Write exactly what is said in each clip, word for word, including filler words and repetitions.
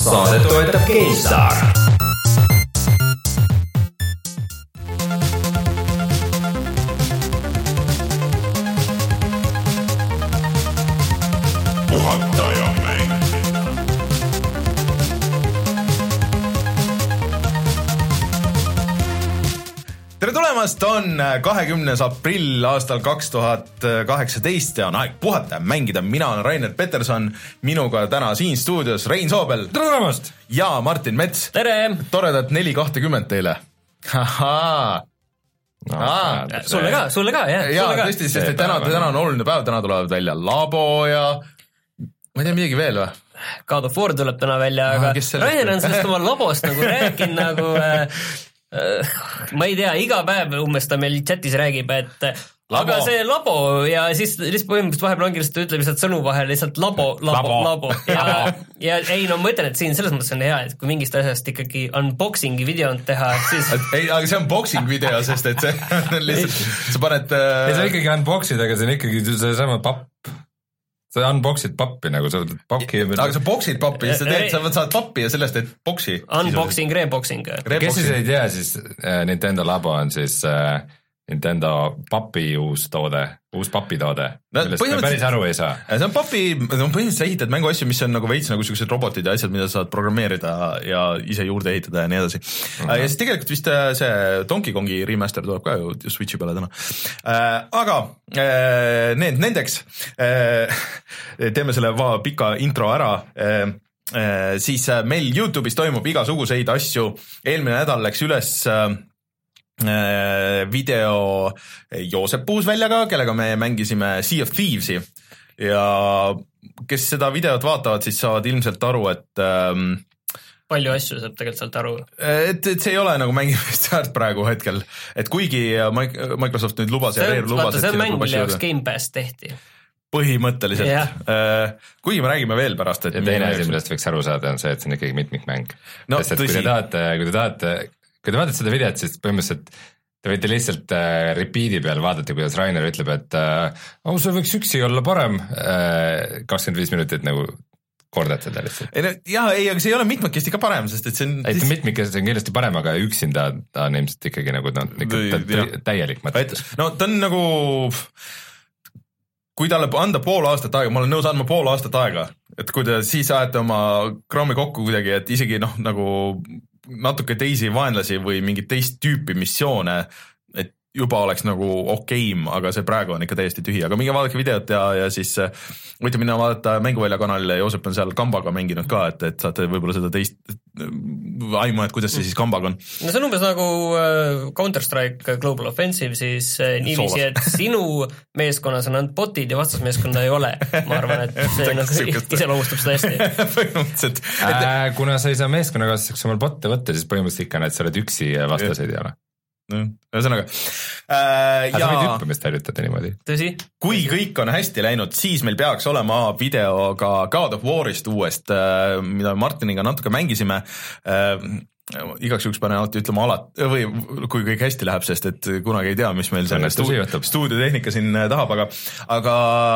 Saadet toetab GameStar. Tere tulemast, on kahekümnes aprill aastal kaks tuhat kaheksateist ja on aeg puhata ja mängida. Mina olen Rainer Peterson, minuga täna siin stuudios Rein Soobel. Tere tulemast! Ja Martin Mets. Tere! Toredat neli kakskümmend teile. Hahaa. No, ah, sulle ka, sulle ka, jah. Jaa, tõesti, sest et täna, täna on oluline päev, täna tulevad välja Labo ja ma ei tea midagi veel või? God of War tuleb täna välja, aga Rainer on sellest oma Labost nagu rääkinud nagu... Äh, ma ei tea, iga päev umbes ta meil chatis räägib, et labo. Aga see labo ja siis lihtsalt põhimõtteliselt vahepeal ongi lihtsalt ütleb lihtsalt sõnu vahel lihtsalt labo, labo, labo, labo. Ja, ja ei, no ma mõtlen, et siin selles mõttes on hea, et kui mingist asjast ikkagi unboxingi videot teha, siis ei, aga see on boxing video, sest et see on lihtsalt, sa paned äh... ei, sa ikkagi unboxid, aga see on ikkagi see sama papp. Sa unboxid pappi nagu, sa pakki... Aga sa boxid pappi, sa teed, sa saad pappi ja sellest teed boxi. Unboxing, reboxing. Kes siis ei tea, siis äh, Nintendo Labo on siis äh, Nintendo papi uus toode, uus papitoode, no, millest me päris aru ei saa. See on papi, no põhimõtteliselt sa ehitad mänguasju, mis on nagu veits nagu sellised robotid ja asjad, mida saad programmeerida ja ise juurde ehitada ja nii edasi. Uh-huh. Ja siis tegelikult vist see Donkey Kongi remaster tuleb ka ju Switchi peale täna. Aga need nendeks teeme selle va pika intro ära. Siis meil YouTube'is toimub igasuguseid asju. Eelmine nädal läks üles video Joosep Puus välja ka, kellega me mängisime Sea of Thieves'i ja kes seda videot vaatavad, siis saavad ilmselt aru, et ähm, palju asju saab tegelikult sealt aru. Et, et see ei ole nagu mängimist väärt praegu hetkel, et kuigi Microsoft nüüd lubas ja Rare lubas, et see on mäng, mille jaoks Game Pass tehti. Põhimõtteliselt. Yeah. Kuigi me räägime veel pärast, et ja teine asi, millest võiks aru saada, on see, et see on ikkagi mitmikmäng. No, sest et kui te tahate, kui te tahate kui te vaatate seda videot, siis põhimõtteliselt te võite lihtsalt äh, repeat'i peal vaadata, kuidas Rainer ütleb, et äh, oh, see võiks üksi olla parem äh, kakskümmend viis minutit nagu kordad seda lihtsalt. Ei, no, jah, ei, aga see ei ole mitmekesti ka parem, sest et see on... Ei, siis... mitmekesti on kindlasti parem, aga üksinda ta on ilmselt ikkagi nagu no, ikka täielik mõttes. No ta on nagu... Kui talle anda pool aastat aega, ma olen nõus andma pool aastat aega, et kui te siis ajate oma kraami kokku kuidagi, et isegi noh, nagu... natuke teisi vaenlasi või mingit teist tüüpi missioone, et juba oleks nagu okeim, aga see praegu on ikka täiesti tühi, aga minge vaadake videot ja, ja siis võite minna vaadata Mänguvälja kanalile, Joosep on seal kambaga mänginud ka, et, et saate võib-olla seda teist aimu, et kuidas see siis kambaga on. No see on umbes nagu Counter-Strike Global Offensive, siis niiviisi, et sinu meeskonnas on ainult botid ja vastasmeeskonda ei ole. Ma arvan, et see nagu iseloomustab seda hästi. Põhimõtteliselt. Äh, kuna sa ei saa meeskonnakaaslaseks omal botte võtta, siis põhimõtteliselt ikka need, sa oled üksi vastaseid ei ole. Ühesõnaga äh, ja sa võid hüppamist harjutada niimoodi. Tõsi? Kui kõik on hästi läinud, siis meil peaks olema video ka God of War'ist uuest, äh, mida Martiniga natuke mängisime. Äh, igaks juhuks panen alati ütlema alat, või kui kõik hästi läheb, sest et kunagi ei tea, mis meil selle stu- stuudiotehnika siin tahab, aga, aga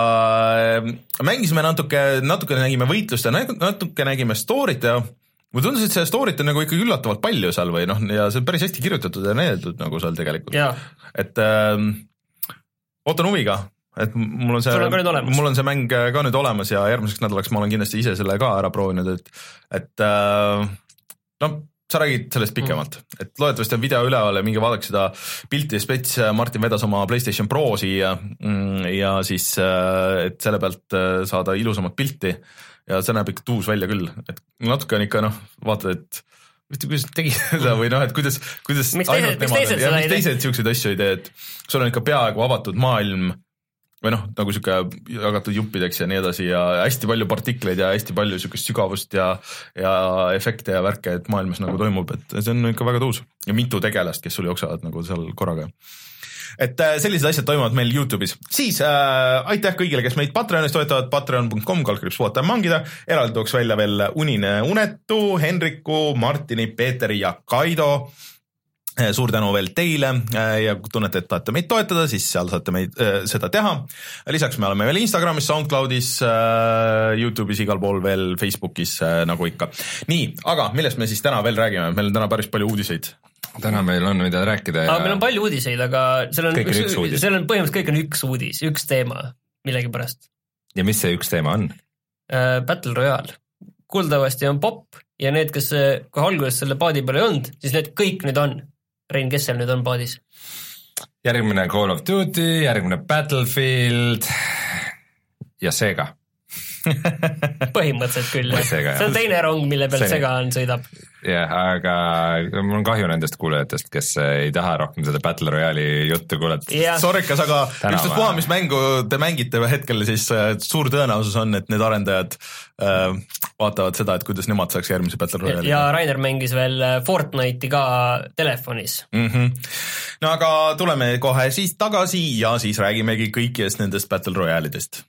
mängisime natuke, natuke nägime võitlust ja natuke nägime story't ja mulle tundus, et see story't on nagu ikkagi üllatavalt palju seal või noh, ja see on päris hästi kirjutatud ja näidatud nagu seal tegelikult. Ja. Et äh, ootan huviga, et mul on, see, on mul on see mäng ka nüüd olemas ja järgmiseks nädalaks ma olen kindlasti ise selle ka ära proovinud, et, et äh, no, sa räägid sellest pikemalt, mm. et loodetavasti on video üleval ja minge vaadake seda pilti ja spets, Martin vedas oma PlayStation Pro siia ja siis, et selle pealt saada ilusamat pilti ja see näeb ikka tuus välja küll, et natuke on ikka noh, vaatad, et kuidas tegi seda või noh, et kuidas, kuidas miks ainult teised, nemad ja mis teised siukseid asju ei tee, et sul on ikka peaaegu avatud maailm või noh, nagu siuke jagatud juppideks ja nii edasi ja hästi palju partikleid ja hästi palju siukest sügavust ja, ja efekte ja värke, et maailmas nagu toimub, et see on ikka väga tuus ja mitu tegelast, kes sul jooksavad nagu seal korraga. Et sellised asjad toimuvad meil YouTube'is. Siis äh, aitäh kõigile, kes meid Patreonis toetavad, patreon punkt com kalkriips puhata ja mangida. Eraldi tooks välja veel Unine Unetu, Henriku, Martini, Peeteri ja Kaido. suur tänu veel teile ja kui tunnete, et tahate meid toetada, siis seal saate meid äh, seda teha. Lisaks me oleme veel Instagramis, SoundCloudis, äh, YouTube'is, igal pool veel, Facebookis äh, nagu ikka. Nii, aga millest me siis täna veel räägime? Meil on täna päris palju uudiseid. Täna meil on mida rääkida. Ja... Aga meil on palju uudiseid, aga seal on, üks, üks seal on põhimõtteliselt kõik on üks uudis, üks teema millegi pärast. Ja mis see üks teema on? Äh, Battle Royale. Kuuldavasti on pop ja need, kes kui alguses selle paadi peal ei olnud, siis need kõik nüüd on. Rein, kes seal nüüd on paadis? Järgmine Call of Duty, järgmine Battlefield ja Sega. Põhimõtteliselt küll. Sega, see on teine rong, mille pealt see... Sega on sõidab. Jah, aga mul on kahju nendest kuulajatest, kes ei taha rohkem seda Battle Royale'i juttu kuulata. Sorrikas, aga ükstast puha, mis mängu te mängite hetkel, siis suur tõenäosus on, et need arendajad äh, vaatavad seda, et kuidas nemad saaks järgmise Battle Royale'i. Ja Rainer mängis veel Fortnite'i ka telefonis. Mm-hmm. No aga tuleme kohe siis tagasi ja siis räägimegi kõikidest nendest Battle Royale'idest.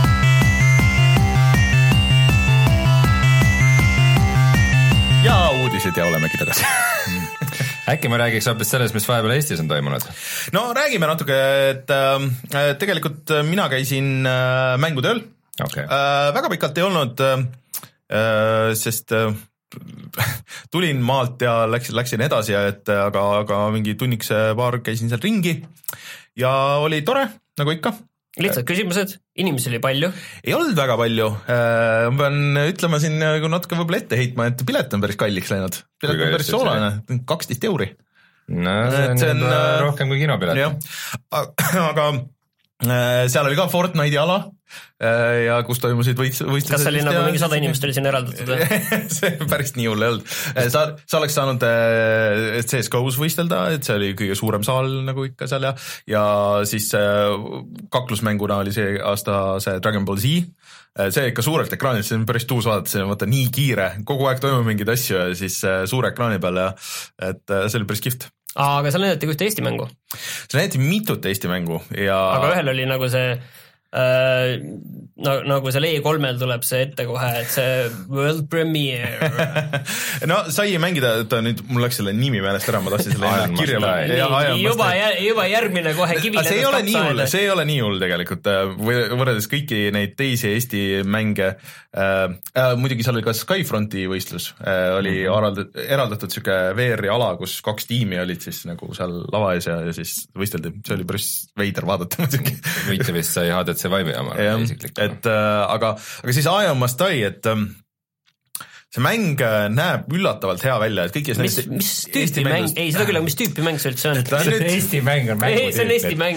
Ja uudised ja olemegi tagasi. Äkki ma räägiks hoopis sellest, mis vahepeal Eestis on toimunud? No räägime natuke, et äh, tegelikult mina käisin äh, mängutööl. Okay. Äh, väga pikalt ei olnud, äh, sest äh, tulin maalt ja läksin, läksin edasi, et, aga, aga mingi tunnikse paar käisin seal ringi ja oli tore, nagu ikka. Lihtsalt küsimused, inimesi oli palju? Ei olnud väga palju, ma pean ütlema siin natuke võib-olla ette heitma, et pilet on päris kalliks läinud. Pilet on päris soolane, kaksteist euri. No see on, see on rohkem kui kinopilet. Aga seal oli ka Fortnite'i ala ja kus toimusid võistlused. Kas oli nagu mingi sada inimest oli siin eraldatud? See päris nii hull ei olnud. Sa, sa oleks saanud C S G O's võistelda, et see oli kõige suurem saal nagu ikka seal ja, ja siis kaklusmänguna oli see aasta see Dragon Ball Z. See ikka suurelt ekraanilt, see on päris tuus vaadata, see on vaata nii kiire, kogu aeg toimub mingid asju ja siis suure ekraani peal ja et see oli päris kihvt. Aga seal näidati ühte Eesti mängu? Seal näidati mitut Eesti mängu ja... Aga ühel oli nagu see äh, no, nagu seal E kolmel tuleb see ette kohe, et see World Premiere. No sai mängida, et nüüd mul läks selle nimi meelest ära, ma tahtsin selle kirja juba, juba järgmine kohe kivile. See ei ole nii hull, see ei ole nii hull tegelikult, võrreldes kõiki neid teisi Eesti mänge. Äh, muidugi seal oli ka Skyfronti võistlus, äh, oli mm-hmm. eraldatud siuke V R-i ala, kus kaks tiimi olid siis nagu seal lava ees ja, ja siis võisteldi, see oli päris veider vaadata muidugi. Võite vist sai H D C Vive'i oma isiklik. Et äh, aga, aga siis I Am Must Die, et ähm, see mäng näeb üllatavalt hea välja, et kõikis mis, mis tüüpi mäng, ei seda küll, aga mis tüüpi mäng see üldse on? See on Eesti mäng on mängu tüüp. See on Eesti mäng,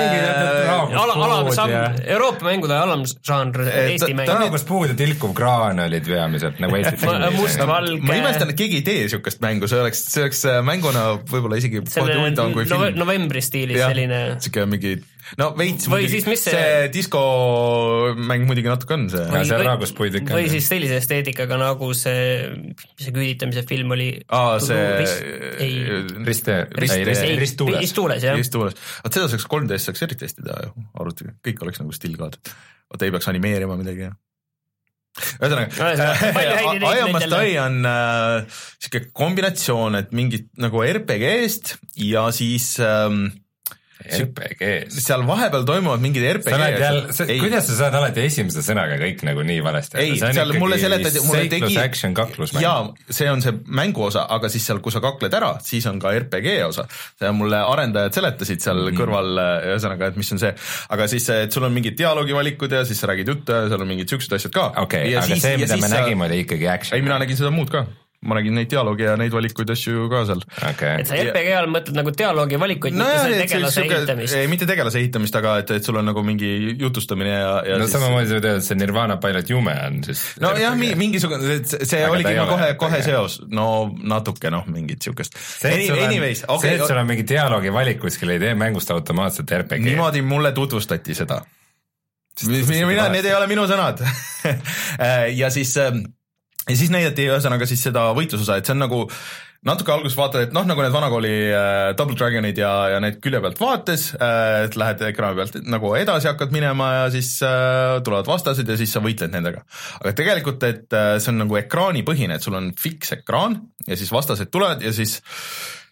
jah. Euroopa mängude alamžanr, Eesti mäng. Draaguspuud ja tilkuv kraan olid veamiselt nagu Eesti filmis. Must valge. Ma imestan, et keegi ei tee siukest mängu, see oleks, see oleks mänguna võib-olla isegi huvitavam kui film. Novembri stiilis selline. Siuke mingi... No veits muidugi, see, see disko mäng muidugi natuke on see. Või, see raaguspuid ikka. Või siis sellise esteetikaga nagu see, see küüditamise film oli. Aa, see Rist, Ristuules. Ristuules, jah. Ristuules. Vaat seda saaks kolm D-s saaks eriti hästi teha ju, arvuti. Kõik oleks nagu stilkaad. Vaata ei peaks animeerima midagi. Ühesõnaga, I Am Must Die on äh, siuke kombinatsioon, et mingit nagu R P G-st ja siis... Ähm, R P G-s. Seal vahepeal toimuvad mingid R P G-s. Kuidas sa saad alati esimese sõnaga kõik nagu nii valesti? Ei, seal mulle seletati, mulle tegi... action kaklusmäng. Jaa, see on see mängu osa, aga siis seal, kui sa kakled ära, siis on ka R P G osa. See mulle arendajad seletasid seal mm. kõrval, ühesõnaga, et mis on see. Aga siis, et sul on mingid dialoogivalikud ja siis sa räägid juttu ja seal on mingid süksud asjad ka. Okei, okay, aga siis, see, mida me sa... nägime, oli ikkagi action. Ei, mina nägin seda muud ka. Ma nägin neid dialoogi ja neid valikuid asju ka seal. Okay. Et sa R P G all mõtled nagu dialoogi valikuid, no mitte see tegelase ehitamist. Ei, mitte tegelase ehitamist, aga et, et sul on nagu mingi jutustamine ja, ja no siis... samamoodi sa võid öelda, et see Nirvana Pilot Jume on siis... No jah, mingisugune, see, see oligi no kohe, kohe seos. No natuke noh, mingit siukest. Anyways, okay. See, et sul on mingi dialoogi valik kuskil ei tee mängust automaatselt R P G. Niimoodi mulle tutvustati seda. Mina, need ei ole minu sõnad. Ja siis... Ja siis näidati ühesõnaga siis seda võitlusosa, et see on nagu natuke alguses vaatad, et noh, nagu need vanakooli äh, Double Dragonid ja, ja need külje pealt vaates, äh, et lähed ekraani pealt nagu edasi hakkad minema ja siis äh, tulevad vastased ja siis sa võitled nendega. Aga tegelikult, et äh, see on nagu ekraanipõhine, et sul on fix ekraan ja siis vastased tulevad ja siis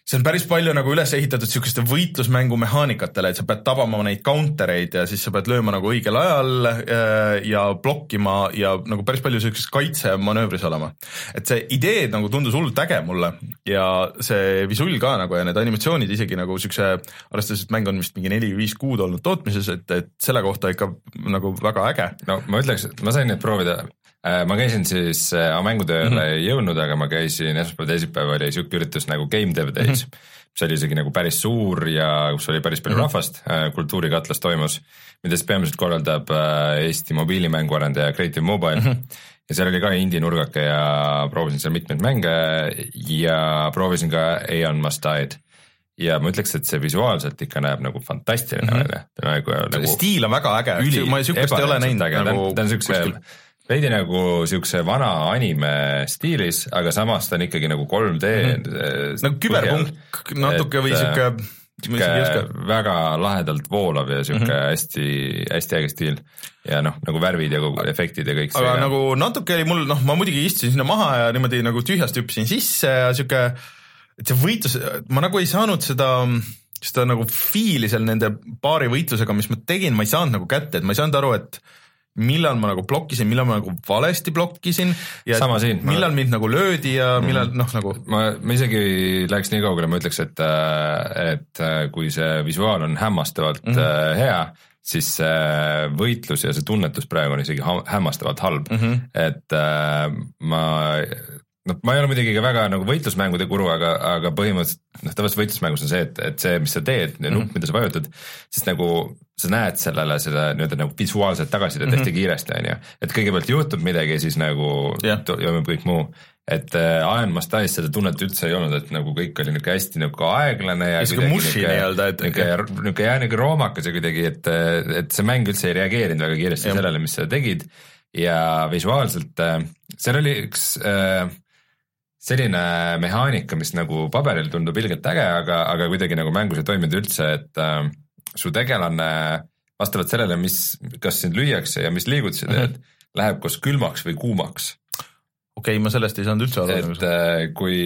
see on päris palju nagu üles ehitatud sihukeste võitlusmängu mehaanikatele, et sa pead tabama neid countereid ja siis sa pead lööma nagu õigel ajal ja blokkima ja nagu päris palju sihukest kaitsemanöövris olema. Et see idee nagu tundus hullult äge mulle ja see visull ka nagu ja need animatsioonid isegi nagu sihukese, arvestades, et mäng on vist mingi neli viis kuud olnud tootmises, et, et selle kohta ikka nagu väga äge. No ma ütleks, et ma sain neid proovida. Ma käisin siis, mängutööle mm-hmm. ei jõudnud, aga ma käisin esmaspäev, teisipäev oli siuke üritus nagu Game Dev Days, mm-hmm. mis oli isegi nagu päris suur ja kus oli päris palju mm-hmm. rahvast, kultuurikatlas toimus, mida siis peamiselt korraldab Eesti mobiilimänguarendaja Creative Mobile mm-hmm. ja seal oli ka indie nurgake ja proovisin seal mitmeid mänge ja proovisin ka Aeon Must Died. Ja ma ütleks, et see visuaalselt ikka näeb nagu fantastiline mm-hmm. nagu, nagu stiil on väga äge, ma sihukest ei ole näinud nagu ta on sihukese veidi nagu siukse vana anime stiilis, aga samas ta on ikkagi nagu kolm D mm-hmm. nagu küberpunk natuke või siuke siuke väga lahedalt voolav ja siuke mm-hmm. hästi, hästi äge stiil ja noh, nagu värvid ja kogu efektid ja kõik aga see nagu natuke oli mul, noh ma muidugi istusin sinna maha ja niimoodi nagu tühjast hüppasin sisse ja siuke, et see võitlus, ma nagu ei saanud seda seda nagu fiili seal nende paari võitlusega, mis ma tegin, ma ei saanud nagu kätte, et ma ei saanud aru, et millal ma nagu blokkisin, millal ma nagu valesti blokkisin ja siin, millal ma... mind nagu löödi ja millal mm. noh nagu ma, ma isegi läheks nii kaugele, ma ütleks, et, et kui see visuaal on hämmastavalt mm-hmm. hea, siis võitlus ja see tunnetus praegu on isegi hämmastavalt halb mm-hmm. et ma no ma ei ole muidugi ka väga nagu võitlusmängude guru, aga, aga põhimõtteliselt noh, tavaliselt võitlusmängus on see, et, et see, mis sa teed, nupp, mm-hmm. mida sa vajutad, siis nagu sa näed sellele seda nii-öelda nagu visuaalselt tagasisidet mm-hmm. hästi kiiresti, on ju. Et kõigepealt juhtub midagi ja siis nagu yeah. joomib kõik muu. Et Aeon Must Die seda tunnet üldse ei olnud, et nagu kõik oli niuke hästi nagu aeglane ja niuke mushi nii-öelda, et niuke jah, niuke roomakas ja kuidagi, et, et see mäng üldse ei reageerinud väga kiiresti yeah. sellele, mis sa tegid ja visuaalselt seal oli üks selline mehaanika, mis nagu paberil tundub ilgelt äge, aga, aga kuidagi nagu mängus ei toiminud üldse, et äh, su tegelane vastavalt sellele, mis, kas sind lüüakse ja mis liigutusi teed, mm-hmm. läheb kas külmaks või kuumaks. Okei okay,, ma sellest ei saanud üldse aru. Et äh, kui,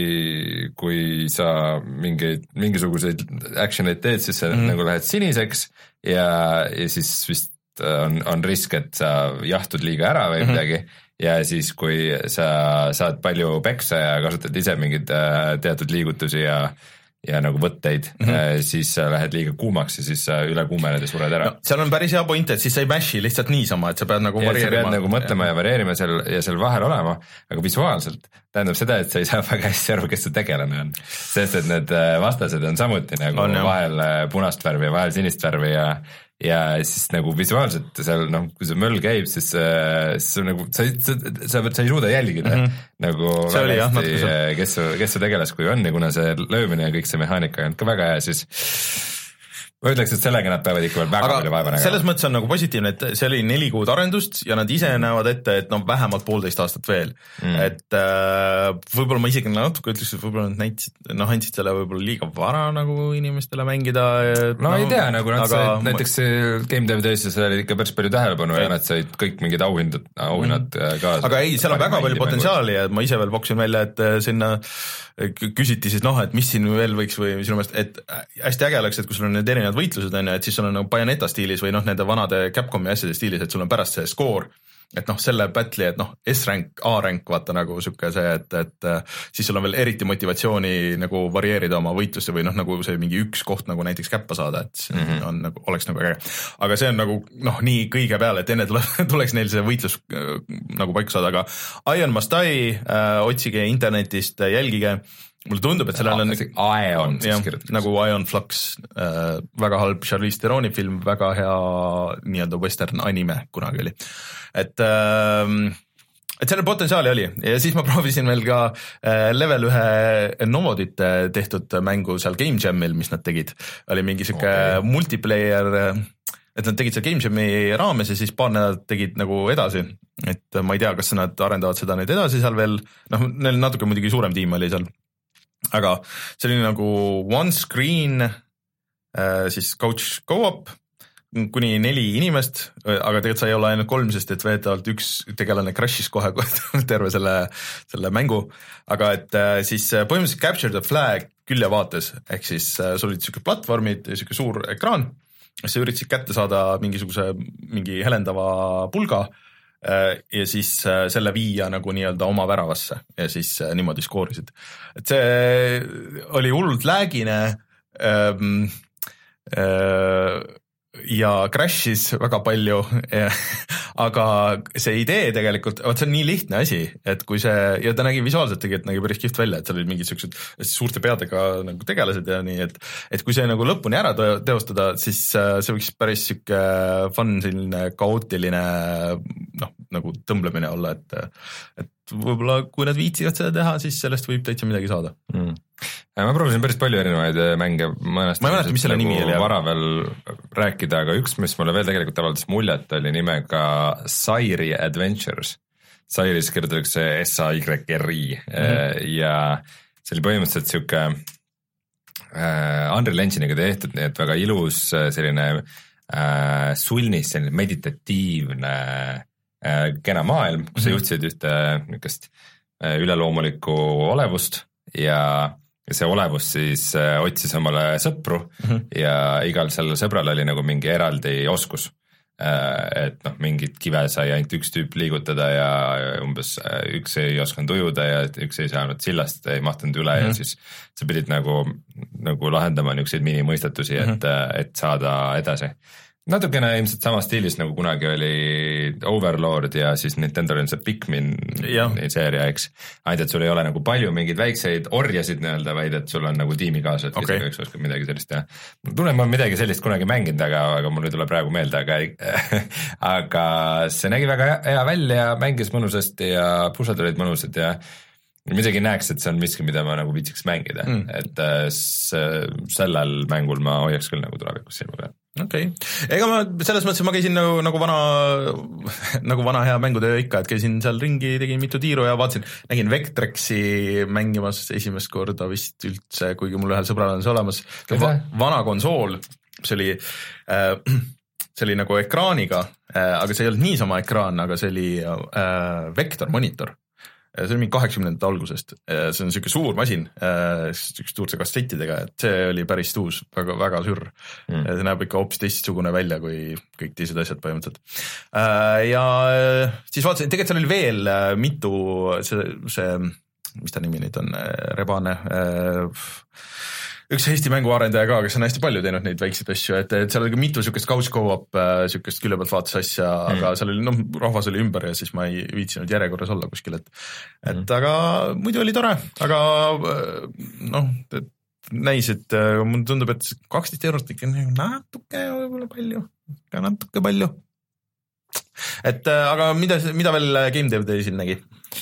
kui sa mingeid, mingisuguseid action'eid teed, siis sa mm-hmm. nagu lähed siniseks ja, ja siis vist on, on risk, et sa jahtud liiga ära või mm-hmm. midagi. Ja siis, kui sa saad palju peksa ja kasutad ise mingid äh, teatud liigutusi ja, ja nagu võtteid mm-hmm., siis sa lähed liiga kuumaks ja siis sa üle kuumened ja sured ära. No, seal on päris hea point, et siis sa ei mashi lihtsalt niisama, et sa pead nagu ja varieerima. Sa pead nagu mõtlema ja, ja varieerima seal, ja seal vahel olema, aga visuaalselt tähendab seda, et sa ei saa väga hästi aru, kes see tegelane on. Sest, et need vastased on samuti nagu on, vahel punast värvi ja vahel sinist värvi ja ja siis nagu visuaalselt seal, noh, kui see möll käib, siis, siis nagu sa, sa, sa, sa ei suuda jälgida mm-hmm. nagu see väga hästi, jah, kes su, kes su tegelas kui on ja kuna see löömine ja kõik see mehaanika on ka väga hea, siis ma ütleks, et sellega nad peavad ikka veel väga aga palju vaeva nägema. Selles mõttes on nagu positiivne, et see oli neli kuud arendust ja nad ise näevad ette, et noh, vähemalt poolteist aastat veel. Mm. Et äh, võib-olla ma isegi natuke ütleks, et võib-olla nad näitasid, noh, andsid selle võib-olla liiga vara nagu inimestele mängida. Et, no, no ei tea, nagu nad aga... said näiteks Game Dev Daysis oli ikka päris palju tähelepanu ja nad said kõik mingid auhindad, auhinnad mm. kaasa. Aga ei, seal on väga palju potentsiaali ja ma ise veel pakkusin välja, et sinna küsiti siis noh, et mis siin veel võiks või sinu meelest, et hästi äge oleks, et kui sul on need erinevad võitlused on ja et siis sul on nagu Bayonetta stiilis või noh, nende vanade Capcomi asjade stiilis, et sul on pärast see skoor, et noh, selle battle'i, et noh, S-rank, A-rank, vaata nagu siuke see, et, et siis sul on veel eriti motivatsiooni nagu varieerida oma võitlusse või noh, nagu see mingi üks koht nagu näiteks käppa saada, et see mm-hmm. on nagu, oleks nagu äge. Aga see on nagu noh, nii kõige peale, et enne tuleks neil see võitlus nagu paika saada, aga Aeon Must Die, äh, otsige internetist, jälgige. Mulle tundub, et sellel on Aeon jah, nagu Aeon Flux, äh, väga halb Charlize Theron'i film, väga hea nii-öelda western anime kunagi oli. Et, äh, et selle potentsiaali oli ja siis ma proovisin veel ka äh, level ühe Novodite tehtud mängu seal Game Jamil, mis nad tegid. Oli mingi siuke okay. multiplayer, et nad tegid seal Game Jami raames ja siis paar nädalat tegid nagu edasi. Et ma ei tea, kas nad arendavad seda nüüd edasi seal veel, noh, neil natuke muidugi suurem tiim oli seal. Aga see oli nagu one screen äh, siis couch go-up kuni neli inimest, aga tegelikult sa ei ole ainult kolm, sest et veetavalt üks tegelane crash'is kohe terve selle, selle mängu. Aga et äh, siis põhimõtteliselt Capture the Flag küljevaates, ehk siis sul olid siuke platvormid ja siuke suur ekraan, sa üritasid kätte saada mingisuguse mingi helendava pulga ja siis selle viia nagu nii-öelda oma väravasse ja siis niimoodi skoorisid. Et see oli hullult läägine ähm, äh, ja crash'is väga palju, aga see idee tegelikult, vaat see on nii lihtne asi, et kui see, ja ta nägi visuaalselt tegelikult nägi päris kihvt välja, et seal olid mingid siuksed suurte peadega nagu tegelased ja nii, et et kui see nagu lõpuni ära teostada, siis see võiks päris siuke fun, selline kaootiline noh, nagu tõmblemine olla, et et võib-olla kui nad viitsivad seda teha, siis sellest võib täitsa midagi saada. Mm. Ma proovisin päris palju erinevaid mänge, mõnest ma ei mäleta, mis selle nimi oli. Vara veel rääkida, aga üks, mis mulle veel tegelikult avaldas muljet, oli nimega Sairi Adventures. Sairis kirjutatakse S A Y R I mm-hmm. ja see oli põhimõtteliselt siuke äh, Unreal Engine'iga tehtud, nii et väga ilus selline äh, sulnis, selline meditatiivne äh, kena maailm, kus sa juhtisid ühte niukest äh, üleloomulikku olevust ja ja see olevus siis äh, otsis omale sõpru mm-hmm. ja igal sellel sõbral oli nagu mingi eraldi oskus. Äh, et noh, mingid kive sai ainult üks tüüp liigutada ja umbes äh, üks ei osanud ujuda ja üks ei saanud sillast, ei mahtunud üle mm-hmm. ja siis sa pidid nagu, nagu lahendama niisuguseid minimõistatusi, et mm-hmm. et saada edasi. Natukene ilmselt sama stiilis nagu kunagi oli Overlord ja siis Nintendo oli see Pikmin seeria, eks. Ainult, et sul ei ole nagu palju mingeid väikseid orjasid nii-öelda, vaid et sul on nagu tiimikaasad, kes okay. üks oskab midagi sellist teha. Tunnen ma midagi sellist kunagi mänginud, aga, aga mul ei tule praegu meelde, aga, aga see nägi väga hea välja, mängis mõnusasti ja pusad olid mõnusad ja midagi näeks, et see on miski, mida ma nagu viitsiks mängida, mm. et sellel mängul ma hoiaks küll nagu tulevikus silma peal. Okei, okay. Ega ma selles mõttes, ma käisin nagu, nagu vana, nagu vana hea mängutöö ikka, et käisin seal ringi, tegin mitu tiiru ja vaatasin, nägin Vectrexi mängimas esimest korda vist üldse, kuigi mul ühel sõbral on see olemas, Va, vana konsool, see oli, äh, see oli nagu ekraaniga, äh, aga see ei olnud niisama ekraan, aga see oli äh, vektormonitor. See oli mingi kaheksakümnendate algusest, see on siuke suur masin, üks suurte kassettidega, et see oli päris tuus, väga, väga sürr. Mm. See näeb ikka hoopis teistsugune välja kui kõik teised asjad põhimõtteliselt. Ja siis vaatasin, tegelikult seal oli veel mitu, see, see mis ta nimi nüüd on, Rebane, üks Eesti mänguarendaja ka, kes on hästi palju teinud neid väikseid asju, et, et seal oli ka mitu siukest couch co-op, siukest külje pealt vaatas asja, mm. aga seal oli, noh, rahvas oli ümber ja siis ma ei viitsinud järjekorras olla kuskil, et, et mm. aga muidu oli tore, aga noh, näis, et mulle tundub, et kaksteist eurot ikka natuke võib-olla palju, natuke palju. Et aga mida, mida veel Game Dev Daysil nägi?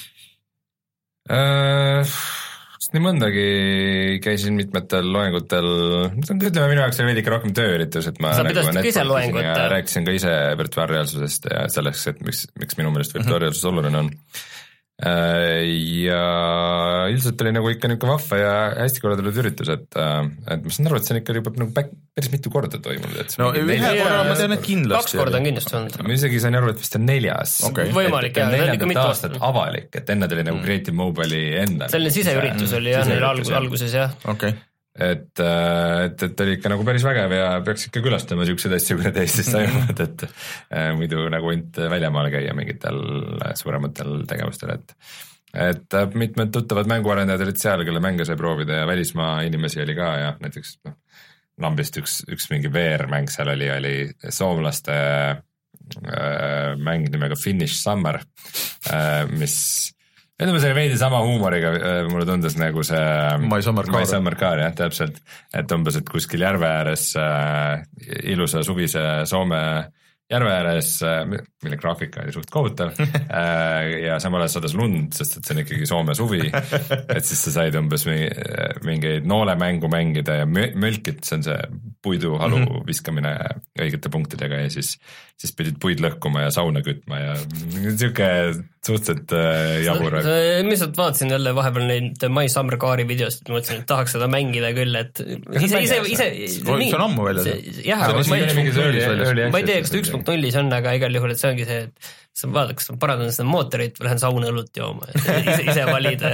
Uh... nii mõndagi käisin mitmetel loengutel, ütleme minu jaoks oli veidike rohkem tööüritus, et ma sa pidasid ka ise loengut ja rääkisin ka ise virtuaalreaalsusest ja selleks, et miks, miks minu meelest virtuaalreaalsus oluline on. Ja üldiselt oli nagu ikka niisugune vahva ja hästi korraldatud üritus, et, et ma saan aru, et see on ikka juba nagu päris mitu korda toimunud. Et no ühe korra ma tean, et kindlasti. Kaks korda on kindlasti olnud. Ma isegi sain aru, et vist on neljas. Okay. Võimalik, jah. Neljandat aastat avalik, et enne tuli nagu Creative Mobile'i enda. Selline siseüritus oli jah, neil algus, alguses jah. Okei. Okay. Et, et, et oli ikka nagu päris vägev ja peaks ikka külastama siukseid asju, kui need Eestis toimuvad, et muidu nagu ainult väljamaal käia mingitel suurematel tegevustel, et et mitmed tuttavad mänguarendajad olid seal, kelle mänge sai proovida ja välismaa inimesi oli ka ja näiteks noh, lambist üks, üks mingi V R-mäng seal oli, oli soomlaste äh, mäng nimega Finnish Summer, äh, mis Ütleme, see oli veidi sama huumoriga, mulle tundus nagu see My Summer Car, My Summer Car jah, täpselt, et umbes, et kuskil järve ääres äh, ilusa suvise Soome järve ääres, mille graafika oli suht kohutav äh, ja samal ajal sadas lund, sest et see on ikkagi Soome suvi, et siis sa said umbes mingeid noolemängu mängida ja mölkit, see on see puiduhalu mm-hmm. viskamine õigete punktidega ja siis, siis pidid puid lõhkuma ja sauna kütma ja niisugune suhteliselt äh, jabur. Ma lihtsalt vaatasin jälle vahepeal neid My Summer Car'i videost, et mõtlesin, et tahaks seda mängida küll, et ise, ise, ise see on ammu välja see. Jah, ma ei tea, kas ta üks punkt nullis on, aga igal juhul, et see ongi see, et sa vaatad, kas parandan seda mootorit või lähen sauna õlut jooma, ise, ise valida.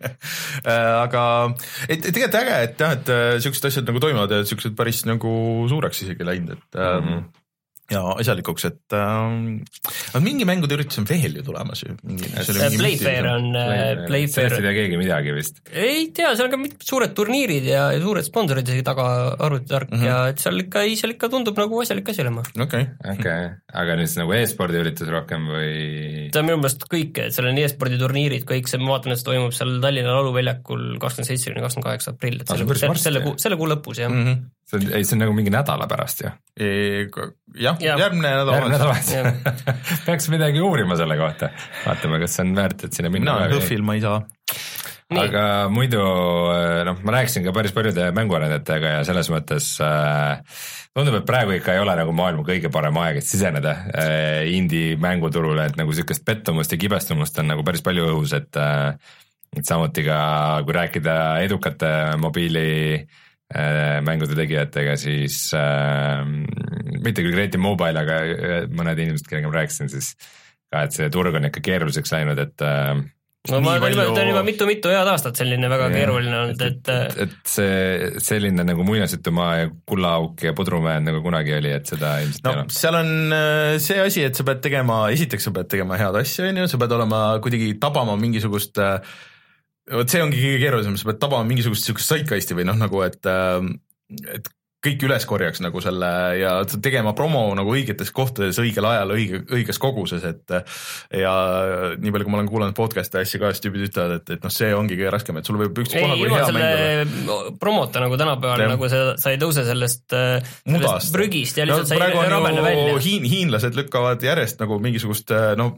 Aga et, et tegelikult äge, et jah, et siuksed asjad nagu toimuvad ja siuksed päris nagu suureks isegi läinud, et mm-hmm. ja asjalikuks, et äh, mingi mängude üritus on veel ju tulemas ju. Playfair on Playfair. Sellest ei tea keegi midagi vist. Ei tea, seal on ka mitmed suured turniirid ja suured sponsorid isegi taga arvutitark mm-hmm. ja et seal ikka, seal ikka tundub nagu asjalik asi olema. Okei, okay. okay. Aga nüüd nagu e-spordi üritus rohkem või? Ta on minu meelest kõik, et seal on e-spordi turniirid, kõik see, ma vaatan, et see toimub seal Tallinna Lauluväljakul kakskümmend seitse kuni kakskümmend kaheksa aprill, et selle, selle, selle, kuu, selle kuu lõpus, jah. Mm-hmm. See on, ei, see on nagu mingi nädala pärast, jah? E, jah, ja. järgmine nädal. Peaks midagi uurima selle kohta. Vaatame, kas see on väärt, et sinna minna. No, Hõfil ma ei saa. Nii. Aga muidu, noh, ma rääkisin ka päris paljude mänguarendajatega ja selles mõttes äh, tundub, et praegu ikka ei ole nagu maailma kõige parem aeg, et siseneda äh, indie mänguturule, et nagu sellist pettumust ja kibestumust on nagu päris palju õhus, et, äh, et samuti ka, kui rääkida edukate mobiili äh, mängude tegijatega, siis äh, mitte küll Creative Mobile, aga mõned inimesed, kellega ma rääkisin, siis ka, et see turg on ikka keeruliseks läinud, et äh, no ma ta palju... on juba mitu-mitu head aastat selline väga ja, keeruline olnud, et et, et see selline nagu muinasjutumaa ja kullaauk ja pudrumäe nagu kunagi oli, et seda ilmselt no, ei ole. Seal on see asi, et sa pead tegema, esiteks sa pead tegema head asja, sa pead olema kuidagi tabama mingisugust, vot see ongi kõige keerulisem, sa pead tabama mingisugust siukest saikaisti või noh, nagu et, et kõik üles korjaks nagu selle ja tegema promo nagu õigetes kohtades õigel ajal, õige, õiges koguses, et ja nii palju, kui ma olen kuulanud podcast'e asja ka, siis tüübid ütlevad, et, et noh, see ongi kõige raskem, et sul võib üks koha kui hea mängida. Promota nagu tänapäeval, ja. Nagu see, sa ei tõuse sellest, sellest prügist ja lihtsalt no, sa ei rabene välja. Hiin, hiinlased lükkavad järjest nagu mingisugust, noh,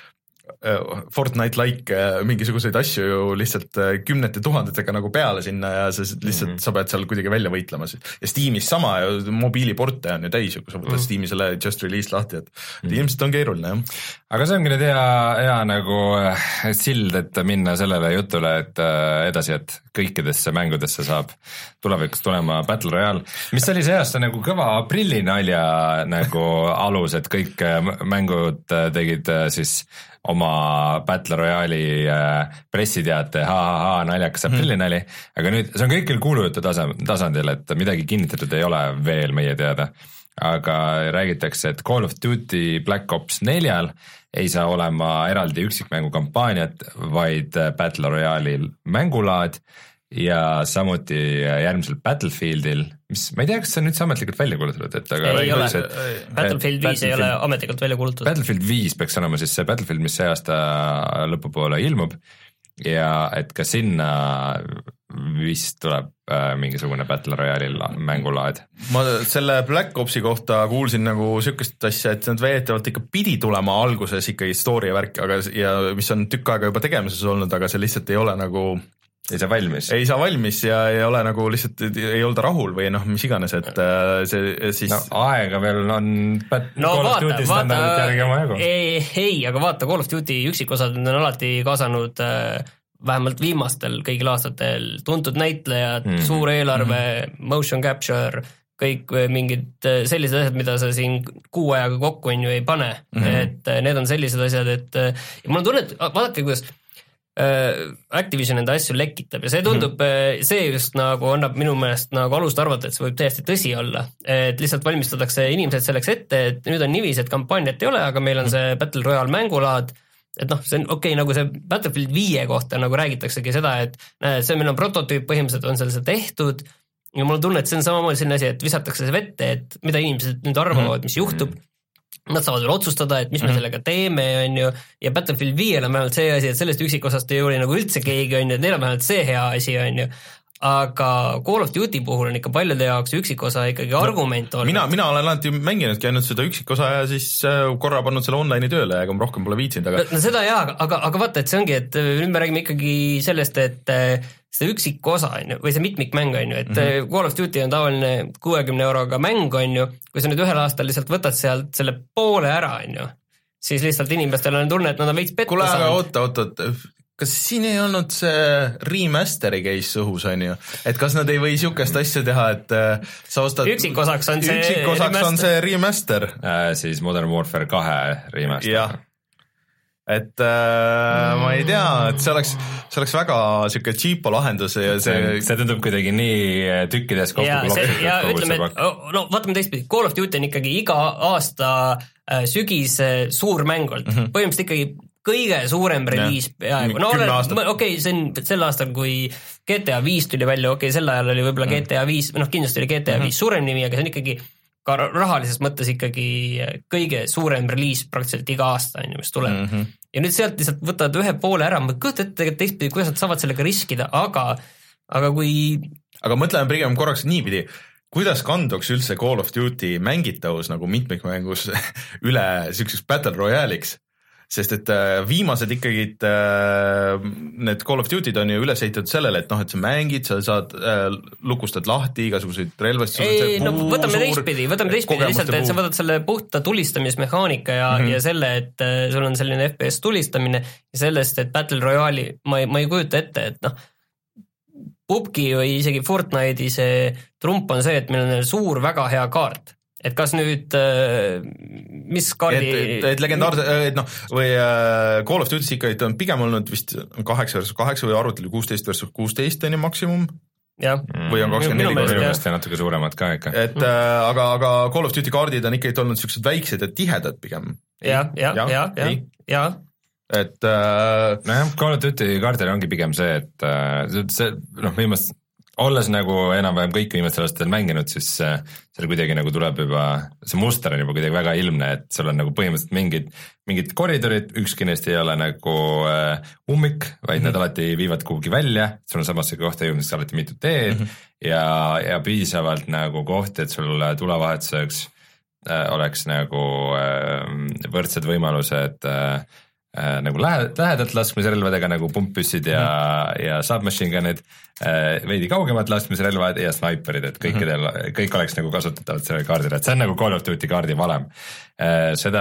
Fortnite-like mingisuguseid asju ju lihtsalt kümnete tuhandetega nagu peale sinna ja sa lihtsalt mm-hmm. sa pead seal kuidagi välja võitlema. Ja Steamis sama ja mobiiliporte on ju täis, kui sa võtad mm-hmm. Steami selle just release lahti, et mm-hmm. ilmselt on keeruline, jah. Aga see ongi nüüd hea, hea nagu sild, et minna sellele jutule, et edasi, et kõikidesse mängudesse saab tulevikus tulema Battle Royale, mis oli see aasta nagu kõva aprillinalja nagu alus, et kõik mängud tegid siis oma Battle Royale'i pressiteate, ha-ha-ha, naljakas aprillinali, aga nüüd see on kõikil kuulujutu tasandil, et midagi kinnitatud ei ole veel meie teada, aga räägitakse, et Call of Duty Black Ops neljal ei saa olema eraldi üksikmängu kampaaniat, vaid Battle Royale'i mängulaad ja samuti järgmisel Battlefieldil, mis ma ei tea, kas see on nüüd ametlikult välja kuulutatud, et aga ei ole, Battlefield viis ei ole ametlikult välja kuulutatud. Battlefield viis peaks olema siis see Battlefield, mis see aasta lõpupoole ilmub ja et ka sinna vist tuleb äh, mingisugune Battle Royale'i mängulaad. Ma selle Black Opsi kohta kuulsin nagu sükest asja, et nad veetavalt ikka pidi tulema alguses ikkagi story ja värk, aga ja mis on tükk aega juba tegemises olnud, aga see lihtsalt ei ole nagu ei saa valmis. Ei saa valmis ja ei ole nagu lihtsalt, ei olda rahul või noh, mis iganes, et see siis... No aega veel on no, Call of Duty standardit järgi oma jagu. Ei, ei, aga vaata, Call of Duty üksikosad on alati kaasanud vähemalt viimastel kõigil aastatel tuntud näitlejad, mm. suur eelarve, mm. motion capture, kõik mingid sellised asjad, mida sa siin kuu ajaga kokku on ju ei pane, mm. et need on sellised asjad, et ja mul on tunne, et vaadake, kuidas Activision enda asju lekitab ja see tundub, see just nagu annab minu meelest nagu alust arvata, et see võib täiesti tõsi olla, et lihtsalt valmistatakse inimesed selleks ette, et nüüd on niivis, et kampaaniat ei ole, aga meil on see Battle Royale mängulaad, et noh, see on okei okay,, nagu see Battlefield viie kohta nagu räägitaksegi seda, et see meil on prototüüp, põhimõtteliselt on seal see tehtud ja mul on tunne, et see on samamoodi selline asi, et visatakse see vette, et mida inimesed nüüd arvavad, mis juhtub. Nad saavad veel otsustada, et mis me sellega teeme, on ju, ja Battlefield viiel on vähemalt see asi, et sellest üksikosast ei ole nagu üldse keegi, on ju, et neil on vähemalt see hea asi, on ju, aga Call of Duty puhul on ikka paljude jaoks üksikosa ikkagi no, argument olnud. Mina, mina olen alati mänginudki ainult seda üksikosa ja siis korra pannud selle online'i tööle ja rohkem pole viitsinud, aga... No, no seda jaa, aga, aga vaata, et see ongi, et nüüd me räägime ikkagi sellest, et see üksikosa on ju, või see mitmikmäng on ju, et mm-hmm. Call of Duty on tavaline kuuekümne euroga mäng on ju, kui sa nüüd ühel aastal lihtsalt võtad sealt selle poole ära on ju, siis lihtsalt inimestel on tunne, et nad on veits pettu saanud. Kuule, aga oota, oota, oota. Kas siin ei olnud see remasteri case õhus, on ju? Et kas nad ei või siukest asja teha, et sa ostad... Üksikosaks on see üksikosaks remaster. On see remaster. Äh, siis Modern Warfare kahe remaster. Jah. Et äh, ma ei tea, et see oleks, see oleks väga siuke cheapo lahendus ja see... See tundub kuidagi nii tükkides kokku. Ja, see, ja ütleme, et no vaatame teistpidi, Call of Duty on ikkagi iga aasta äh, sügis äh, suur mäng olnud. Mm-hmm. Põhimõtteliselt ikkagi kõige suurem reliis peaaegu. No okei, okay, see on sel aastal, kui G T A viis tuli välja, okei okay,, sel ajal oli võib-olla G T A viis, noh kindlasti oli G T A viis suurem nimi, aga see on ikkagi ka rahalises mõttes ikkagi kõige suurem reliis praktiliselt iga aasta, mis tuleb. Mm-hmm. Ja nüüd sealt lihtsalt võtad ühe poole ära, ma kujutan ette teistpidi, kuidas nad saavad sellega riskida, aga, aga kui... Aga mõtleme pigem korraks niipidi, kuidas kanduks üldse Call of Duty mängitavus nagu mitmikmängus üle selliseks Battle Royale'iks? Sest et viimased ikkagi need Call of Duty'd on ju üles ehitatud sellele, et noh, et sa mängid, sa saad, lukustad lahti igasuguseid relvast. Ei, no võtame teistpidi, võtame teistpidi lihtsalt, et sa võtad selle puhta tulistamismehaanika ja, mm-hmm. ja selle, et sul on selline F P S tulistamine ja sellest, et Battle Royale'i ma ei, ma ei kujuta ette, et noh, P U B G või isegi Fortnite'i see trump on see, et meil on suur väga hea kaart. Et kas nüüd, mis kaardi... Et, et, et legendaarse, et noh, või Call of Duty ikka on pigem olnud vist kaheksa versus kaheksa või arvutelu kuusteist versus kuusteist on ju maksimum. Ja. Või on kakskümmend neli. Minu meelest natuke suuremad ka ikka. Et mm. aga, aga Call of Duty kaardid on ikkagi olnud sellised väiksed ja tihedad pigem. Ja, ja, ja, ja, ja, ja. Et äh, nojah, Call of Duty kaardil ongi pigem see, et see, noh, viimast olles nagu enam-vähem kõik viimastel aastatel mänginud, siis seal kuidagi nagu tuleb juba, see muster on juba kuidagi väga ilmne, et sul on nagu põhimõtteliselt mingid, mingid koridorid, ükski neist ei ole nagu äh, ummik, vaid mm-hmm. need alati viivad kuhugi välja, sul on samasse kohta jõudmiseks alati mitu teed mm-hmm. ja, ja piisavalt nagu kohti, et sul tulevahetuseks äh, oleks nagu äh, võrdsed võimalused äh, Äh, nagu lähe, lähedalt laskmisrelvadega nagu pumppüssid ja, mm. ja submachine gun'id, äh, veidi kaugemalt laskmisrelvad ja snaiperid, et kõikidel mm., kõik oleks nagu kasutatavad sellele kaardile, et see on nagu Call of Duty kaardi valem. Äh, seda,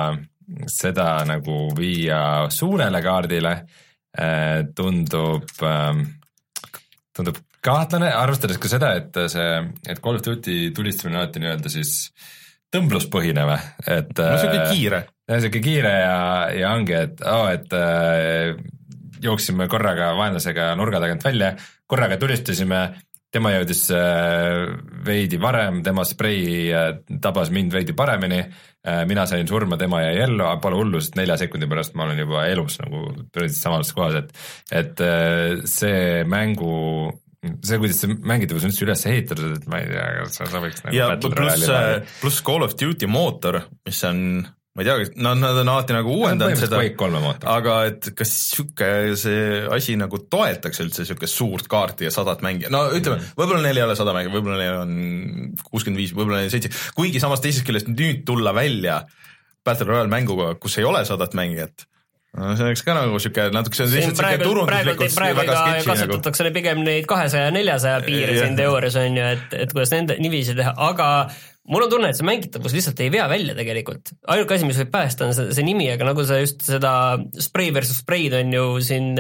seda nagu viia suurele kaardile äh, tundub, äh, tundub kahtlane, arvestades ka seda, et see, et Call of Duty tulistamine alati nii-öelda siis tõmbluspõhine või, et no see on kiire. Siuke kiire ja, ja ongi, et, oh, et äh, jooksime korraga vaenlasega nurga tagant välja, korraga tulistasime, tema jõudis äh, veidi varem, tema sprei äh, tabas mind veidi paremini, äh, mina sain surma, tema jäi ellu, pole hullu, sest nelja sekundi pärast ma olen juba elus nagu samas kohas, et, et äh, see mängu see, kuidas see mängitavus on üldse üles ehitatud, et ma ei tea, kas sa võiks nagu ja pluss, pluss Call of Duty mootor, mis on, ma ei tea, no nad on alati nagu uuendanud seda, aga et kas siuke see asi nagu toetaks üldse siuke suurt kaarti ja sadat mängija, no ütleme, mm. võib-olla neil ei ole sada mängija, võib-olla neil on kuuskümmend viis, võib-olla neil seitse, kuigi samas teisest küljest nüüd tulla välja Battle Royale mänguga, kus ei ole sadat mängijat, no see oleks ka nagu siuke natuke, see on lihtsalt siuke turunduslikult praegu väga sketši nagu. Kasutatakse nagu pigem neid kahesaja ja neljasaja piire siin teoorias on ju, et, et kuidas nende nivisi teha, aga mul on tunne, et see mängitavus lihtsalt ei vea välja tegelikult. Ainuke asi, mis võib päästa, on see, see nimi, aga nagu sa just seda spray versus spray'd on ju siin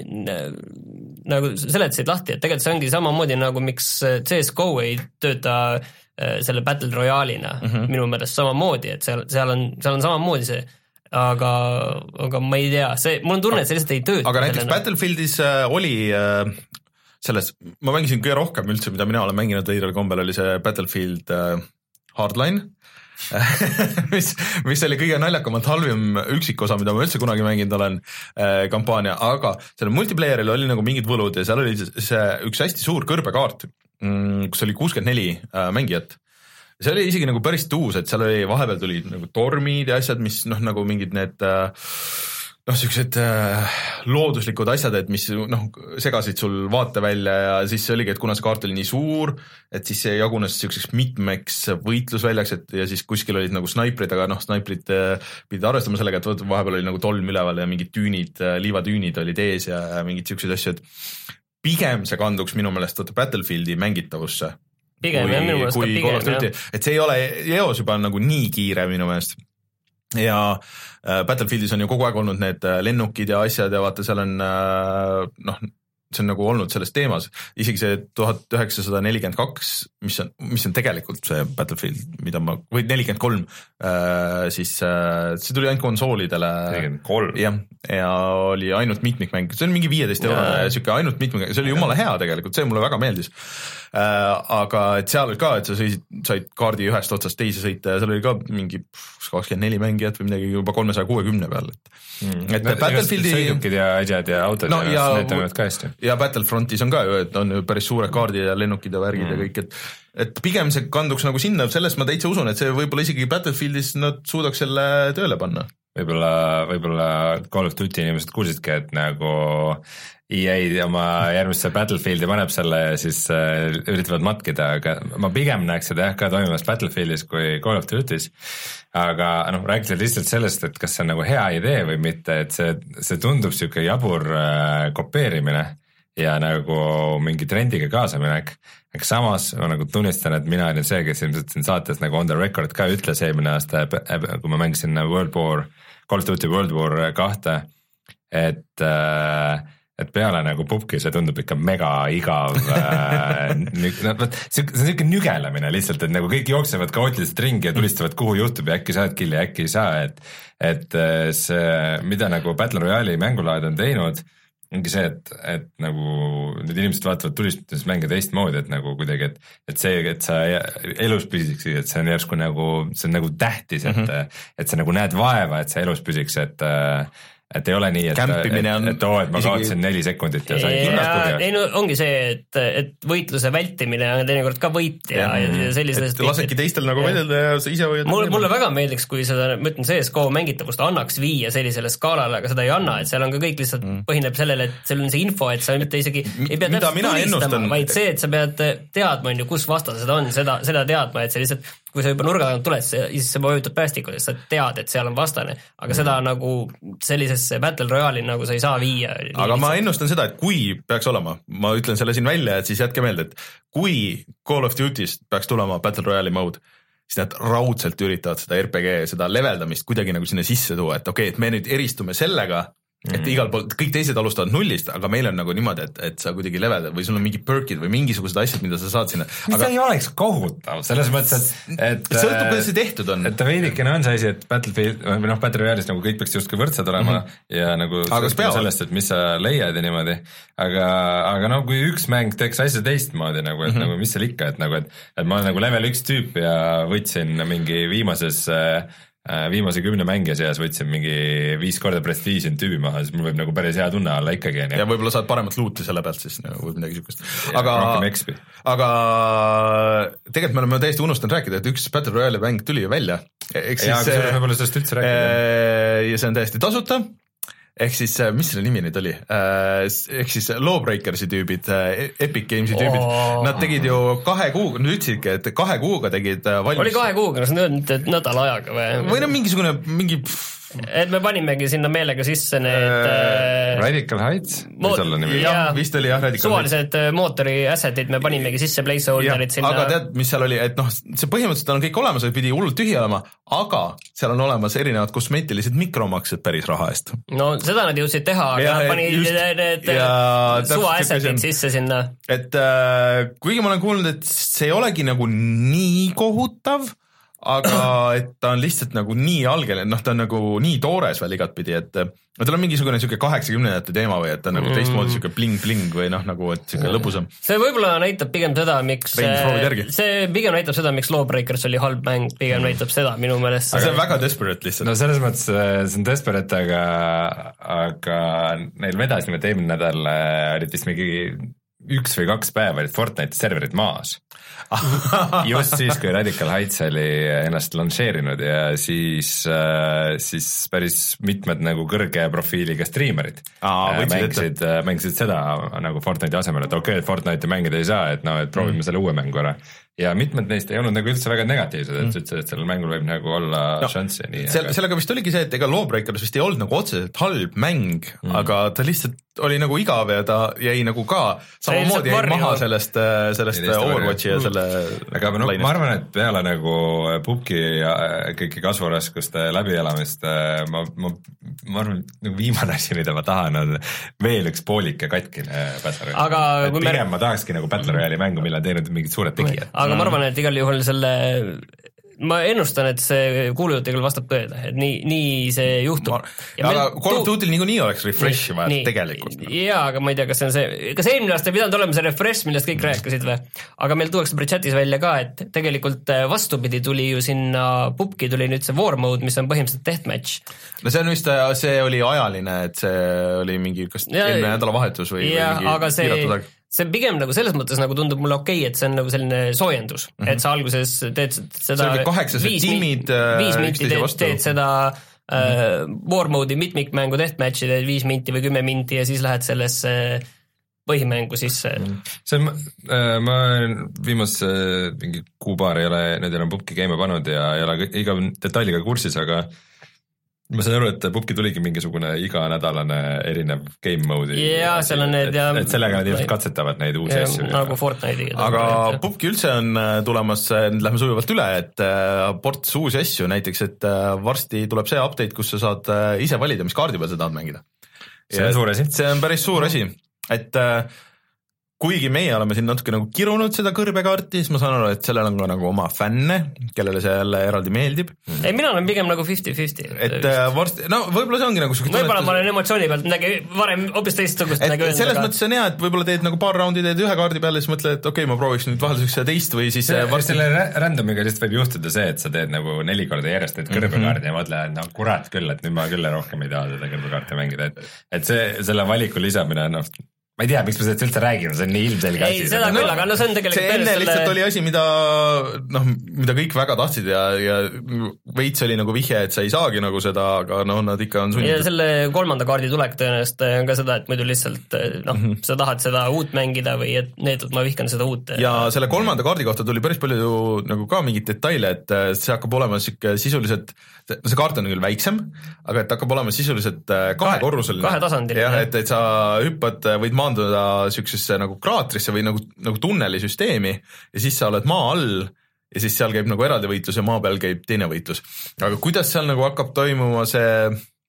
nagu seletasid lahti, et tegelikult see ongi samamoodi nagu miks C S G O ei tööta selle Battle Royale'ina mm-hmm. minu meelest samamoodi, et seal, seal on, seal on samamoodi see aga, aga ma ei tea, see, mul on tunne, et see lihtsalt ei tööta. Aga näiteks Battlefieldis äh, oli äh, selles, ma mängisin kõige rohkem üldse, mida mina olen mänginud veidral kombel, oli see Battlefield äh, Hardline mis, mis oli kõige naljakamalt halvim üksikosa, mida ma üldse kunagi mänginud olen äh, kampaania, aga selle multiplayeril oli nagu mingid võlud ja seal oli see üks hästi suur kõrbekaart, mm, kus oli kuuskümmend neli äh, mängijat. See oli isegi nagu päris tuus, et seal oli, vahepeal tulid nagu tormid ja asjad, mis noh, nagu mingid need noh, siuksed looduslikud asjad, et mis noh, segasid sul vaate välja ja siis oligi, et kuna see kaart oli nii suur, et siis see jagunes siukseks mitmeks võitlusväljaks, et ja siis kuskil olid nagu snaiprid, aga noh, snaiprid pidid arvestama sellega, et vahepeal oli nagu tolm üleval ja mingid tüünid, liivatüünid olid ees ja mingid siuksed asjad. Pigem see kanduks minu meelest Battlefieldi mängitavusse. Pigem, kui, kui Call of Duty, et see ei ole, eos juba nagu nii kiire minu meelest, ja äh, Battlefieldis on ju kogu aeg olnud need lennukid ja asjad ja vaata, seal on äh, noh, see on nagu olnud selles teemas, isegi see tuhat üheksasada nelikümmend kaks, mis on, mis on tegelikult see Battlefield, mida ma, või nelikümmend kolm, äh, siis äh, see tuli ainult konsoolidele. nelikümmend kolm jah, ja oli ainult mitmikmäng, see on mingi viieteist eurone siuke ainult mitmikmäng, see oli jumala hea tegelikult, see mulle väga meeldis. Äh, aga et seal oli ka, et sa sõisid, said kaardi ühest otsast teise sõita ja seal oli ka mingi kakskümmend neli mängijat või midagi juba kolmesaja kuuekümne peal. Et, mm. et no, Battlefieldi sõidukid ja asjad ja autod no, ja, ja need toimivad ka hästi. Ja Battlefrontis on ka ju, et on ju päris suured kaardid ja lennukid ja värgid mm. ja kõik, et et pigem see kanduks nagu sinna, sellest ma täitsa usun, et see võib-olla isegi Battlefieldis nad suudaks selle tööle panna. Võib-olla, võib-olla Call of Duty inimesed kuulsidki, et nagu E A oma järgmisse Battlefieldi paneb selle ja siis äh, üritavad matkida, aga ma pigem näeks seda jah ka toimimas Battlefieldis kui Call of Duty's. Aga noh, rääkides lihtsalt sellest, et kas see on nagu hea idee või mitte, et see, see tundub siuke jabur äh, kopeerimine ja nagu mingi trendiga kaasaminek. Aga samas ma nagu tunnistan, et mina olin see, kes ilmselt siin saates nagu on the record ka ütles eelmine aasta, kui ma mängisin World War, Call of Duty World War kahte, et äh, et peale nagu pubki see tundub ikka mega igav äh, no, see on siuke nügelemine lihtsalt, et nagu kõik jooksevad kaootiliselt ringi ja tulistavad kuhu juhtub ja äkki saad killi ja äkki ei saa, et et see, mida nagu Battle Royale'i mängulaad on teinud, ongi see, et, et nagu need inimesed vaatavad tulistades mänge teistmoodi, et nagu kuidagi, et, et see, et sa elus püsiks, et see on järsku nagu, see on nagu tähtis, et mm-hmm. et sa nagu näed vaeva, et sa elus püsiks, et et ei ole nii, et, et, et oo, et ma kaotsin neli sekundit ja sain hinnast põhja. Ei no ongi see, et, et võitluse vältimine on teinekord ka võit ja, ja, ja sellisest. Lasedki teistel nagu vedelda ja sa ise hoiad. Mulle, mulle väga meeldiks, kui seda, ma ütlen, C S G O mängitavust annaks viia sellisele skaalale, aga seda ei anna, et seal on ka kõik lihtsalt mm. põhineb sellele, et seal on see info, et sa mitte isegi ei pea täpselt tulistama, vaid see, et sa pead teadma, kus vastased on, seda, seda teadma, et see lihtsalt kui sa juba nurga tagant tuled, siis sa vajutad päästikul, sa tead, et seal on vastane, aga mm. seda nagu sellisesse Battle Royale'i nagu sa ei saa viia. Aga ma ennustan seda, et kui peaks olema, ma ütlen selle siin välja, et siis jätke meelde, et kui Call of Duty'st peaks tulema Battle Royale'i mode, siis nad raudselt üritavad seda R P G, seda leveldamist kuidagi nagu sinna sisse tuua, et okei, okay, et me nüüd eristume sellega, et mm-hmm. igal pool, kõik teised alustavad nullist, aga meil on nagu niimoodi, et, et sa kuidagi levedad või sul on mingi perkid või mingisugused asjad, mida sa saad sinna. Mis aga... ei oleks kohutav, selles mõttes, et, et sõltub, kuidas see tehtud on. Et ta veidikene on see asi, et Battlefield või noh, Battle Royale'is nagu kõik peaks justkui võrdsed olema mm-hmm. ja nagu sellest, et mis sa leiad ja niimoodi. Aga, aga no kui üks mäng teeks asja teistmoodi nagu, et mm-hmm. nagu mis seal ikka, et nagu, et, et ma olen nagu level üks tüüp ja võtsin mingi viimases viimase kümne mängija seas võtsin mingi viis korda prestiisin tüübi maha, siis mul võib nagu päris hea tunne olla ikkagi. Ja võib-olla saad paremat luuti selle pealt siis nagu, või midagi sükust. Aga, aga tegelikult me oleme täiesti unustanud rääkida, et üks Battle Royale mäng tuli ju välja. Eks ja, siis, aga võib-olla sellest üldse rääkida. Ja see on täiesti tasuta. Ehk siis, mis selle nimi nüüd oli? Ehk siis Lawbreakersi tüübid, Epic Gamesi tüübid, oh. Nad tegid ju kahe kuuga, nüüd ütlesidki, et kahe kuuga tegid valmis. Oli kahe kuuga, kas nüüd nädala ajaga või? Või no mingisugune, mingi... Et me panimegi sinna meelega sisse need äh, Radical Heights võis olla nimi. Ja, vist oli jah, Radical suvalised Heights. Mootori asset'id me panimegi sisse placeholderid sinna. Aga tead, mis seal oli, et noh, see põhimõtteliselt on kõik olemas, et pidi hullult tühi olema, aga seal on olemas erinevad kosmeetilised mikromaksed päris raha eest. No seda nad jõudsid teha, aga ja, nad panid just, need suva asset'id sisse sinna. Et äh, kuigi ma olen kuulnud, et see ei olegi nagu nii kohutav, aga et ta on lihtsalt nagu nii algele, noh ta on nagu nii toores veel igatpidi, et tal on mingisugune siuke kaheksakümnendate teema või et ta on nagu teistmoodi siuke bling-bling või noh, nagu et siuke lõbusam. See võib-olla näitab pigem seda, miks see pigem näitab seda, miks Lawbreakers oli halb mäng, pigem näitab seda minu meelest. See on väga desperate lihtsalt. No selles mõttes see on desperate, aga aga neil vedas nimelt eelmine nädal olid vist mingi üks või kaks päeva olid Fortnite serverid maas. Just siis, kui Radical Heights oli ennast lansseerinud ja siis, siis päris mitmed nagu kõrge profiiliga striimerid Aa, mängisid, mängisid seda nagu Fortnite'i asemel, et okei okay,, Fortnite'i mängida ei saa, et no, et proovime mm. selle uue mängu ära. ja mitmed neist ei olnud nagu üldse väga negatiivsed, et ütlesid, et sellel mängul võib nagu olla no, šanssi. Sel, aga... Sellega vist oligi see, et ega Lawbreakers vist ei olnud nagu otseselt halb mäng, mm. aga ta lihtsalt oli nagu igav ja ta jäi nagu ka samamoodi jäi maha sellest, sellest Overwatchi ja selle aga no, ma arvan, et peale nagu Pupki ja kõiki kasvuraskuste läbielamist ma, ma, ma arvan, nagu viimane asi, mida ma tahan, on veel üks poolik ja katkine Battle Royale. Et pigem me... ma tahakski nagu Battle Royale'i mängu, mille on teinud mingid suured tegijad. Aga ma arvan, et igal juhul selle ma ennustan, et see kuulujutt küll vastab tõele, et nii, nii see juhtub. Ja aga Call of Duty'l niikuinii oleks refreshi vaja tegelikult. Jaa, aga ma ei tea, kas see on see, kas eelmine aasta ei pidanud olema see refresh, millest kõik rääkisid või? Aga meil tuuakse chatis välja ka, et tegelikult vastupidi tuli ju sinna Pupki tuli nüüd see War Mode, mis on põhimõtteliselt deathmatch. No see on vist, see oli ajaline, et see oli mingi kas eelmine nädala vahetus või, ja, või mingi see... piiratud aeg. See pigem nagu selles mõttes nagu tundub mulle okei, et see on nagu selline soojendus, mm -hmm. et sa alguses teed seda viis minti teed, teed seda mm -hmm. uh, War Mode'i mitmikmängu deathmatchi, teed viis minti või kümme minti ja siis lähed sellesse põhimängu sisse. See on, äh, ma viimase mingi kuupaar ei ole nüüd enam Pupki käima pannud ja ei ole iga detailiga kursis, aga ma saan aru, et Pupki tuligi mingisugune iganädalane erinev game mode'i. Jaa, seal on need ja... Et sellega nad ilmselt katsetavad neid uusi ja, asju. Nagu Fortnite'i. Aga Pupki üldse on tulemas, lähme sujuvalt üle, et ports uusi asju, näiteks, et varsti tuleb see update, kus sa saad ise valida, mis kaardi peal sa tahad mängida. See on suur asi. See on päris suur asi, et kuigi meie oleme siin natuke nagu kirunud seda kõrbekaarti, siis ma saan aru, et sellel on ka nagu oma fänne, kellele see jälle eraldi meeldib. Ei, mina olen pigem nagu fifty fifty. Et varsti, no võib-olla see ongi nagu võib-olla ma olen emotsiooni pealt midagi varem hoopis teistsugust midagi öelnud. Selles mõttes on hea, et võib-olla teed nagu paar raundi teed ühe kaardi peale, siis mõtled, et okei, okay, ma prooviks nüüd vahelduseks seda teist või siis see, varsti... Selle randomiga lihtsalt võib juhtuda see, et sa teed nagu neli korda järjest teed kõrbekaardi ja mõtle, et no kurat küll, et nüüd ma küll rohkem ei taha seda kõrbekaarti mängida, et, et see, selle valiku lisamine, noh, ma ei tea, miks me seda üldse räägime, see on nii ilmselge asi. Ei, seda küll, aga no see on tegelikult... See enne lihtsalt oli asi, mida, noh, mida kõik väga tahtsid ja, ja veits oli nagu vihje, et sa ei saagi nagu seda, aga noh, nad ikka on sunnitud. Ja selle kolmanda kaardi tulek tõenäoliselt on ka seda, et muidu lihtsalt, noh, mm -hmm. sa tahad seda uut mängida või et need, ma vihkan seda uut. Ja selle kolmanda kaardi kohta tuli päris palju nagu ka mingid detaile, et see hakkab olema siuke sisuliselt, see kaart on küll väiksem, aga et hakkab olema sisuliselt kahekorruseline. Kahe tasandiline. Jah, et, et sa hüppad, võid maanduda siuksesse nagu kraatrisse või nagu, nagu tunnelisüsteemi ja siis sa oled maa all ja siis seal käib nagu eraldi võitlus ja maa peal käib teine võitlus. Aga kuidas seal nagu hakkab toimuma see,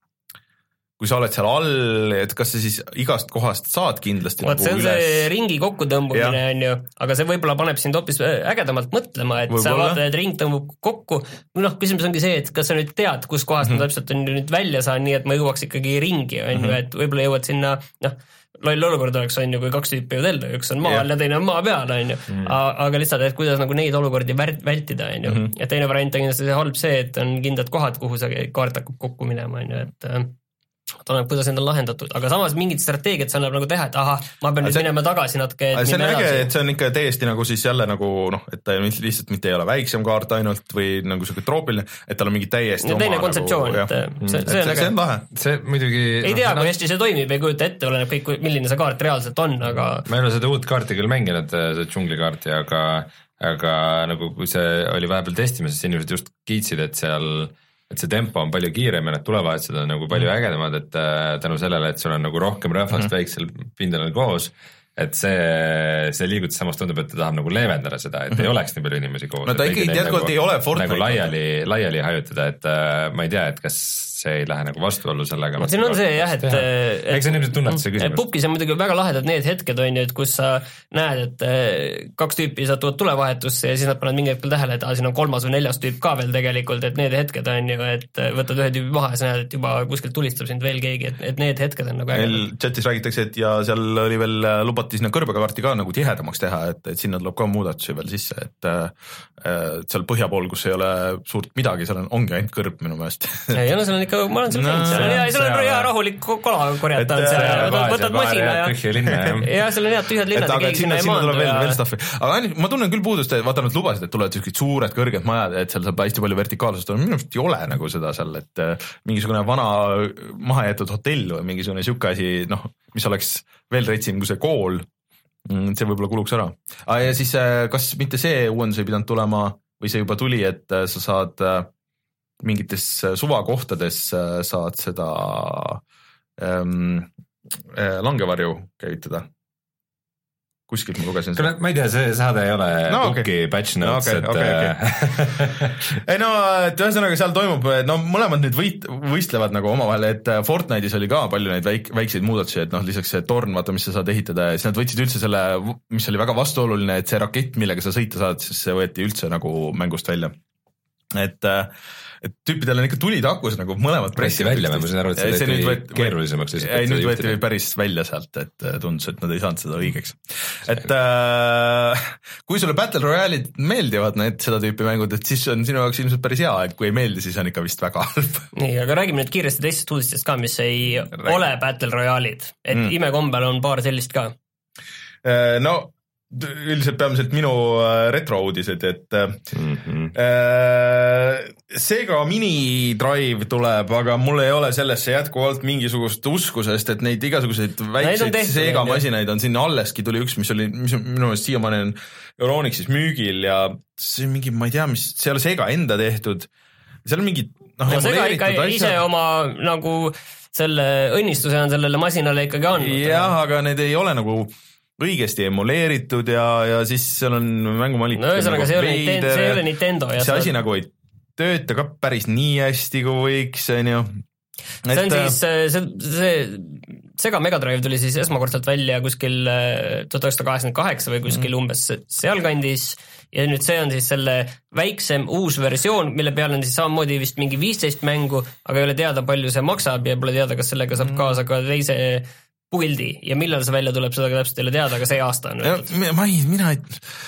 kui sa oled seal all, et kas sa siis igast kohast saad kindlasti Vaat nagu see on üles? See ringi kokkutõmbumine on ju, aga see võib-olla paneb sind hoopis ägedamalt mõtlema, et võib-olla. Sa vaatad, et ring tõmbub kokku. Noh, küsimus ongi see, et kas sa nüüd tead, kus kohast mm -hmm. ma täpselt on nüüd välja saan, nii et ma jõuaks ikkagi ringi, on ju, et võib-olla jõuad sinna, noh, loll olukord oleks, on ju, kui kaks tüüpi jõud ellu, üks on maa all ja teine on maa peal, on ju. Mm. Aga lihtsalt, et kuidas nagu neid olukordi vältida, on ju. Mm -hmm. Ja teine variant on kindlasti see halb see, et on kindlad kohad, kuhu see kaart hakkab kokku minema, on ju, et tunneb, kuidas need on lahendatud, aga samas mingid strateegiad sa annab nagu teha, et ahah, ma pean nüüd see, minema tagasi natuke. See on äge, et see on ikka täiesti nagu siis jälle nagu noh, et ta lihtsalt mitte ei ole väiksem kaart ainult või nagu selline troopiline, et tal on mingi täiesti ja oma teine kontseptsioon, nagu, et see, see on äge. See on lahe. See muidugi... Ei tea, kui hästi see toimib, ei kujuta ette, oleneb kõik, milline see kaart reaalselt on, aga... Ma ei ole seda uut kaarti küll mänginud, see džunglikaarti, aga, aga nagu kui see oli vahepeal testimas, siis inimesed just kiitsid, et seal et see tempo on palju kiirem ja need tulevahetused on nagu palju ägedamad, et tänu sellele, et sul on nagu rohkem rahvast mm -hmm. väiksel pindalal koos, et see, see liigutus samas tundub, et ta tahab nagu leevendada seda, et mm -hmm. ei oleks nii palju inimesi koos. No ta ikkagi jätkuvalt nagu, ei ole Fortnite. Nagu laiali, laiali hajutada, et äh, ma ei tea, et kas see ei lähe nagu vastuollu sellega. No, siin on see jah, et, et, eks see nüüd tunned see küsimus. Pupkis on muidugi väga lahedad need hetked on ju, et kus sa näed, et kaks tüüpi satuvad tulevahetusse ja siis nad panevad mingi hetkel tähele, et ah, siin on kolmas või neljas tüüp ka veel tegelikult, et need hetked on ju, et võtad ühe tüüpi maha ja sa näed, et juba kuskilt tulistab sind veel keegi, et, et need hetked on nagu ägedad. Chatis räägitakse, et ja seal oli veel, lubati sinna kõrbekaarti ka nagu tihedamaks teha, et, et sinna tuleb ka muudatusi veel sisse, et et seal põhja pool, kus ei ole suurt midagi, seal on, ongi ainult kõrb minu meelest. ja no seal on ikka, ma olen seal käinud, seal on hea, seal on hea rahulik kola korjata on seal, võtad masina ja ja seal on head tühjad linnad ja keegi sinna ei maandu. Aga ma tunnen küll puudust, et vaata nad lubasid, et tulevad sellised suured kõrged majad, et seal saab hästi palju vertikaalsust, minu meelest ei ole nagu seda seal, et mingisugune vana mahajäetud hotell või mingisugune siuke asi, noh, mis oleks veel retsim kui see kool, see võib-olla kuluks ära ah,. Ja siis kas mitte see uuendus ei pidanud tulema või see juba tuli, et sa saad mingites suvakohtades saad seda ähm, langevarju käivitada. Kuskilt ma lugesin seda. Ma ei tea, see saade ei ole no, okay. Booki patch notes, no, okay, et okay, okay. Ei no, et ühesõnaga seal toimub, no mõlemad nüüd võit, võistlevad nagu omavahel, et Fortnite'is oli ka palju neid väik, väikseid muudatusi, et noh, lisaks see torn, vaata, mis sa saad ehitada ja siis nad võtsid üldse selle, mis oli väga vastuoluline, et see rakett, millega sa sõita saad, siis see võeti üldse nagu mängust välja. Et et tüüpidel on ikka tulid akus nagu mõlemad pressi välja, ma mõtlesin aru, et see, see tõi võet, keerulisemaks. Ei, nüüd võeti või päris välja sealt, et tundus, et nad ei saanud seda õigeks. Et äh, kui sulle Battle Royale'id meeldivad need seda tüüpi mängud, et siis on sinu jaoks ilmselt päris hea, et kui ei meeldi, siis on ikka vist väga halb. Nii, aga räägime nüüd kiiresti teistest uudistest ka, mis ei Räägime. ole Battle Royale'id, et mm. imekombel on paar sellist ka. No üldiselt peamiselt minu retro-uudised, et mm-hmm. äh, Sega Mini Drive tuleb, aga mul ei ole sellesse jätkuvalt mingisugust usku, sest et neid igasuguseid väikseid Sega masinaid on siin alleski tuli üks, mis oli, mis minu meelest siiamaani on Euronixis müügil ja see mingi, ma ei tea, mis, see ei ole Sega enda tehtud, seal on mingi noh, no Sega ikka ise oma nagu selle õnnistuse on sellele masinale ikkagi andnud. Jah, aga need ei ole nagu õigesti emuleeritud ja, ja siis seal on mängumalik no ühesõnaga, see, see ei ole Nintendo ja see asi nagu ei tööta ka päris nii hästi kui võiks, on ju. See on siis, see, see Sega Mega Drive tuli siis esmakordselt välja kuskil tuhat üheksasada kaheksakümmend kaheksa või kuskil mm. umbes sealkandis ja nüüd see on siis selle väiksem uus versioon, mille peal on siis samamoodi vist mingi viisteist mängu, aga ei ole teada, palju see maksab ja pole teada, kas sellega saab kaasa ka teise pildi ja millal see välja tuleb, seda täpselt ei ole teada, aga see aasta on öeldud. Ma ei, mina ei...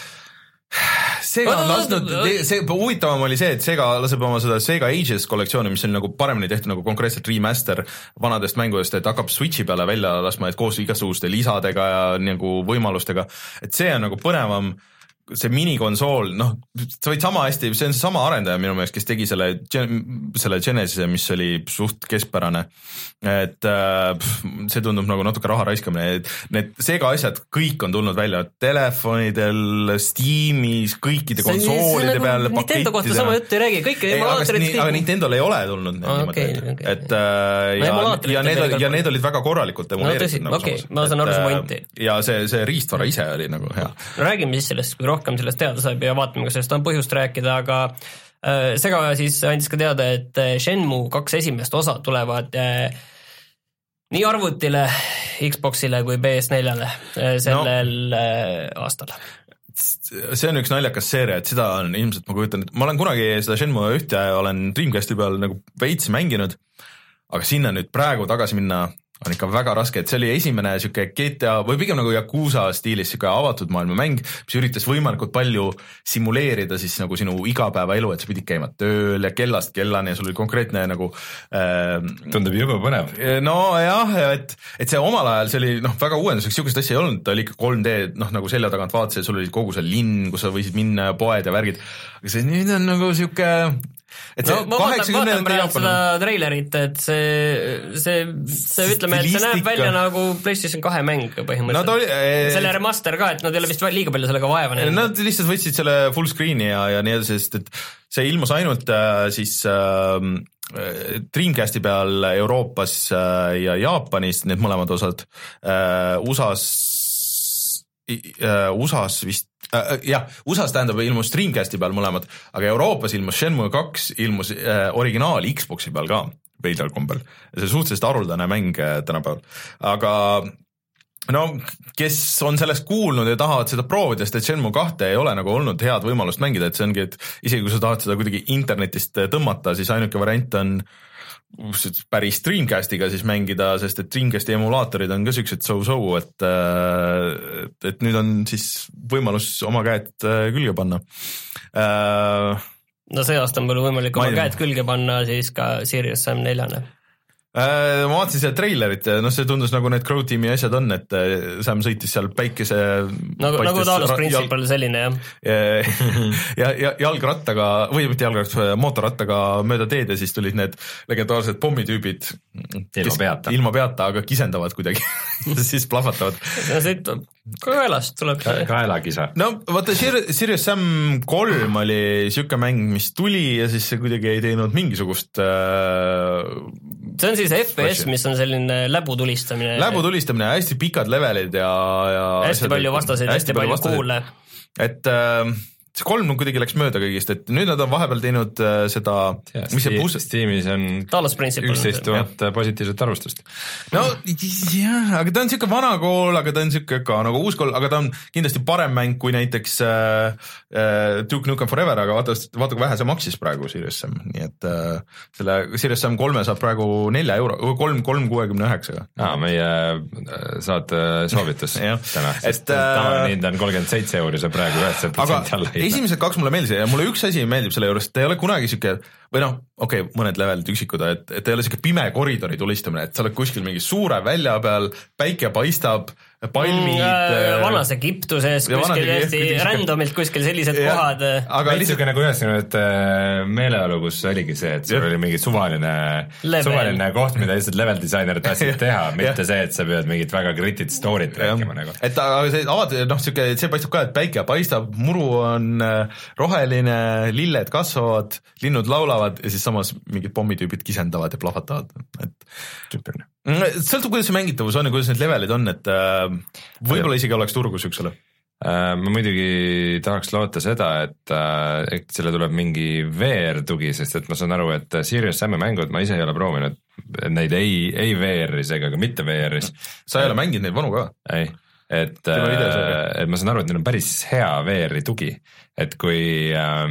Sega on lasnud, see huvitavam oli see, et Sega laseb oma seda Sega Ages kollektsiooni, mis on nagu paremini tehtud nagu konkreetselt remaster vanadest mängudest, et hakkab Switchi peale välja laskma, et koos igasuguste lisadega ja nagu võimalustega, et see on nagu põnevam, see minikonsool, noh, sa võid sama hästi, see on sama arendaja minu meelest, kes tegi selle, selle Genesise, mis oli suht keskpärane, et äh, see tundub nagu natuke raha raiskamine, et need Sega asjad kõik on tulnud välja telefonidel, Steamis, kõikide see, konsoolide peale, pakettidena. Nintendo kohta sama juttu ei räägi, kõik emulaatorid. Aga Nintendo'l ei ole tulnud need ah, niimoodi, okay, okay. et äh, ja, ja, need olid, ja need olid väga korralikult emuleeritud. No, nagu okei, okay, ma saan aru su pointi. Ja see, see riistvara ise oli nagu hea. No räägime siis sellest, kui rohkem sellest teada saab ja vaatame, kas sellest on põhjust rääkida, aga äh, Sega siis andis ka teada, et Shenmue kaks esimest osa tulevad äh, nii arvutile, Xboxile kui P S neljale äh, sellel no, äh, aastal. See on üks naljakas seeria, et seda on ilmselt, ma kujutan, et ma olen kunagi seda Shenmue ühte olen Dreamcasti peal nagu veits mänginud, aga sinna nüüd praegu tagasi minna on ikka väga raske, et see oli esimene siuke G T A või pigem nagu Yakuza stiilis siuke avatud maailma mäng, mis üritas võimalikult palju simuleerida siis nagu sinu igapäevaelu, et sa pidid käima tööl ja kellast kellani ja sul oli konkreetne nagu äh, tundub juba põnev. No jah, et, et see omal ajal see oli noh, väga uuenduseks, siukest asja ei olnud, ta oli ikka kolm D noh, nagu selja tagant vaatasid, sul oli kogu see linn, kus sa võisid minna ja poed ja värgid, aga see nüüd on nagu siuke et see no, vaatan praegu seda treilerit, et see, see, see ütleme, et see näeb välja nagu PlayStation kahe mäng põhimõtteliselt. No, oli, ee, selle remaster ka, et nad ei ole vist liiga palju sellega vaeva näinud. Nad lihtsalt võtsid selle full screen'i ja, ja nii edasi, sest et see ilmus ainult äh, siis äh, Dreamcasti peal Euroopas äh, ja Jaapanis, need mõlemad osad äh, U S A-s äh, U S A-s vist Uh, jah, U S A-s tähendab ilmus Dreamcasti peal mõlemad, aga Euroopas ilmus Shenmue kaks, ilmus äh, originaal Xboxi peal ka, veidral kombel. See suhteliselt haruldane mäng tänapäeval. Aga no, kes on sellest kuulnud ja tahavad seda proovida, sest et Shenmue kahte ei ole nagu olnud head võimalust mängida, et see ongi, et isegi kui sa tahad seda kuidagi internetist tõmmata, siis ainuke variant on päris Dreamcastiga siis mängida, sest et Dreamcasti emulaatorid on ka siuksed so-so, et, et nüüd on siis võimalus oma käed külge panna. No see aasta on palju võimalik oma käed külge panna siis ka Sirius Sam neljane. Ma vaatasin seda treilerit ja noh, see tundus nagu need Crow Teami asjad on, et Sam sõitis seal päikese nagu, nagu Talos Principal selline, jah. ja, ja jalgrattaga, või mitte jalgrattaga, mootorrattaga mööda teed ja siis tulid need legendaarsed pommitüübid, ilma peata, ilma peata, aga kisendavad kuidagi siis plahvatavad. No see kaelast tuleb see. Kaelakisa. No vaata, Serious Sam kolm oli siuke mäng, mis tuli ja siis see kuidagi ei teinud mingisugust äh, see on siis F P S, mis on selline läbutulistamine. Läbutulistamine, hästi pikad levelid ja, ja hästi palju vastaseid, hästi, hästi palju kuule. Et äh, see kolm kuidagi läks mööda kõigist, et nüüd nad on vahepeal teinud äh, seda ja, mis see puus... Steamis on üksteist tuhat positiivset arvustust. No jah, aga ta on siuke vana kool, aga ta on siuke ka nagu uus kool, aga ta on kindlasti parem mäng kui näiteks äh, äh, Duke Nukem Forever, aga vaata, vaata kui vähe see maksis praegu Serious Sam, nii et äh, selle Serious Sam kolme saab praegu nelja euro, kolm, kolm kuuekümne üheksaga. Aa, meie saate soovitus täna, sest et, tavaline hind on kolmkümmend seitse euri, see praegu üheksakümmend protsenti alla. Esimesed kaks mulle meeldis ja mulle üks asi meeldib selle juures, et ei ole kunagi siuke, või noh, okei okay,, mõned levelid üksikud, et, et ei ole siuke pime koridori tulistamine, et sa oled kuskil mingi suure välja peal, päike paistab, palmid mm,. Vanas Egiptuses, kuskil hästi randomilt kuskil sellised ja, kohad. Aga lihtsalt siuke nagu üheksakümnendate meeleolu, kus oligi see, et sul ja. oli mingi suvaline, suvaline koht, mida lihtsalt level designer tahtsid teha, mitte see, et sa pead mingit väga kritit story't rääkima nagu. Et aga see avad, noh, siuke, see paistab ka, et päike paistab, muru on roheline, lilled kasvavad, linnud laulavad ja siis samas mingid pommitüübid kisendavad ja plahvatavad, et super. Sõltub, kuidas see mängitavus on ja kuidas need levelid on, et võib-olla isegi oleks turgu süksele. Ma muidugi tahaks loota seda, et, et selle tuleb mingi V R-tugi, sest et ma saan aru, et Serious Sam'i mängud ma ise ei ole proovinud neid ei, ei V R-is ega ka mitte V R-is. Sa ei ole mänginud neid vanu ka? Ei, et, et ma saan aru, et neil on päris hea V R-i tugi, et kui,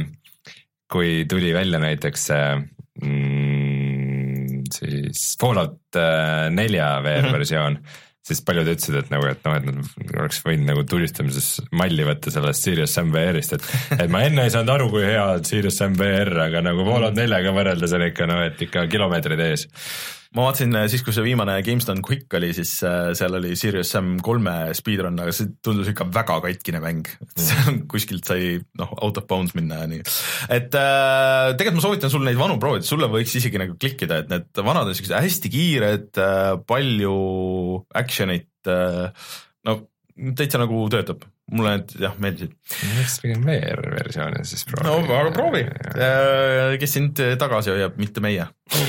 kui tuli välja näiteks mm, siis Fallout nelja V R-versioon, siis paljud ütlesid, et nagu, et noh, et nad oleks võinud nagu tulistamises malli võtta sellest Serious Sam V R-ist, et, et ma enne ei saanud aru, kui hea on Serious Sam V R, aga nagu Fallout neljaga võrreldes on ikka, no, et ikka kilomeetrid ees. Ma vaatasin siis, kui see viimane GameStone Quick oli, siis seal oli Serious Sam kolme speedrun, aga see tundus ikka väga katkine mäng. Mm. Kuskilt sai noh, out of bounds minna ja nii. Et äh, tegelikult ma soovitan sulle neid vanu proovida, sulle võiks isegi nagu klikkida, et need vanad on sellised hästi kiired, palju actionit, no täitsa nagu töötab. Mulle need jah meeldisid. Miks pigem V R-versiooni siis proovi? No aga proovi, kes sind tagasi hoiab, mitte meie.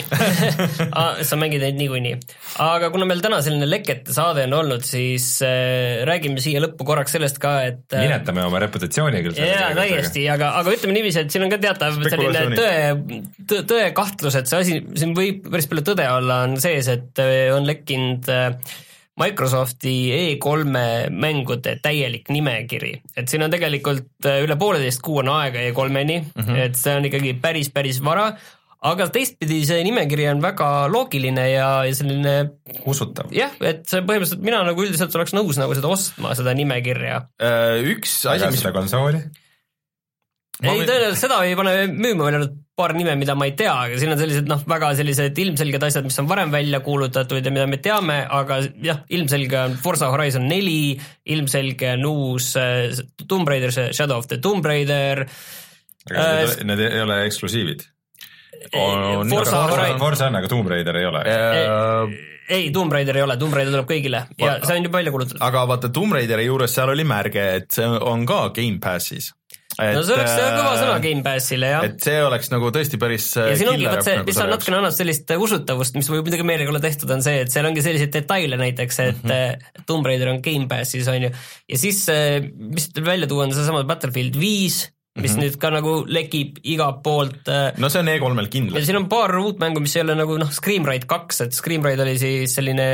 Sa mängid neid niikuinii. Aga kuna meil täna selline lekete saade on olnud, siis äh, räägime siia lõppu korraks sellest ka, et äh, minetame oma reputatsiooni küll. Jaa, täiesti, aga, aga ütleme niiviisi, et siin on ka teatav selline tõe, tõe, tõe kahtlus, et see asi, siin võib päris palju tõde olla, on sees, et on lekkinud äh, Microsofti E kolme mängude täielik nimekiri, et siin on tegelikult üle pooleteist kuu on aega E kolmeni, mm-hmm. et see on ikkagi päris, päris vara, aga teistpidi see nimekiri on väga loogiline ja, ja selline usutav. Jah, et see põhimõtteliselt mina nagu üldiselt oleks nõus nagu seda ostma, seda nimekirja. Üks asi, aga mis seda konsooli? Ei, tõenäoliselt seda ei pane müüma veel paar nime, mida ma ei tea, aga siin on sellised noh, väga sellised ilmselged asjad, mis on varem välja kuulutatud ja mida me teame, aga jah, ilmselge on Forza Horizon neli, ilmselge on uus Tomb Raider, Shadow of the Tomb Raider. Aga äh, need ei ole eksklusiivid? On, Forza, Forza, Forza on, aga Tomb Raider ei ole. Ei, ei, Tomb Raider ei ole, Tomb Raider tuleb kõigile ja see on juba välja kuulutatud. Aga vaata, Tomb Raideri juures seal oli märge, et see on ka Game Passis. Et, no see oleks kõva sõna Game Passile, jah. Et see oleks nagu tõesti päris ja siin ongi, võt see, mis on natukene annab sellist usutavust, mis võib midagi meelega olla tehtud, on see, et seal ongi selliseid detaile näiteks, et mm-hmm. Tomb Raider on Game Passis, on ju. Ja siis, mis välja tuua, on see sama Battlefield viis, mis mm-hmm. nüüd ka nagu lekib igalt poolt. No see on E kolmel kindlalt. Ja siin on paar uut mängu, mis ei ole nagu noh, Scream Ride kaks, et Scream Ride oli siis selline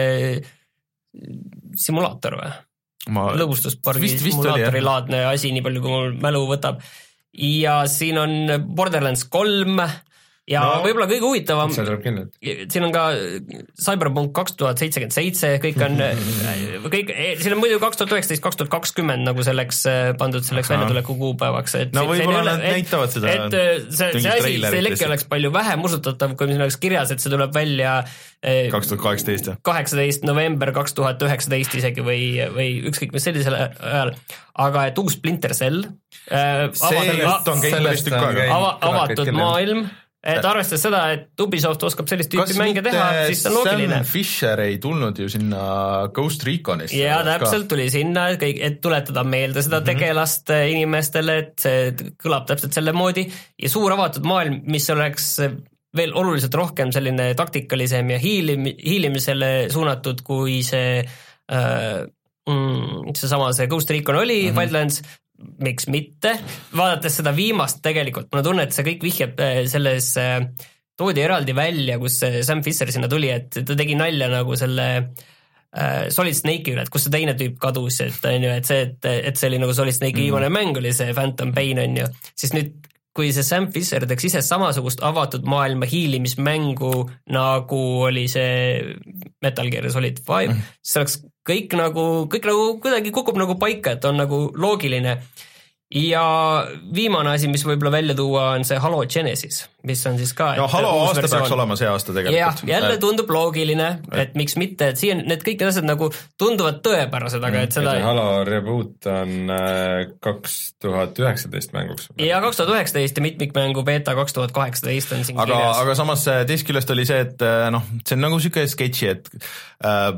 simulaator või? lõbustuspargi simulaatorilaadne asi, nii palju kui mul mälu võtab. Ja siin on Borderlands kolm ja no, võib-olla kõige huvitavam, siin on ka Cyberpunk kaks tuhat seitsekümmend seitse, kõik on, kõik, siin on muidu kaks tuhat üheksateist kaks tuhat kakskümmend nagu selleks pandud selleks väljatuleku kuupäevaks. Et no võib-olla nad näitavad seda. Et see, see asi, see lekki oleks palju vähem usutatav, kui siin oleks kirjas, et see tuleb välja kaks tuhat kaheksateist kaheksateist november kaks tuhat üheksateist isegi või, või ükskõik mis sellisel ajal. Aga et uus Splinter Cell, see avatud, on ava, avatud maailm, et arvestades seda, et Ubisoft oskab sellist tüüpi mänge teha, siis see on loogiline. Sam Fisher ei tulnud ju sinna Ghost Reconist. Ja täpselt tuli sinna, et tuletada meelde seda tegelast mm-hmm. inimestele, et see kõlab täpselt selle moodi ja suur avatud maailm, mis oleks veel oluliselt rohkem selline taktikalisem ja hiilim, hiilimisele suunatud, kui see äh, mm, see sama see Ghost Recon oli mm-hmm. Wildlands, miks mitte, vaadates seda viimast tegelikult, mulle tunne, et see kõik vihjab selles, toodi eraldi välja, kus Sam Fisher sinna tuli, et ta tegi nalja nagu selle äh, Solid Snake'i üle, et kus see teine tüüp kadus, et, et see, et, et see oli nagu Solid Snake'i viimane mm. mäng oli see Phantom Pain on ju, siis nüüd kui see Sam Fisher teeks ise samasugust avatud maailma hiilimismängu, nagu oli see Metal Gear Solid viis, mm. siis oleks kõik nagu, kõik nagu kuidagi kukub nagu paika, et on nagu loogiline. Ja viimane asi, mis võib-olla välja tuua, on see Halo Genesis, mis on siis ka... No Halo aasta versioon. Peaks olema see aasta tegelikult. Ja, jälle tundub loogiline, et miks mitte, et siin need kõik asjad nagu tunduvad tõepärased, aga et seda... Halo Reboot on kaks tuhat üheksateist mänguks. Ja kaks tuhat üheksateist ja mitmikmängu beta kaks tuhat kaheksateist on siin aga, kirjas. Aga samas teist küljest oli see, et noh, see on nagu siuke sketši, et äh,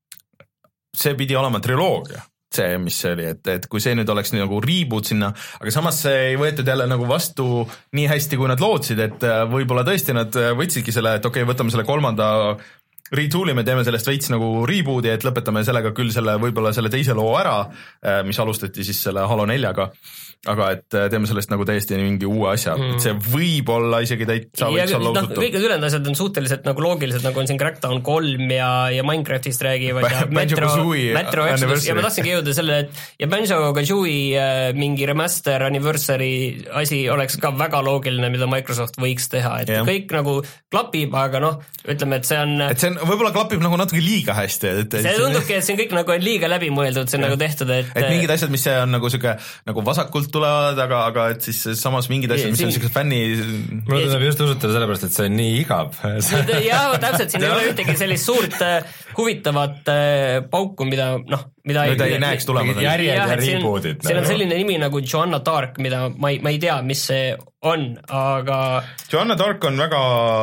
see pidi olema triloogia, see, mis see oli, et, et kui see nüüd oleks nagu reboot sinna, aga samas see ei võetud jälle nagu vastu nii hästi, kui nad lootsid, et võib-olla tõesti nad võtsidki selle, et okei okay,, võtame selle kolmanda retool'i, me teeme sellest veits nagu reboot'i, et lõpetame sellega küll selle, võib-olla selle teise loo ära, mis alustati siis selle Halo neljaga, aga et teeme sellest nagu täiesti mingi uue asja, mm. et see võib olla isegi täitsa võiks olla no, usutu. Kõik need ülejäänud asjad on suhteliselt nagu loogilised, nagu on siin Crackdown kolm ja, ja Minecraftist räägivad ja Metro, Metro Exodus ja ma tahtsingi jõuda selle, et ja Banjo-Kazooie äh, mingi remaster anniversary asi oleks ka väga loogiline, mida Microsoft võiks teha, et yeah. kõik nagu klapib, aga noh, ütleme, et see on et see on, võib-olla klapib nagu natuke liiga hästi et, et see tundubki, et see on kõik nagu on liiga läbi mõeldud, see on yeah. nagu tehtud, et et mingid asjad, mis see on nagu siuke nagu vasakult tulevad, aga, aga et siis samas mingid asjad, mis siin... on siuksed fänni... Mulle tuleb just usutav sellepärast, et see on nii igav. Jah, täpselt, siin ei ole ühtegi sellist suurt huvitavat pauku, mida noh, mida mida ei, ei näeks tulemas. Järjed ja rebootid. Siin on selline nimi nagu Joanna Dark, mida ma ei, ma ei tea, mis see on, aga... Joanna Dark on väga...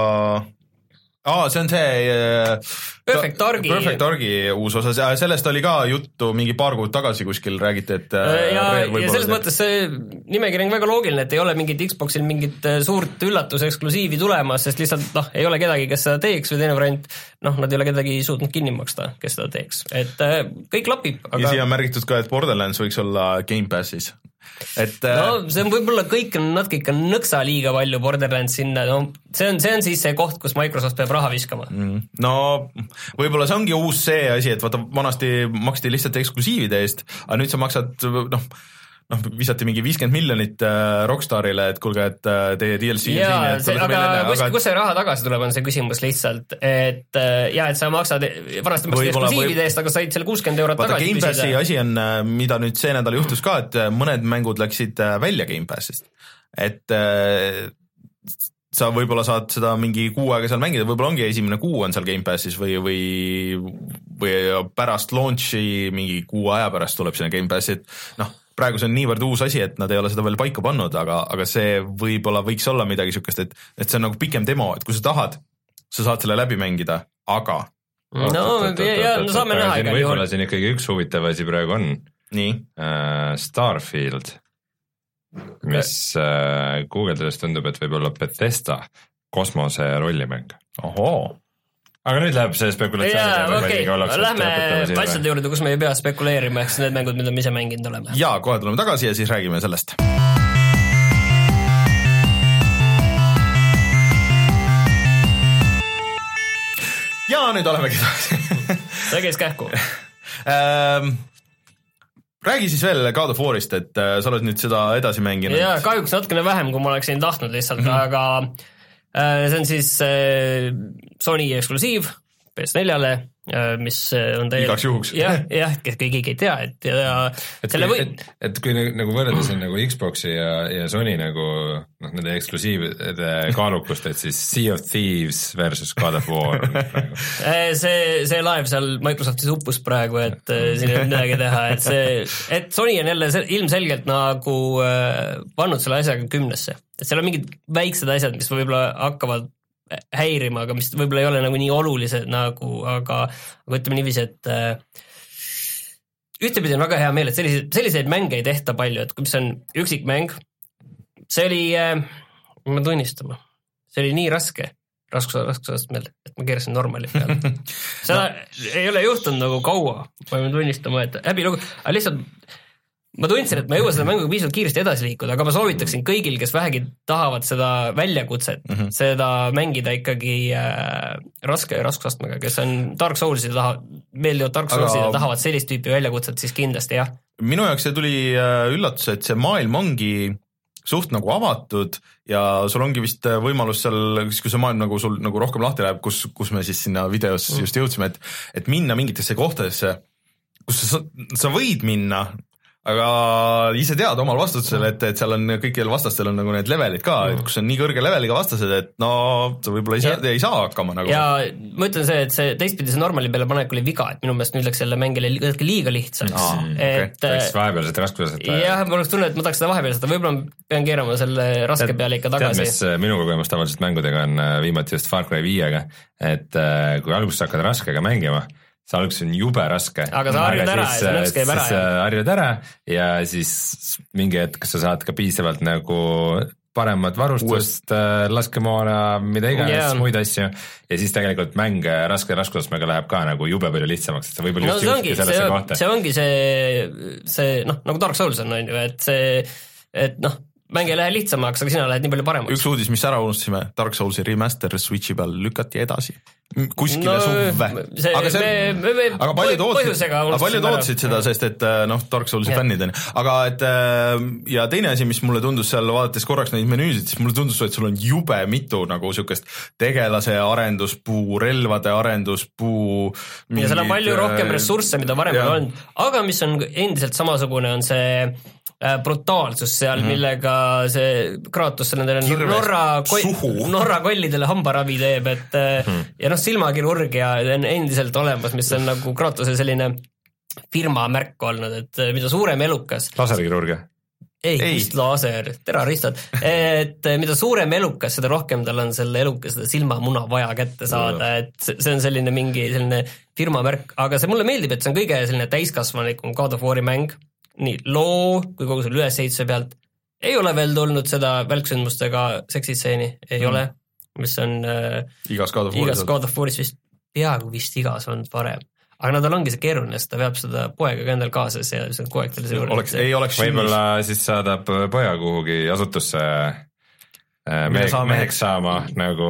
Aa, see on see Perfect Dargi Perfect Dargi uus osa, sellest oli ka juttu mingi paar kuud tagasi kuskil räägiti, et ja, ja selles mõttes see nimekiri on väga loogiline, et ei ole mingit Xboxil mingit suurt üllatus eksklusiivi tulemas, sest lihtsalt noh, ei ole kedagi, kes seda teeks või teine variant, noh, nad ei ole kedagi suutnud kinni maksta, kes seda teeks, et kõik klapib aga... Ja siia on märgitud ka, et Borderlands võiks olla Game Passis et no see on võib-olla kõik on natuke ikka nõksa liiga palju Borderlands sinna, no see on, see on siis see koht, kus Microsoft peab raha viskama. Mm, no võib-olla see ongi uus see asi, et vaata vanasti maksti lihtsalt eksklusiivide eest, aga nüüd sa maksad noh, noh, visati mingi viiskümmend miljonit äh, Rockstarile, et kuulge, et äh, teie D L C ja, see, aga kus, aga... kus see raha tagasi tuleb, on see küsimus lihtsalt, et äh, ja, et sa maksad vanasti maksad eksklusiivide või... eest, aga said selle kuuskümmend eurot vaata, tagasi Game Passi asi on, mida nüüd see nädal juhtus ka, et mõned mängud läksid välja Game Passist, et äh, sa võib-olla saad seda mingi kuu aega seal mängida, võib-olla ongi esimene kuu on seal Game Passis või, või, või pärast launchi mingi kuu aja pärast tuleb sinna Game Passi, et noh, praegu see on niivõrd uus asi, et nad ei ole seda veel paika pannud, aga, aga see võib-olla võiks olla midagi sükest, et, et see on nagu pikem demo, et kui sa tahad, sa saad selle läbi mängida, aga no, ja no saame näha igal juhul. Võib-olla siin ikkagi üks huvitav asi praegu on. Nii? Uh, Starfield, mis uh, Google'des tundub, et võib olla Bethesda kosmose rollimäng. Ohoo. Aga nüüd läheb see spekulatsioon. Jaa, okei, okay. Lähme asjade juurde, kus me ei pea spekuleerima, eks need mängud, mida me ise mänginud oleme. Jaa, kohe tuleme tagasi ja siis räägime sellest. Ja nüüd olemegi tagasi. See käis kähku. ähm, räägi siis veel God of War'ist, et äh, sa oled nüüd seda edasi mänginud. Jaa, kahjuks natukene vähem, kui ma oleksin tahtnud lihtsalt, mm-hmm. aga... see on siis Sony eksklusiiv P S neljale mis on täiel... igaks juhuks. jah, jah, kes keegi ei tea, et ja et, kui, või... et, et kui nagu võrreldes nagu Xboxi ja, ja Sony nagu noh, nende eksklusiivide kaalukust, et siis Sea of Thieves versus God of War praegu. see, see laev seal Microsoftis uppus praegu, et siin ei ole midagi teha, et see, et Sony on jälle ilmselgelt nagu pannud selle asjaga kümnesse, et seal on mingid väiksed asjad, mis võib-olla hakkavad häirima, aga mis võib-olla ei ole nagu nii olulised nagu, aga, aga ütleme niiviisi, et äh, ühtepidi on väga hea meel, et selliseid, selliseid mänge ei tehta palju, et mis on üksikmäng, see oli äh,, ma tunnistama, see oli nii raske, raskus, raskusastmel, et ma keerasin normali peale. Seda no. ei ole juhtunud nagu kaua, ma pean tunnistama, et häbilugu, aga lihtsalt ma tundsin, et ma ei jõua seda mänguga piisavalt kiiresti edasi liikuda, aga ma soovitaksin kõigil, kes vähegi tahavad seda väljakutset, mm -hmm. seda mängida ikkagi äh, raske raskusastmega, kes on Dark Souls'id ja tahavad, meeldivad Dark Souls'id aga... ja tahavad sellist tüüpi väljakutset, siis kindlasti jah. Minu jaoks see tuli üllatus, et see maailm ongi suht nagu avatud ja sul ongi vist võimalus seal, kui see maailm nagu sul nagu rohkem lahti läheb, kus, kus me siis sinna videos mm. just jõudsime, et, et minna mingitesse kohtadesse, kus sa, sa võid minna, aga ise tead omal vastutusele, et, et seal on kõikidel vastastel on nagu need levelid ka, et kus on nii kõrge leveliga vastased, et no sa võib-olla ei saa, ei saa hakkama nagu. Ja ma ütlen see, et see teistpidi see normali peale panek oli viga, et minu meelest nüüd läks selle mängile liiga lihtsaks. Aa, et okay. Läks vahepealset raskusest. Jah, ma oleks tunne, et ma tahaks seda vahepealset, võib-olla pean keerama selle raske tead, peale ikka tagasi. Tead, mis minu kogemus tavaliselt mängudega on viimati just Far Cry viiega, et kui alguses hakkad raskega mängima, see alguses on jube raske. Aga sa harjud ära ja see nõks käib ära. Siis harjud ära ja siis mingi hetk sa saad ka piisavalt nagu paremat varustust, laskemoona, mida iganes, yeah. muid asju ja siis tegelikult mäng raske raskusastmega läheb ka nagu jube palju lihtsamaks, et sa võib-olla no, just jõudki sellesse see, kohta. See ongi see, see noh, nagu Dark Souls on, on ju, et see, et noh, mäng ei lähe lihtsamaks, aga sina lähed nii palju paremaks. Üks uudis, mis ära unustasime, Dark Soulsi remaster Switchi peal lükati edasi. Kuskile no, suve. See, aga, see, me, me, me, aga paljud ootsid, paljud ootsid seda, sest et noh, Dark Soulsi yeah. fännid on. Aga et ja teine asi, mis mulle tundus seal vaadates korraks neid menüüsid, siis mulle tundus, et sul on jube mitu nagu sükest tegelase arenduspuu, relvade arenduspuu. Ja seal on palju rohkem ressursse, mida varem on olnud. Aga mis on endiselt samasugune, on see brutaalsus seal, mm-hmm. millega see Kratos nendele Norra, koll, Norra kollidele hambaravi teeb, et mm-hmm. ja noh, silmakirurgia on endiselt olemas, mis on nagu Kratose selline firma märk olnud, et mida suurem elukas. Laserkirurgia? Ei, vist laser, terroristad. Et mida suurem elukas, seda rohkem tal on selle elukas, seda silmamuna vaja kätte saada, et see on selline mingi selline firma märk, aga see mulle meeldib, et see on kõige selline täiskasvanikum God of War'i mäng, nii loo kui kogu selle ülesehituse pealt. Ei ole veel tulnud seda välksündmustega seksitseeni, ei mm. ole, mis on äh, igas God of War'is, igas God of War'is vist, peaaegu vist igas on parem. Aga no tal ongi see keeruline, sest ta veab seda poega ka endal kaasas ja see on kogu aeg talle see juurde. Oleks, ei oleks võib-olla siis saadab poja kuhugi asutusse äh, meheks, meheks saama nagu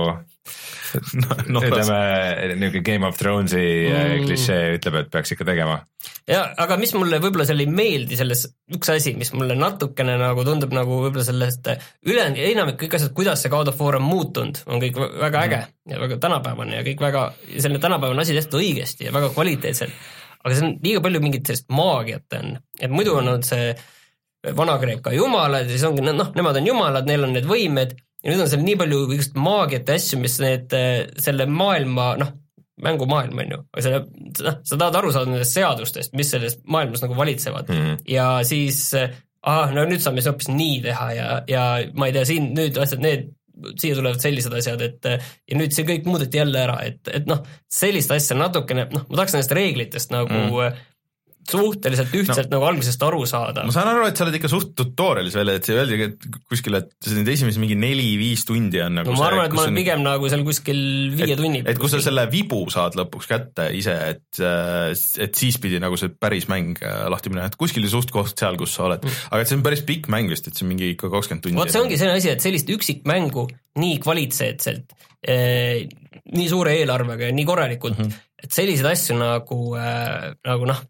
no, no, ütleme, niuke Game of Thronesi mm. klišee ütleb, et peaks ikka tegema. Ja, aga mis mulle võib-olla seal ei meeldi selles, üks asi, mis mulle natukene nagu tundub nagu võib-olla sellest üle, enamik kõik asjad, kuidas see God of War on muutunud, on kõik väga äge mm. ja väga tänapäevane ja kõik väga, selline tänapäevane asi tehtud õigesti ja väga kvaliteetselt. Aga see on liiga palju mingit sellist maagiat on, et muidu on olnud see Vana-Kreeka jumalad ja siis ongi, noh, nemad on jumalad, neil on need võimed ja nüüd on seal nii palju maagiat ja asju, mis need selle maailma, noh, mängumaailm on ju, aga selle, noh, sa tahad aru saada nendest seadustest, mis selles maailmas nagu valitsevad mm. ja siis, ah, no nüüd saame siis hoopis nii teha ja, ja ma ei tea, siin nüüd asjad, need, siia tulevad sellised asjad, et ja nüüd see kõik muudeti jälle ära, et, et noh, sellist asja natukene, noh, ma tahaks nendest reeglitest nagu mm. suhteliselt ühtselt no, nagu algusest aru saada. Ma saan aru, et sa oled ikka suht tutorialis veel, et see öeldi kuskil, et see nüüd esimese mingi neli-viis tundi on nagu no, ma arvan, et ma olen pigem nagu seal kuskil viie et, tunni. Et kui sa selle vibu saad lõpuks kätte ise, et, et siis pidi nagu see päris mäng lahti minna, et kuskil suht koht seal, kus sa oled. Mm. Aga et see on päris pikk mäng vist, et see on mingi ikka kakskümmend tundi. Vot see ongi selline asi, et sellist üksikmängu nii kvaliteetselt, eh, nii suure eelarvega ja nii korralikult, mm -hmm. et selliseid asju nagu, eh, nagu noh,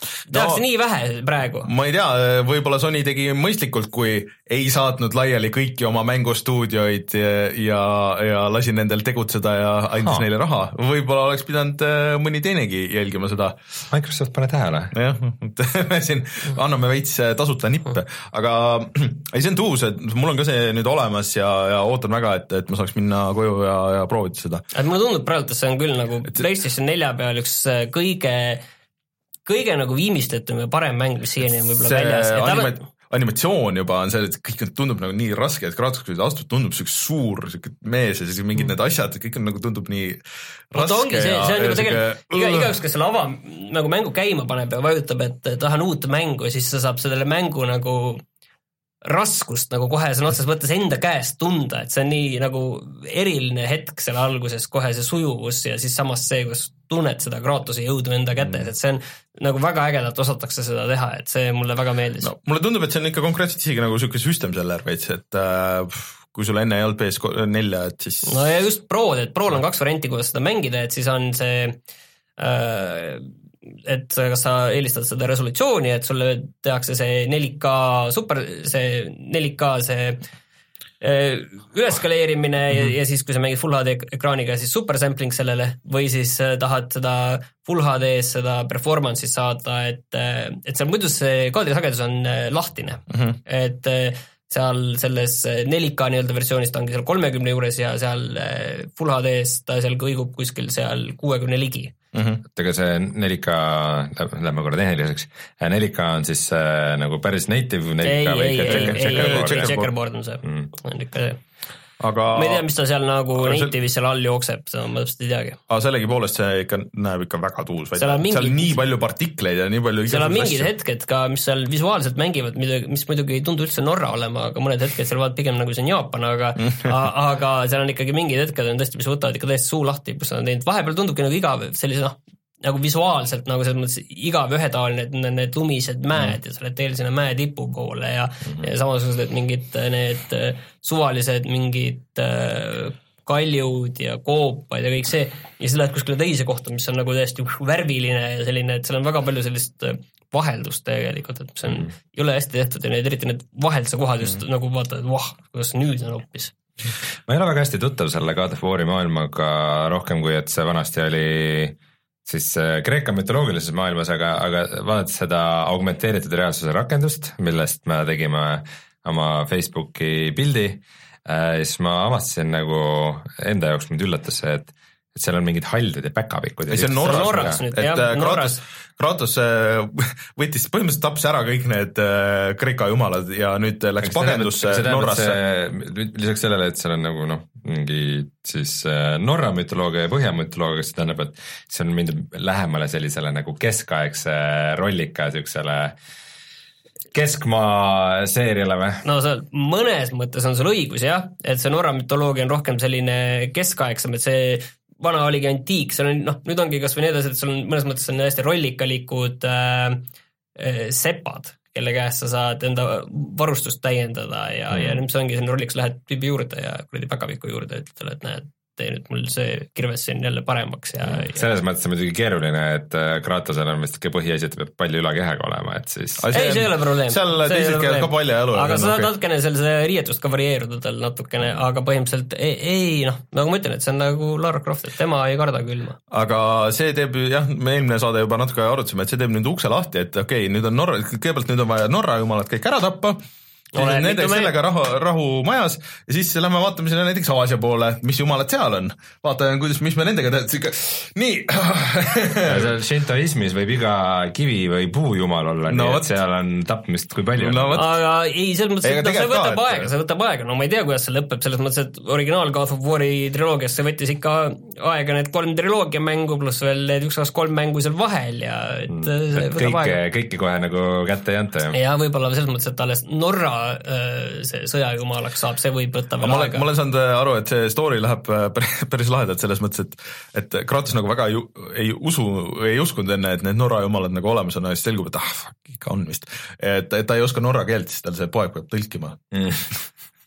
tehakse no, nii vähe praegu. Ma ei tea, võib-olla Sony tegi mõistlikult, kui ei saatnud laiali kõiki oma mängustuudioid ja, ja, ja lasi nendel tegutseda ja andis ha. neile raha. Võib-olla oleks pidanud mõni teinegi jälgima seda. Microsoft pane tähele. Jah, me siin anname veits tasuta nippe, aga ei, see on tuus, et mul on ka see nüüd olemas ja, ja ootan väga, et, et ma saaks minna koju ja, ja proovida seda. Et mulle tundub praegu, et see on küll nagu et... PlayStation nelja peal üks kõige kõige nagu viimistletum ja parem mäng, mis siiani on võib-olla väljas. Anima, animatsioon juba on see, et kõik tundub nagu nii raske, et Kratos, kui ta astub, tundub selline suur mees ja siis mingid mm. need asjad, kõik on nagu tundub nii raske. Ongi, see, see on juba tegelikult iga, igaüks, kes selle ava nagu mängu käima paneb ja vajutab, et tahan uut mängu ja siis sa saab selle mängu nagu raskust nagu kohe sõna otseses mõttes enda käest tunda, et see on nii nagu eriline hetk selle alguses, kohe see sujuvus ja siis samas see, kus tunned seda Kratose jõudu enda kätes, et see on nagu väga ägedalt osatakse seda teha, et see mulle väga meeldis. No, mulle tundub, et see on ikka konkreetselt isegi nagu selline süsteem seller veits, et äh, kui sul enne ei olnud P S nelja, et siis... No ja just Prod, et Prol on kaks varianti, kuidas seda mängida, et siis on see... Äh, et kas sa eelistad seda resolutsiooni, et sulle tehakse see neli K super, see neli K see üleskaleerimine mm-hmm. ja, ja siis kui sa mängid Full H D ekraaniga, siis super sampling sellele või siis tahad seda Full H D-s seda performance'i saada, et, et seal muidu see kaadrisagedus on lahtine, mm-hmm. et seal selles neli K nii-öelda versioonis ta ongi seal kolmekümne juures ja seal Full H D-s ta seal kõigub kuskil seal kuuekümne ligi. Mm-hmm. Ega see neli K, lähme korra tehniliseks, neli K on siis äh, nagu päris native neli K ei, ei, ei, ei, checkerboard on see, mm. on ikka see. Aga... ma ei tea, mis ta seal nagu native'is seal all jookseb, seda ma täpselt ei teagi. Aga sellegi poolest see ikka näeb ikka väga tuus välja. Mingid... seal on nii palju partikleid ja nii palju seal on mingid asju. Hetked ka, mis seal visuaalselt mängivad, mis muidugi ei tundu üldse Norra olema, aga mõned hetked seal vaat pigem nagu see on Jaapan, aga, aga seal on ikkagi mingid hetked on tõesti, mis võtavad ikka täiesti suu lahti, kus on teinud. Vahepeal tundubki nagu igav sellise noh, nagu visuaalselt nagu selles mõttes igav ühetaoline, et need lumised mäed mm. ja sa oled teel sinna mäe tipu poole ja, mm-hmm. ja samasugused mingid need suvalised mingid kaljud ja koopad ja kõik see ja siis lähed kuskile teise kohta, mis on nagu täiesti värviline ja selline, et seal on väga palju sellist vaheldust tegelikult, et see on, mm. ei ole hästi tehtud ja need, eriti need vahelduse kohad just mm. nagu vaatad, et vah, kuidas nüüd on hoopis. Ma ei ole väga hästi tuttav selle God of War'i maailmaga rohkem kui, et see vanasti oli siis Kreeka mütoloogilises maailmas, aga, aga vaadates seda augmenteeritud reaalsuse rakendust, millest me tegime oma Facebooki pildi, siis ma avastasin nagu enda jaoks mind üllatas see, et, et seal on mingid haldid ja päkapikud. Ja see on Norras, Norras nüüd, et jah, Kratos, Kratos võttis põhimõtteliselt tappis ära kõik need Kreeka jumalad ja nüüd läks pagendusse Norrasse. Lisaks sellele, et seal on nagu noh, mingi siis Norra mütoloogia ja Põhja mütoloogia, see tähendab, et see on mindud lähemale sellisele nagu keskaegse rollika süksele keskmaa seeriale või? No see mõnes mõttes on sul õigus jah, et see Norra mütoloogia on rohkem selline keskaegsam, et see vana oligi antiik, seal on, noh, nüüd ongi kas või need asjad, et sul on mõnes mõttes on hästi rollikalikud äh, äh, sepad, kelle käest sa saad enda varustust täiendada ja, mm. ja nüüd see ongi selline rolliks, lähed tüübi juurde ja kuradi päkaviku juurde, ütled talle, et näed, tee nüüd mul see kirves siin jälle paremaks ja, ja... selles mõttes on muidugi keeruline, et Kratosel on vist ikka põhiasi, et peab palju ülakehaga olema, et siis ei, see ei ole probleem seal teised käivad ka palja jalu aga sa saad natukene seal see riietust ka varieeruda tal natukene, aga põhimõtteliselt ei, ei noh, nagu ma ütlen, et see on nagu Lara Croft, et tema ei karda külma aga see teeb, jah, me eelmine saade juba natuke arutasime, et see teeb nüüd ukse lahti, et okei, okay, nüüd on Norra, kõigepealt nüüd on vaja Norra jumalad kõik ära tappa siis on nende sellega rahu, rahu majas ja siis lähme vaatame sinna näiteks Aasia poole, mis jumalad seal on. Vaatame, kuidas, mis me nendega teed. Nii. seal shintoismis võib iga kivi või puu jumal olla, no, nii et seal on tapmist kui palju. No, aga ei, selles mõttes, et no, see võtab ka, aega, see võtab aega. No ma ei tea, kuidas see lõpeb, selles mõttes, et originaal God of War'i triloogias see võttis ikka aega need kolm triloogia mängu, pluss veel need üks kaks kolm mängu seal vahel ja et see võtab kõik, aega. Kõiki kohe nagu kätte ei anta. Ja võib-olla selles mõttes, et alles Norra see sõjajumalaks saab, see võib võtta veel ma aega. Ma olen saanud aru, et see story läheb päris, päris lahedalt selles mõttes, et, et Kratos nagu väga ju, ei usu, ei uskunud enne, et need Norra jumalad nagu olemas on, ja siis selgub, et ah, fuck, ikka on vist. Et, et ta ei oska norra keelt, siis tal see poeg peab tõlkima. Mm.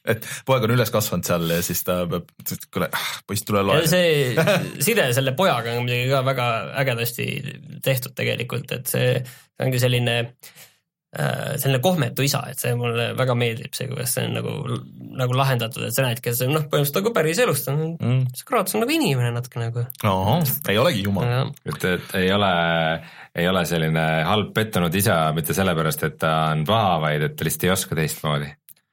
et poeg on üles kasvanud seal ja siis ta peab, kuule, poiss tule loe. see side selle pojaga on midagi ka väga ägedasti tehtud tegelikult, et see ongi selline selline kohmetu isa, et see mulle väga meeldib see, kuidas see on nagu, nagu lahendatud, et sa näed, kes on noh, põhimõtteliselt nagu päris elust on, mm. see Kratos on nagu inimene natuke nagu. Oho, ei olegi jumal. Et, et ei ole, ei ole selline halb pettunud isa mitte sellepärast, et ta on paha, vaid et ta lihtsalt ei oska teistmoodi.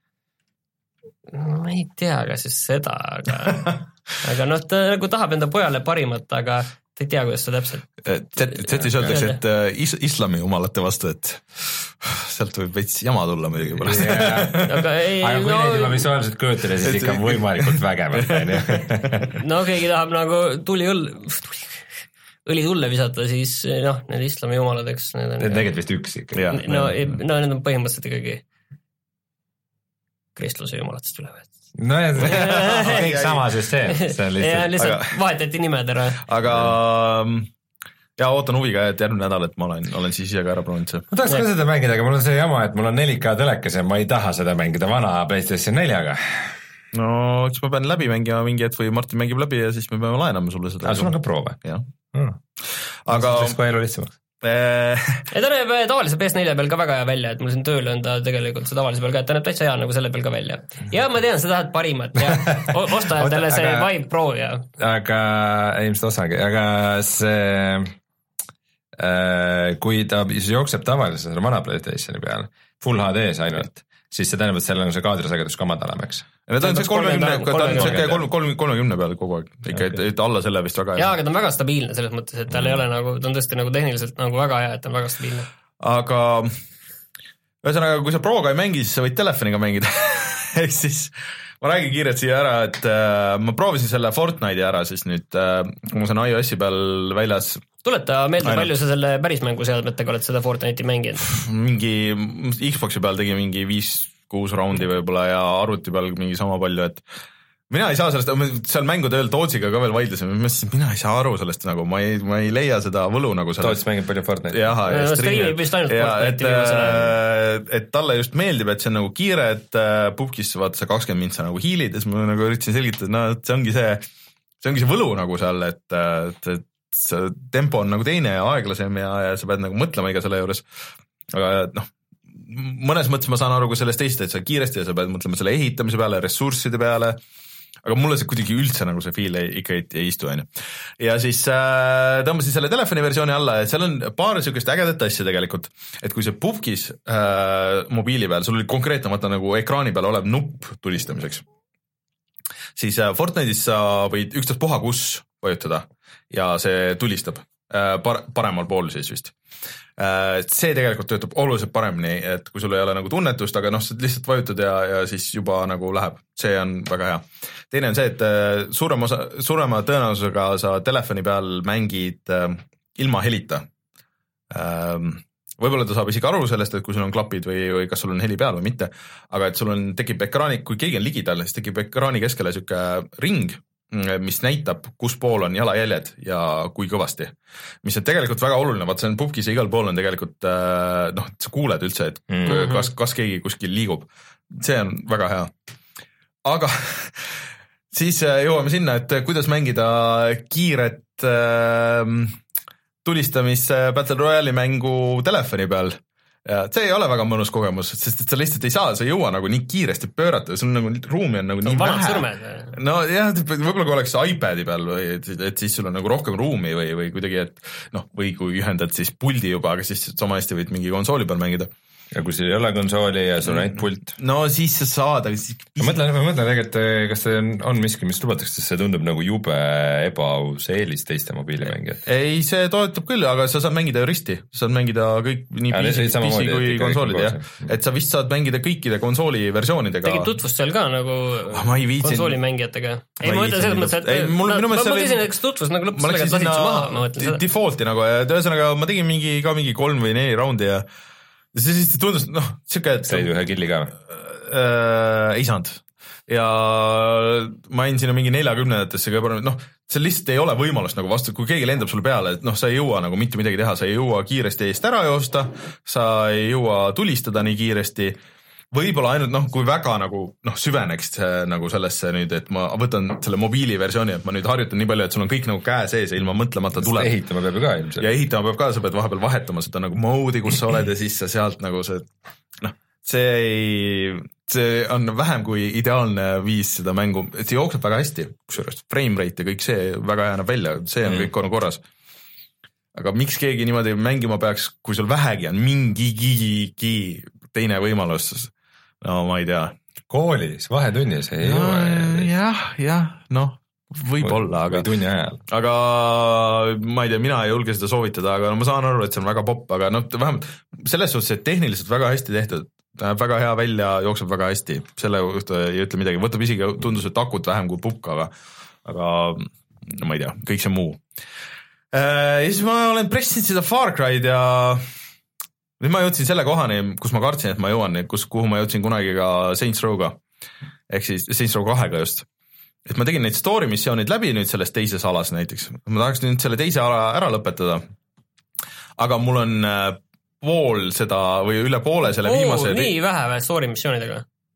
Ma ei tea, kas siis seda, aga, aga noh, ta nagu tahab enda pojale parimat, aga ta ei tea, kuidas ta täpselt. Zetis öeldakse, et is, islami jumalate vastu, et sealt võib veits jama tulla muidugi pärast. aga ei, aga kui no, neid juba visuaalselt kujutada, siis ikka võimalikult vägevad. no keegi tahab nagu tuli õll, õli tulle visata, siis noh, need islami jumalad, eks. Need on tegelikult vist üks ikka. No, no need on põhimõtteliselt ikkagi kristluse jumalatest üle võetud. No ja kõik sama süsteem. ja lihtsalt aga, vahetati nimed ära. Aga ja ootan huviga, et järgmine nädal, et ma olen, olen siis ise ka ära proovinud see. Ma tahaks ka seda mängida, aga mul on see jama, et mul on neli K telekas ja ma ei taha seda mängida vana PlayStation neljaga. No eks ma pean läbi mängima mingi hetk või Martin mängib läbi ja siis me peame laenama sulle seda. Aga sul on ka proove? Jah. Mm. Aga see on elu lihtsamaks. ja ta näeb tavalise P S nelja peal ka väga hea välja, et mul siin tööl on ta tegelikult see tavalise peal ka, et ta näeb täitsa hea nagu selle peal ka välja. Ja ma tean, sa tahad parimat ja osta talle see aga, Vive Pro ja. Aga ilmselt osangi, aga see äh, kui ta jookseb tavalise selle vana PlayStationi peal Full H D-s ainult, siis see tähendab, et seal on see kaadrisagedus ka madalam, eks? Ta on see kolmekümne peal kogu aeg, ikka et, et alla selle vist väga hea. Jaa, aga ta on väga stabiilne selles mõttes, et tal mm. ei ole nagu, ta on tõesti nagu tehniliselt nagu väga hea, et ta on väga stabiilne. Aga ühesõnaga, kui sa Proga ei mängi, siis sa võid telefoniga mängida. Ehk siis ma räägin kiirelt siia ära, et äh, ma proovisin selle Fortnite'i ära siis nüüd, äh, kui ma saan iOS-i peal väljas. Tuleta meelde, palju sa selle päris mänguseadmetega oled seda Fortnite'i mänginud? Mingi Xboxi peal tegi mingi viis kuus raundi võib-olla ja arvuti peal mingi sama palju, et mina ei saa sellest, seal mängude ööl Tootsiga ka veel vaidlesime, mina ei saa aru sellest nagu, ma ei, ma ei leia seda võlu nagu sellest. Toots mängib palju Fortnite'i. Jah, ja no, streamib vist ainult Fortnite'i viimasele. Et talle just meeldib, et see on nagu kiire, et pubkis vaata see kakskümmend mintsa nagu hiilid ja siis ma nagu üritasin selgitada, no see ongi see, see ongi see võlu nagu seal, et, et, et see tempo on nagu teine ja aeglasem ja, ja sa pead nagu mõtlema iga selle juures, aga noh, mõnes mõttes ma saan aru, kui sellest teist, et sa kiiresti ja sa pead mõtlema selle ehitamise peale, ressursside peale, aga mulle see kuidagi üldse nagu see feel ei, ikka ei, ei istu, on ju. Ja siis äh, tõmbasin selle telefoni versiooni alla ja seal on paar sükest ägedat asja tegelikult, et kui see pubkis äh, mobiili peal, sul oli konkreetne vaata nagu ekraani peal olev nupp tulistamiseks, siis äh, Fortnite'is sa võid ükstaspuha kus vajutada ja see tulistab äh, par- paremal pool siis vist. See tegelikult töötab oluliselt paremini, et kui sul ei ole nagu tunnetust, aga noh, sa lihtsalt vajutad ja, ja siis juba nagu läheb, see on väga hea. Teine on see, et suurema, osa, suurema tõenäosusega sa telefoni peal mängid äh, ilma helita. Ähm, võib-olla ta saab isegi aru sellest, et kui sul on klapid või, või kas sul on heli peal või mitte, aga et sul on, tekib ekraani, kui keegi on ligidal, siis tekib ekraani keskele siuke ring, mis näitab, kus pool on jalajäljed ja kui kõvasti. Mis on tegelikult väga oluline, vaat see on pubkis ja igal pool on tegelikult, noh, sa kuuled üldse, et mm-hmm. kas, kas keegi kuskil liigub. See on väga hea. Aga siis jõuame sinna, et kuidas mängida kiiret äh, tulistamis Battle Royale'i mängu telefoni peal. Ja see ei ole väga mõnus kogemus, sest et sa lihtsalt ei saa, sa ei jõua nagu nii kiiresti pöörata, sul nagu ruumi on nagu nii vähe. Sõrmed. No jah, võib-olla kui oleks iPadi peal või et, et siis sul on nagu rohkem ruumi või, või kuidagi, et noh, või kui ühendad siis puldi juba, aga siis sama hästi võid mingi konsooli peal mängida. Ja kui sul ei ole konsooli ja sul on ainult pult. No siis sa saad, aga siis... Ma mõtlen, ma mõtlen tegelikult, kas see on, on miski, mis lubatakse, sest see tundub nagu jube ebaaus eelis teiste mobiilimängijad. Ei, see toetab küll, aga sa saad mängida ju risti. Sa saad mängida kõik nii P C, P C kui konsoolid, jah. Et sa vist saad mängida kõikide konsooli versioonidega. Tegid tutvust seal ka nagu ah, konsoolimängijatega. Ei, ma mõtlen selles mõttes, et ei, mul, ma, ma küsin, et kas tutvust nagu lõpus sellega lasid su maha, ma mõtlen seda. Defaulti nagu, ja ühesõnaga ma tegin mingi, ka mingi kolm või neli raundi ja see siis tundus, noh, siuke, et... Said ühe killi ka? Äh, ei saanud. Ja ma jäin sinna mingi neljakümnendatesse ka parem, noh, see lihtsalt ei ole võimalust nagu vastu, kui keegi lendab sulle peale, et noh, sa ei jõua nagu mitte midagi teha, sa ei jõua kiiresti eest ära joosta, sa ei jõua tulistada nii kiiresti võib-olla ainult noh, kui väga nagu noh, süveneks nagu sellesse nüüd, et ma võtan selle mobiiliversiooni, et ma nüüd harjutan nii palju, et sul on kõik nagu käe sees ja ilma mõtlemata tuleb. Ehitama peab ka ilmselt. Ja ehitama peab ka, sa pead vahepeal vahetama seda nagu mode'i, kus sa oled ja siis sa sealt nagu see, noh, see ei, see on vähem kui ideaalne viis seda mängu, et see jookseb väga hästi, kusjuures frame rate ja kõik see väga hea näeb välja, see on mm. kõik on korras. Aga miks keegi niimoodi mängima peaks, kui sul vähegi on mingigi teine võimalus, no ma ei tea. Koolis, vahetunnis ei no, jõua. Jah, jah, noh, võib-olla, aga, tunni ajal. Aga ma ei tea, mina ei julge seda soovitada, aga no, ma saan aru, et see on väga popp, aga noh, vähemalt selles suhtes, et tehniliselt väga hästi tehtud, näeb väga hea välja, jookseb väga hästi, selle kohta ei ütle midagi, võtab isegi tundus, et akut vähem kui pukk, aga, aga no, ma ei tea, kõik see muu. Ja siis ma olen pressinud seda Far Cry'd ja nüüd ma jõudsin selle kohani, kus ma kartsin, et ma jõuan, kus, kuhu ma jõudsin kunagi ka Saints Row'ga, ehk siis Saints Row kahega just. Et ma tegin neid story missioonid läbi nüüd selles teises alas näiteks. Ma tahaks nüüd selle teise ala ära lõpetada. Aga mul on pool seda või üle poole selle Oo, viimase... nii vähe story missioonidega?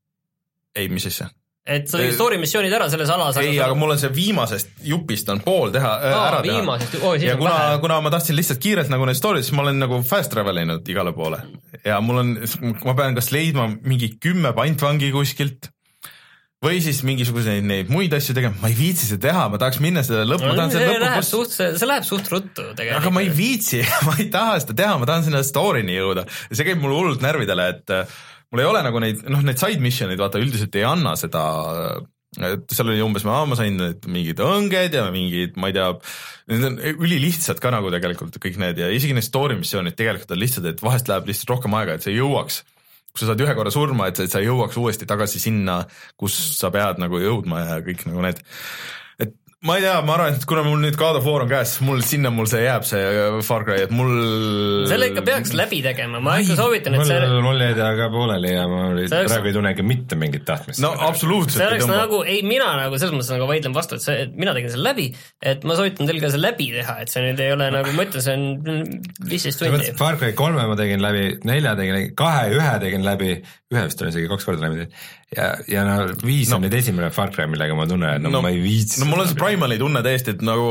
Ei, mis asja? Et sa tegid story missioonid ära selles alas? Ei, aga mul on see viimasest jupist on pool teha, Aa, ära viimasest. teha. Oh, ja kuna, kuna ma tahtsin lihtsalt kiirelt nagu need story'd, siis ma olen nagu fast travelinud igale poole. Ja mul on, ma pean kas leidma mingi kümme pantvangi kuskilt, või siis mingisuguseid neid muid asju tegema, ma ei viitsi seda teha, ma tahaks minna seda lõppu, ma tahan seda lõppu läheb suht, see, see läheb suht ruttu tegelikult. Aga ma ei viitsi, ma ei taha seda teha, ma tahan sinna story'ni jõuda ja see käib mul hullult närvidele, et mul ei ole nagu neid, noh, need side missionid, vaata, üldiselt ei anna seda, et seal oli umbes, ma, ma sain mingid õnged ja mingid, ma ei tea, need on ülilihtsad ka nagu tegelikult kõik need ja isegi need story missionid tegelikult on lihtsad, et vahest läheb lihtsalt rohkem aega, et see jõuaks kui sa saad ühe korra surma, et sa jõuaks uuesti tagasi sinna, kus sa pead nagu jõudma ja kõik nagu need. Et ma ei tea, ma arvan, et kuna mul nüüd God of War on käes, mul sinna mul see jääb see Far Cry, et mul... Selle ikka peaks läbi tegema, ma ikka soovitan, et see... Mul, mul ei tea ka pooleli ja ma oli, oleks... praegu ei tunnegi mitte mingit tahtmist. No absoluutselt. See oleks nagu, ei mina nagu selles mõttes nagu vaidlen vastu, et, see, et mina tegin selle läbi, et ma soovitan teil ka see läbi teha, et see nüüd ei ole nagu, ma ütlen, see on viisteist tundi. Far Cry kolme ma tegin läbi, nelja tegin läbi, kahe, ühe tegin läbi, ühe vist olen isegi kaks korda läbi teinud. Ja, ja no viis no. on nüüd esimene Far Cry, millega ma tunnen, et no, no ma ei viitsi. No mul on see Primali tunne täiesti, et nagu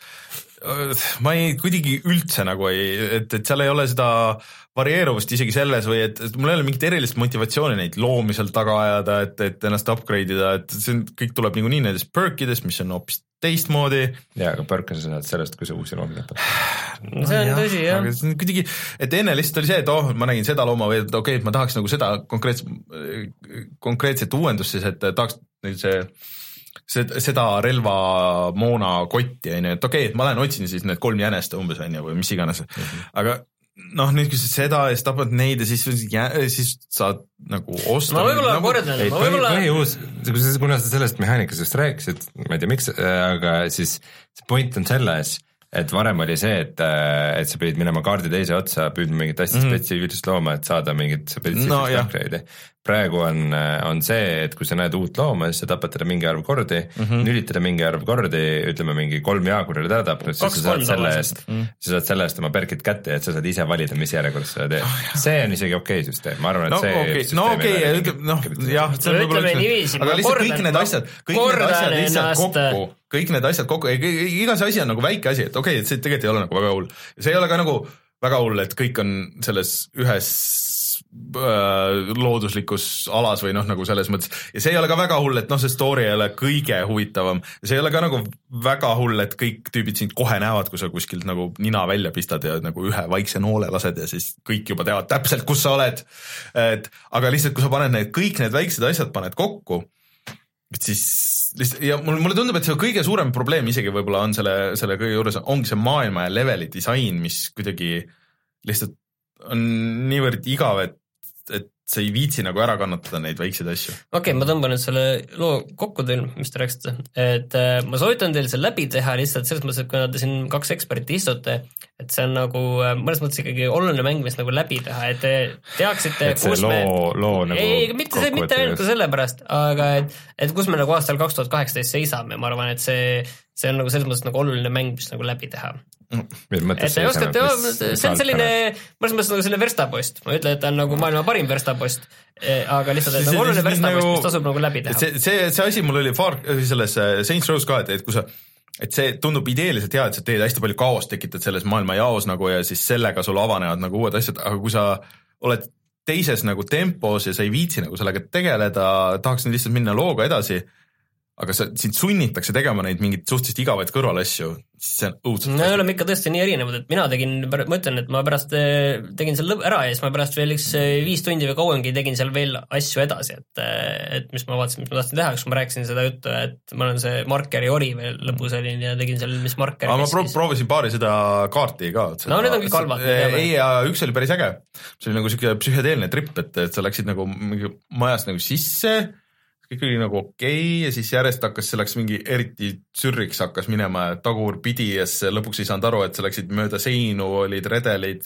ma ei kuidagi üldse nagu ei, et, et seal ei ole seda varieeruvust isegi selles või et, et mul ei ole mingit erilist motivatsiooni neid loomi seal taga ajada, et, et ennast upgrade ida, et see on, kõik tuleb niikuinii nendest perkidest, mis on hoopis teistmoodi. Jaa, aga perk on sa saad sellest, kui sa uusi loomi lõpad. No, see on tõsi, jah. Aga see on kuidagi, et enne lihtsalt oli see, et oh, ma nägin seda looma või et okei, okay, et ma tahaks nagu seda konkreetset, konkreetset uuendust siis, et tahaks nüüd see seda relva moona kotti, et okei, et ma lähen otsin siis need kolm jänest umbes või mis iganes, mm-hmm. aga noh, nüüd kui sa seda ja siis tapad neid ja siis, siis saad nagu osta. Ma võib-olla nagu... kordan, ma võib-olla... Põhiuus, kuna sa sellest mehaanikast just rääkisid, ma ei tea miks, aga siis see point on selles, et varem oli see, et, et sa pidid minema kaardi teise otsa, püüdma mingit asja mm-hmm. spetsiifilist looma, et saada mingit spetsiifilist no, upgrade'i. Praegu on, on see, et kui sa näed uut looma, siis sa tapad teda mingi arv kordi, mm-hmm. nülid teda mingi arv kordi, ütleme mingi kolm jaagurile teda tapnud, siis sa saad selle eest, mm-hmm. sa saad selle eest oma perkid kätte, et sa saad ise valida, mis järjekorras seda teed. Oh, see on isegi okei süsteem, ma arvan, et no, see okay. no okei, okay. noh, jah, see on võib-olla üks, aga lihtsalt kõik need asjad, kõik need asjad lihtsalt kokku, kõik need asjad kokku, iga see asi on nagu väike asi, et okei okay,, et see tegelikult ei ole nagu väga hull. See ei ole ka nagu väga hull, et kõik on selles ühes looduslikus alas või noh, nagu selles mõttes ja see ei ole ka väga hull, et noh, see story ei ole kõige huvitavam see ei ole ka nagu väga hull, et kõik tüübid sind kohe näevad, kui sa kuskilt nagu nina välja pistad ja nagu ühe vaikse noole lased ja siis kõik juba teavad täpselt, kus sa oled et, aga lihtsalt, kui sa paned need, kõik need väiksed asjad paned kokku et siis lihtsalt, ja mulle tundub, et see kõige suurem probleem isegi võib-olla on selle, selle kõige juures ongi see maailma ja leveli disain, mis kuidagi lihtsalt on niivõrd igav, et, et sa ei viitsi nagu ära kannatada neid väikseid asju. Okei, okay, ma tõmban nüüd selle loo kokku teil, mis te rääksite, et äh, ma soovitan teil see läbi teha lihtsalt selles mõttes, et kui te siin kaks eksperti istute, et see on nagu äh, mõnes mõttes ikkagi oluline mäng, mis nagu läbi teha, et te teaksite, et kus loo, me loo nagu ei, mitte, see, mitte ainult ka sellepärast, aga et, et kus me nagu aastal kaks tuhat kaheksateist seisame, ma arvan, et see, see on nagu selles mõttes nagu oluline mäng, mis nagu läbi teha. et ei oska, see on selline, mõnes mõttes nagu selline verstapost, ma ütlen, et ta on nagu maailma parim verstapost, aga lihtsalt, et nagu oluline verstapost, mis tasub nagu läbi teha. See, see, see asi mul oli Far, selles Saints Row's ka, et, et kui sa, et see tundub ideeliselt hea, et sa teed hästi palju kaost, tekitad selles maailma jaos nagu ja siis sellega sul avanevad nagu uued asjad, aga kui sa oled teises nagu tempos ja sa ei viitsi nagu sellega tegeleda, tahaks nüüd lihtsalt minna looga edasi, aga sa, sind sunnitakse tegema neid mingid suhteliselt igavaid kõrvalasju, siis see on õudselt. Me oleme ikka tõesti nii erinevad, et mina tegin, ma ütlen, et ma pärast tegin seal ära ja siis ma pärast veel üks viis tundi või kauemgi tegin seal veel asju edasi, et, et mis ma vaatasin, mis ma tahtsin teha, kus ma rääkisin seda juttu, et ma olen see markeri ori veel lõpus olin ja tegin seal, mis markeri aga ma pro- proovisin paari seda kaarti ka. Seda, no need on kõik halvad. Ei, ja üks oli päris äge. See oli nagu siuke psühhedeelne trip, et, et sa läksid nagu majast nagu sisse, kõik oli nagu okei okay, ja siis järjest hakkas, see läks mingi eriti sürriks hakkas minema tagur pidi ja siis lõpuks ei saanud aru, et sa läksid mööda seinu, olid redelid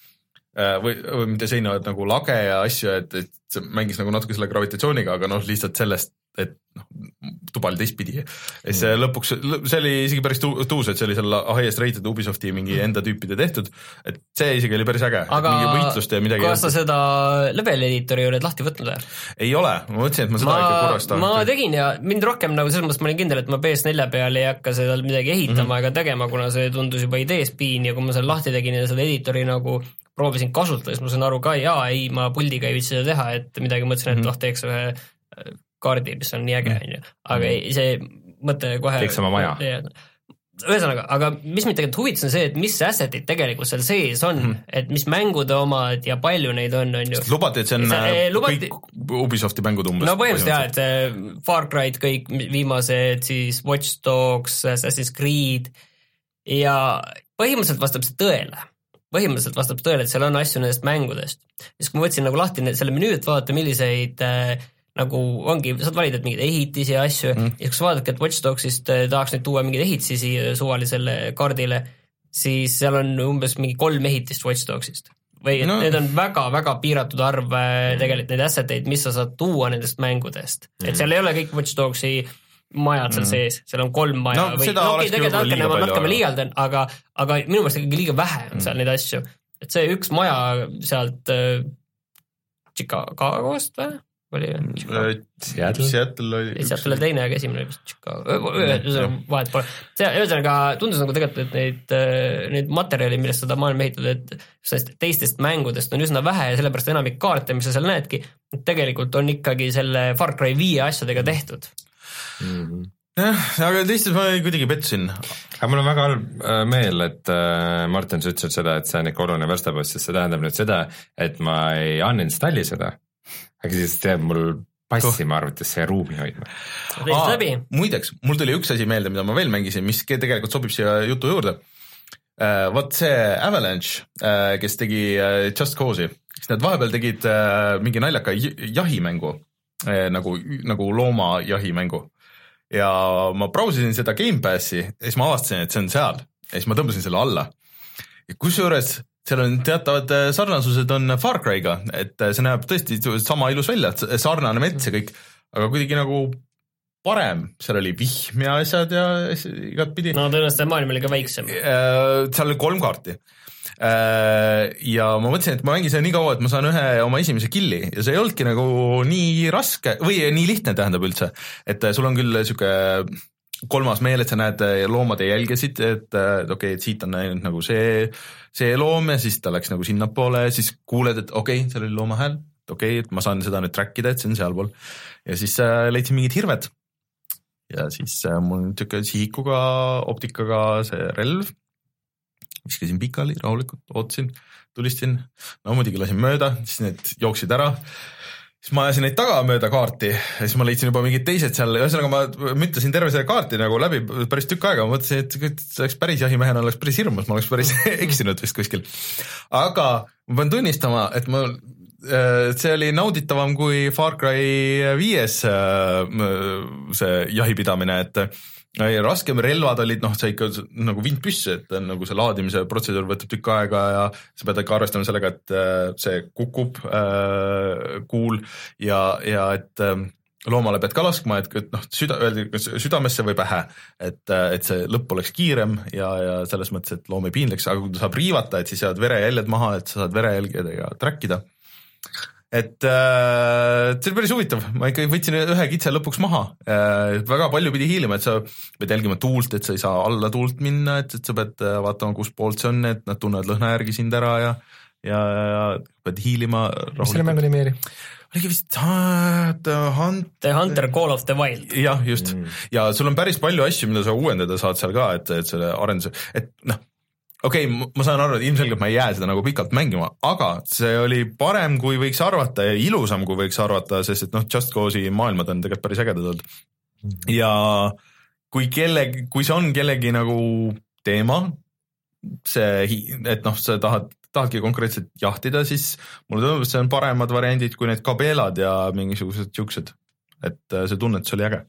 või, või mitte seinu, et nagu lage ja asju, et, et see mängis nagu natuke selle gravitatsiooniga, aga noh, lihtsalt sellest, et noh, tuba oli teistpidi. Ja see mm. lõpuks, see oli isegi päris tuus, et see oli selle highest rated Ubisofti mingi enda tüüpide tehtud, et see isegi oli päris äge. Aga mingi võitlust ja midagi. Kas sa seda level editori oled lahti võtnud? Ei ole, ma mõtlesin, et ma seda ma, ikka korrast ma tegin ja mind rohkem nagu selles mõttes ma olin kindel, et ma P S neli peal ei hakka seda midagi ehitama mm-hmm. ega tegema, kuna see tundus juba ideespiin ja kui ma selle lahti tegin ja seda editori nagu proovisin kasutada, siis ma sain aru ka, jaa, ei, ma puldiga ei viitsi seda teha, et midagi mõtlesin, et mm-hmm. oh, teeks ühe kaardi, mis on nii äge, mm-hmm. aga ei, see mõte kohe... Teeks oma maja. Ühesõnaga, aga mis mind tegelikult huvitas on see, et mis assetid tegelikult seal sees on, mm-hmm. et mis mängude omad ja palju neid on, on ju. Lubati, et see on see, lubati... kõik Ubisofti mängud umbes. No põhimõtteliselt jah, et Far Cry'd kõik viimased, siis Watch Dogs, Assassin's Creed ja põhimõtteliselt vastab see tõele. Põhimõtteliselt vastab tõele, et seal on asju nendest mängudest. Siis kui ma võtsin nagu lahti selle menüüd, vaadata milliseid äh, nagu ongi, saad valida mingid ehitisi ja asju mm. ja kui sa vaadadki, et Watch Dogsist äh, tahaks nüüd tuua mingeid ehitisi suvalisele kaardile, siis seal on umbes mingi kolm ehitist Watch Dogsist. Või no. Need on väga-väga piiratud arv äh, tegelikult neid asseteid, mis sa saad tuua nendest mängudest. Mm. Et seal ei ole kõik Watch Dogsi majad seal mm. sees, seal on kolm maja no, või no, okay, tegelikult natukene, ma natukene liialdan, aga, aga minu meelest ikkagi liiga vähe on seal mm. neid asju. Et see üks maja sealt äh, Chicagost või? Oli Seattle? Seattle oli Seattle teine, aga esimene oli vist Chicago. Vahet pole. See ühesõnaga tundus nagu tegelikult, et neid, neid materjali, millest seda maailma ehitud, et teistest mängudest on üsna vähe ja sellepärast enamik kaarte, mis sa seal näedki, tegelikult on ikkagi selle Far Cry viie asjadega tehtud. Mm-hmm. jah, aga teistes ma kuidagi petsin. Aga mul on väga halb meel, et Martin, sa ütlesid seda, et see on ikka oluline verstapost, sest see tähendab nüüd seda, et ma ei uninstalli seda, aga siis teeb mul passima arvutisse ruumi hoidma. Aa, muideks, mul tuli üks asi meelde, mida ma veel mängisin, mis tegelikult sobib siia jutu juurde. Vaat see Avalanche, kes tegi Just Cause'i, kes need vahepeal tegid mingi naljaka jahimängu, nagu, nagu looma jahimängu. Ja ma brausisin seda Game Passi ja siis ma avastasin, et see on seal ja siis ma tõmbasin selle alla. Ja kusjuures seal on teatavad sarnasused on Far Cry'ga, et see näeb tõesti sama ilus välja, sarnane mets ja kõik, aga kuidagi nagu parem, seal oli vihm ja asjad ja igat pidi. No tõenäoliselt maailm oli ka väiksem. Seal oli kolm kaarti. Ja ma mõtlesin, et ma mängin seda nii kaua, et ma saan ühe oma esimese killi ja see ei olnudki nagu nii raske või nii lihtne tähendab üldse, et sul on küll siuke kolmas meel, et sa näed loomade jälgesid, et okei okay,, et siit on näinud nagu see, see loom ja siis ta läks nagu sinnapoole ja siis kuuled, et okei okay,, seal oli looma hääl, okei okay,, et ma saan seda nüüd trackida, et see on sealpool ja siis leidsin mingid hirved ja siis mul on siuke sihikuga, optikaga see relv, viskasin pikali, rahulikult, ootasin, tulistin, no muidugi lasin mööda, siis need jooksid ära, siis ma ajasin neid taga mööda kaarti ja siis ma leidsin juba mingid teised seal, ühesõnaga ma müttasin terve selle kaarti nagu läbi päris tükk aega, ma mõtlesin, et see oleks päris jahimehena, oleks päris hirmus, ma oleks päris eksinud vist kuskil. Aga ma pean tunnistama, et ma, see oli nauditavam kui Far Cry viies see jahipidamine, et ja raskem relvad olid, noh, see ikka nagu vindpüss, et nagu see laadimise protseduur võtab tükk aega ja sa pead ikka arvestama sellega, et see kukub äh, kuul ja, ja et äh, loomale pead ka laskma, et, et noh, süda, öeldi kas südamesse või pähe, et, et see lõpp oleks kiirem ja, ja selles mõttes, et loom ei piinleks, aga kui ta saab riivata, et siis jäävad verejäljed maha, et sa saad verejälgedega trackida. Et äh, see oli päris huvitav, ma ikka võtsin ühe kitse lõpuks maha, äh, väga palju pidi hiilima, et sa pead jälgima tuult, et sa ei saa alla tuult minna, et, et sa pead vaatama, kus poolt see on, et nad tunnevad lõhna järgi sind ära ja ja, ja pead hiilima. Mis selle mängu nimi oli? Oligi vist The Hunt... The Hunter Call of the Wild. Jah, just. Mm. Ja sul on päris palju asju, mida sa uuendada saad seal ka, et, et selle arenduse, et noh, okei okay,, ma saan aru, et ilmselgelt ma ei jää seda nagu pikalt mängima, aga see oli parem, kui võiks arvata ja ilusam, kui võiks arvata, sest et noh, Just Cause'i maailmad on tegelikult päris ägedad olnud. Mm. Ja kui kellegi, kui see on kellegi nagu teema, see, et noh, sa tahad tahadki konkreetselt jahtida, siis mulle tundub, et see on paremad variandid kui need kabelad ja mingisugused siuksed, et see tunnetus oli äge.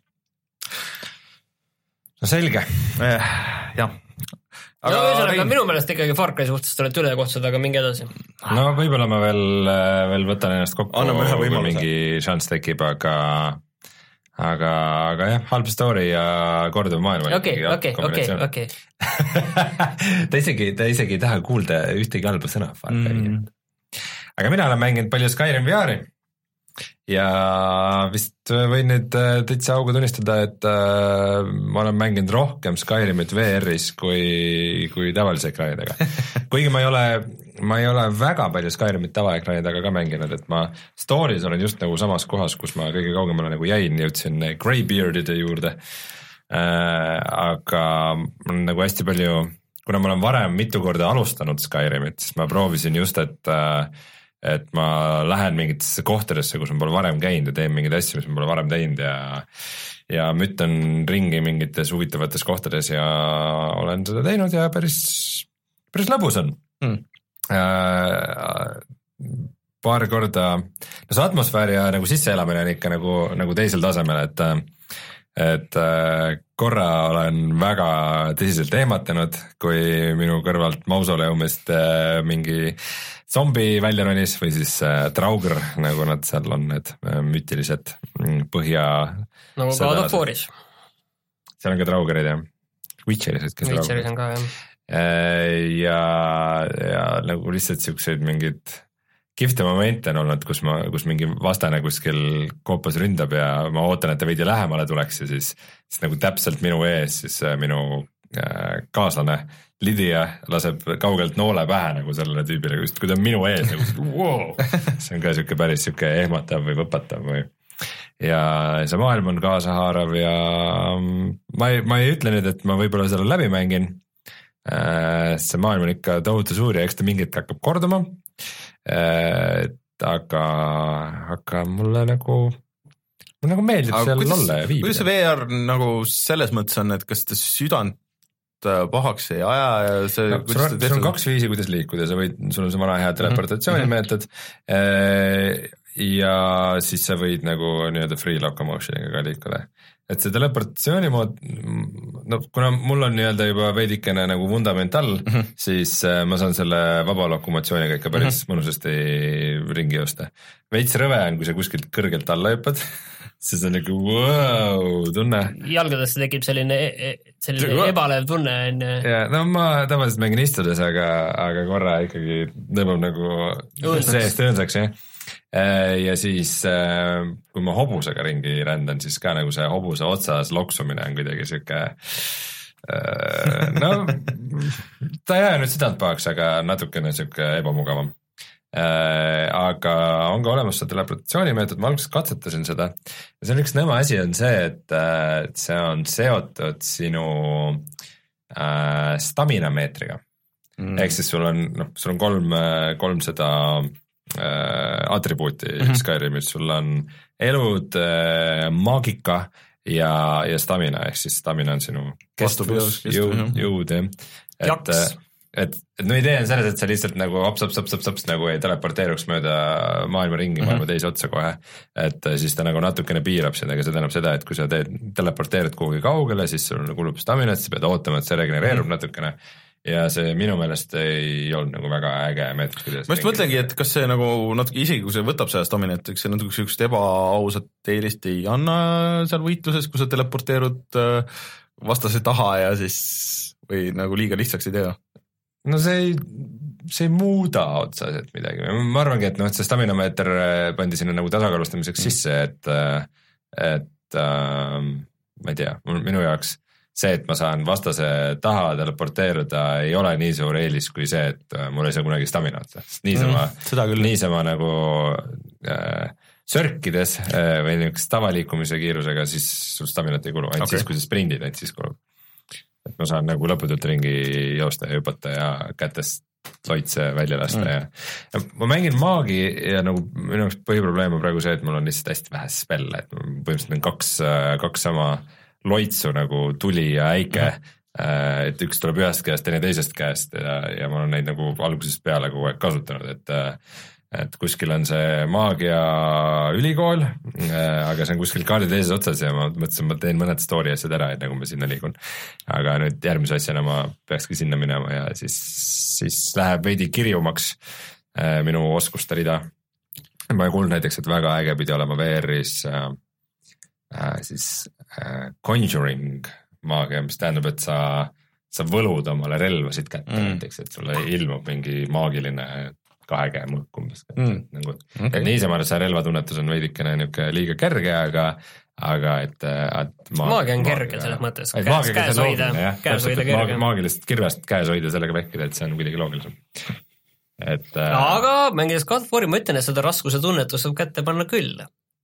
No selge. Eh, jah. Aga no ühesõnaga minu meelest ikkagi Far Cry suhtes tuleb üle kohtused, aga mingi edasi. No võib-olla ma veel, veel võtan ennast kokku, kui mingi šans tekib, aga aga, aga jah, halb story ja korduv maailm. Okei, okei, okei, okei. Ta isegi, ta isegi ei taha kuulda ühtegi halba sõna. Mm. Aga mina olen mänginud palju Skyrim V R-i ja vist võin nüüd täitsa auga tunnistada, et äh, ma olen mänginud rohkem Skyrimit V R-is kui, kui tavalise ekraanidega. Kuigi ma ei ole, ma ei ole väga palju Skyrimit tavaekraanidega ka mänginud, et ma stories olen just nagu samas kohas, kus ma kõige kaugemale nagu jäin, jõudsin Greybeardide juurde. Äh, aga on nagu hästi palju, kuna ma olen varem mitu korda alustanud Skyrimit, siis ma proovisin just, et äh, et ma lähen mingitesse kohtadesse, kus ma pole varem käinud ja teen mingeid asju, mis ma pole varem teinud ja ja müttan ringi mingites huvitavates kohtades ja olen seda teinud ja päris, päris lõbus on. Hmm. Äh, paar korda, no see atmosfäär ja nagu sisseelamine on ikka nagu, nagu teisel tasemel, et et korra olen väga tõsiselt ehmatanud, kui minu kõrvalt mausoleumist mingi zombi välja ronis või siis Draugr, nagu nad seal on, need mütilised põhja... Nagu God of War'is. Seal on ka Draugrid, jah. Witcheris, kes Witcheris on ka, jah. Ja, ja nagu lihtsalt siukseid mingid kihvte momente on olnud, kus, ma, kus mingi vastane kuskil koopas ründab ja ma ootan, et ta veidi lähemale tuleks ja siis, siis nagu täpselt minu ees siis minu äh, kaaslane Lydia laseb kaugelt noole pähe nagu sellele tüübile, just kui ta on minu ees nagu, wow! See on ka siuke päris siuke ehmatav või võpatav või ja see maailm on kaasahaarav ja ma ei, ma ei ütle nüüd, et ma võib-olla selle läbi mängin, äh, see maailm on ikka tohutu suur ja eks ta mingit hakkab korduma. Et aga, aga mulle nagu, mulle nagu meeldib aga seal kuidas, olla ja viibida. Kuidas see V R nagu selles mõttes on, et kas ta südant pahaks ei aja ja see... No, sul, on, sul on kaks viisi, kuidas liikuda, sa võid, sul on see vana hea teleportatsiooni meetod ja siis sa võid nagu nii-öelda free locomotion'iga ka liikuda. Et see teleportatsiooni mood, no kuna mul on nii-öelda juba veidikene nagu vundament all, mm -hmm. siis ma saan selle vaba lokomatsiooniga ikka päris mm -hmm. mõnusasti ringi joosta. Veits rõve on, kui sa kuskilt kõrgelt alla hüppad, siis on nagu wow, tunne. Jalgadesse tekib selline, selline ebalev tunne. Ja, no ma tavaliselt mängin istudes, aga, aga korra ikkagi tõmbab nagu seest õõnsaks, jah. Ja siis, kui ma hobusega ringi rändan, siis ka nagu see hobuse otsas loksumine on kuidagi siuke, no ta ei aja nüüd südant pahaks, aga natukene siuke ebamugavam. Aga on ka olemas see teleportatsiooni meetod, ma alguses katsetasin seda ja see on üks nõme asi on see, et see on seotud sinu stamina meetriga. Mm. Ehk siis sul on, noh, sul on kolm, kolm seda atribuuti mm -hmm. Skyrimis, sul on elud, maagika ja, ja stamina, ehk siis stamina on sinu kestvus, jõud, jõud, jah. Et, et, et no idee on selles, et sa lihtsalt nagu hops, hops, hops, hops, hops nagu ei teleporteeruks mööda maailma ringi, maailma mm -hmm. teise otsa kohe, et siis ta nagu natukene piirab seda, aga see tähendab seda, et kui sa teed, teleporteerid kuhugi kaugele, siis sul kulub staminat, sa pead ootama, et see regenereerub mm -hmm. natukene ja see minu meelest ei olnud nagu väga äge meetod. ma just mõtlengi, et kas see nagu natuke, isegi kui see võtab seda staminat, eks see natuke sellist ebaausat eelist ei anna seal võitluses, kui sa teleporteerud vastase taha ja siis või nagu liiga lihtsaks ei tee? no see ei see ei muuda otseselt midagi, ma arvangi, et noh, et see staminameeter pandi sinna nagu tasakaalustamiseks sisse, et et äh, ma ei tea, minu jaoks see, et ma saan vastase taha teleporteeruda ei ole nii suur eelis kui see, et mul ei saa kunagi stamina otsa, sest niisama mm,, niisama nagu äh, sörkides äh, või niisugust tavaliikumise kiirusega, siis sul staminat ei kulu, ainult okay. siis, kui sa sprindid, ainult siis kulub. Et ma saan nagu lõputult ringi joosta ja hüpata ja kätest loitse välja lasta mm. ja, ja ma mängin maagi ja nagu minu jaoks põhiprobleem on praegu see, et mul on lihtsalt hästi vähe spelle, et põhimõtteliselt on kaks, kaks sama loitsu nagu tuli ja äike mm., et üks tuleb ühest käest, teine teisest käest ja, ja ma olen neid nagu algusest peale kogu aeg kasutanud, et et kuskil on see maagia ülikool, aga see on kuskil kaardi teises otsas ja ma mõtlesin, ma teen mõned story asjad ära, et nagu ma sinna liigun. Aga nüüd järgmise asjana ma peakski sinna minema ja siis, siis läheb veidi kirjumaks minu oskuste rida. Ma ei kuulnud näiteks, et väga äge pidi olema V R-is äh, siis äh, conjuring maagia, mis tähendab, et sa, sa võlud omale relvasid kätte mm. näiteks, et sulle ilmub mingi maagiline kahe käe mõõk umbes. Mm. Nagu, okay. Niisama see relvatunnetus on veidikene niuke liiga kerge, aga, aga et, et maag, maagia on kerge selles mõttes. Käes, käes hoida, käes hoida kerge. Maagilist kirvest käes hoida sellega vekkida, et see on kuidagi loogilisem. Et, aga mängides God of War'i ma ütlen, et seda raskuse tunnetust saab kätte panna küll.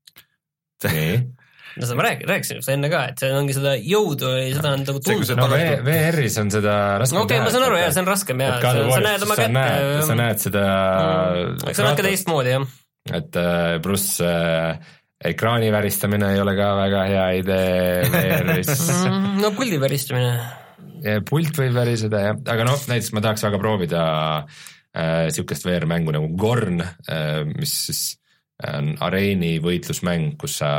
Nii. No seda ma räägin, rääkisin just enne ka, et see ongi seda jõudu ja seda on nagu tundub. No V R-is on seda raskem no, okay, teha. Ma saan aru, jah, see on raskem, jah. Sa, sa näed oma kätte. Näed, sa näed seda... Mm, see on natuke teistmoodi, jah. Et pluss äh, ekraani väristamine ei ole ka väga hea idee V R-is. No puldi väristamine. Pult võib väriseda, jah. Aga noh, näiteks ma tahaks väga proovida äh, siukest V R-mängu nagu Gorn, äh, mis siis on areeni võitlusmäng, kus sa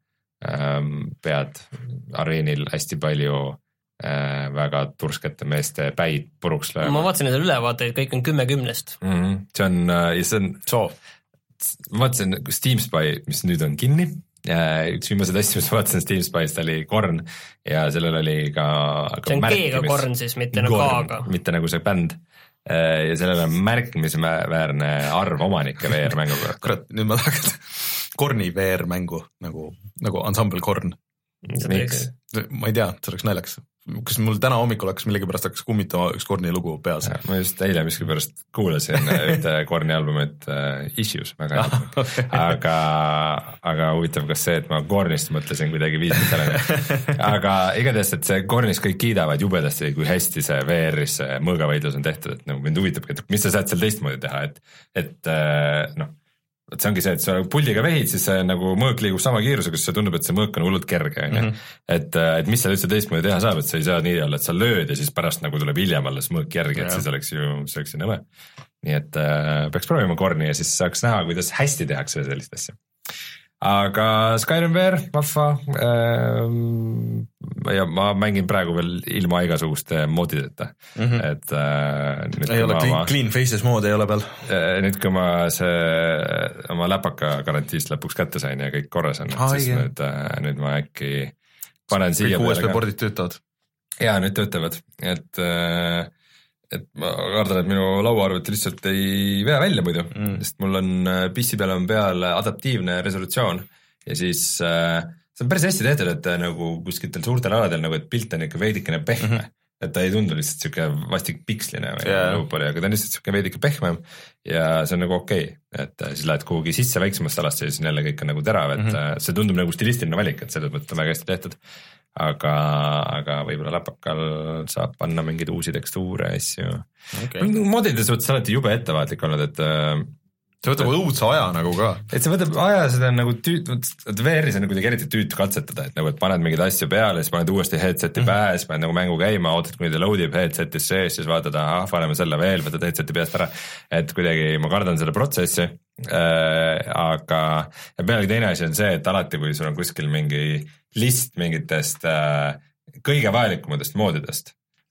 pead areenil hästi palju äh, väga turskete meeste päid puruks lööma. Ma vaatasin nendel ülevaateid, kõik on kümme kümnest. Mm-hmm. See on, ja see on soo. Ma vaatasin Steam Spy, mis nüüd on kinni. Üks viimased asju, mis ma vaatasin Steam Spy'st oli Korn ja sellel oli ka, ka see on G-ga Korn siis, mitte nagu K-ga. Mitte nagu see bänd. Ja sellel on märkimisväärne arv omanike V R-mänguga. Kurat, nüüd ma tahaks Korni V R-mängu nagu, nagu Ensemble Korn. Miks? Ma ei tea, see oleks naljakas. Kas mul täna hommikul hakkas millegi pärast hakkas kummitama üks Korni lugu peas? Ja, ma just eile miski pärast kuulasin ühte Korni albumit uh, Issues, väga hea. Okay. Aga, aga huvitav, kas see, et ma Kornist mõtlesin kuidagi viisid sellele. Aga igatahes, et see Kornis kõik kiidavad jubedasti, kui hästi see V R-is see mõõgavõidlus on tehtud, et nagu mind huvitab, et mis sa saad seal teistmoodi teha, et, et uh, noh, et see ongi see, et sa puldiga vehid, siis see nagu mõõk liigub sama kiirusega, sest see tundub, et see mõõk on hullult kerge, on ju. Et, et mis seal üldse teistmoodi teha saab, et sa ei saa nii olla, et sa lööd ja siis pärast nagu tuleb hiljem alles mõõk järgi, et siis oleks ju, see oleks ju nõme. Nii et äh, peaks proovima Korni ja siis saaks näha, kuidas hästi tehakse sellist asja. Aga Skyrim V R, vahva, äh, ja ma mängin praegu veel ilma igasuguste moodideta, mm -hmm. et äh, nüüd, ei ole clean, ma, clean faces mood ei ole peal. Äh, nüüd, kui ma see oma läpaka garantiist lõpuks kätte sain ja kõik korras on, ah, siis nüüd, äh, nüüd ma äkki panen kõik siia U S B-pordid töötavad? Jaa, nüüd töötavad, et äh, et ma kardan, et minu lauaarvut lihtsalt ei vea välja muidu, mm. sest mul on P C peal on peal adaptiivne resolutsioon ja siis äh, see on päris hästi tehtud, et nagu kuskitel suurtel aladel nagu, et pilt on ikka veidikene pehme, mm -hmm. et ta ei tundu lihtsalt siuke vastik piksline või yeah. lõupoli, aga ta on lihtsalt siuke veidike pehmem ja see on nagu okei, okay. et siis lähed kuhugi sisse väiksemast alast ja siis on jälle kõik on nagu terav, et mm -hmm. see tundub nagu stilistiline valik, et selles mõttes on väga hästi tehtud. Aga, aga võib-olla läpakal saab panna mingeid uusi tekstuure ja asju. Okay. Modides võttes alati jube ettevaatlik olnud, et see võtab õudse aja nagu ka. Et see võtab aja, seda on nagu tüüt, et V R-is on nagu kuidagi eriti tüüt katsetada, et nagu, et paned mingeid asju peale, siis paned uuesti headseti mm -hmm. pähe, siis paned nagu mängu käima, ootad, kuni ta loadib headsetis sees, siis vaatad, ahah, paneme selle veel, võtad headseti peast ära, et kuidagi ma kardan selle protsessi, äh, aga ja pealegi teine asi on see, et alati, kui sul on kuskil mingi list mingitest äh, kõige vajalikumatest moodidest,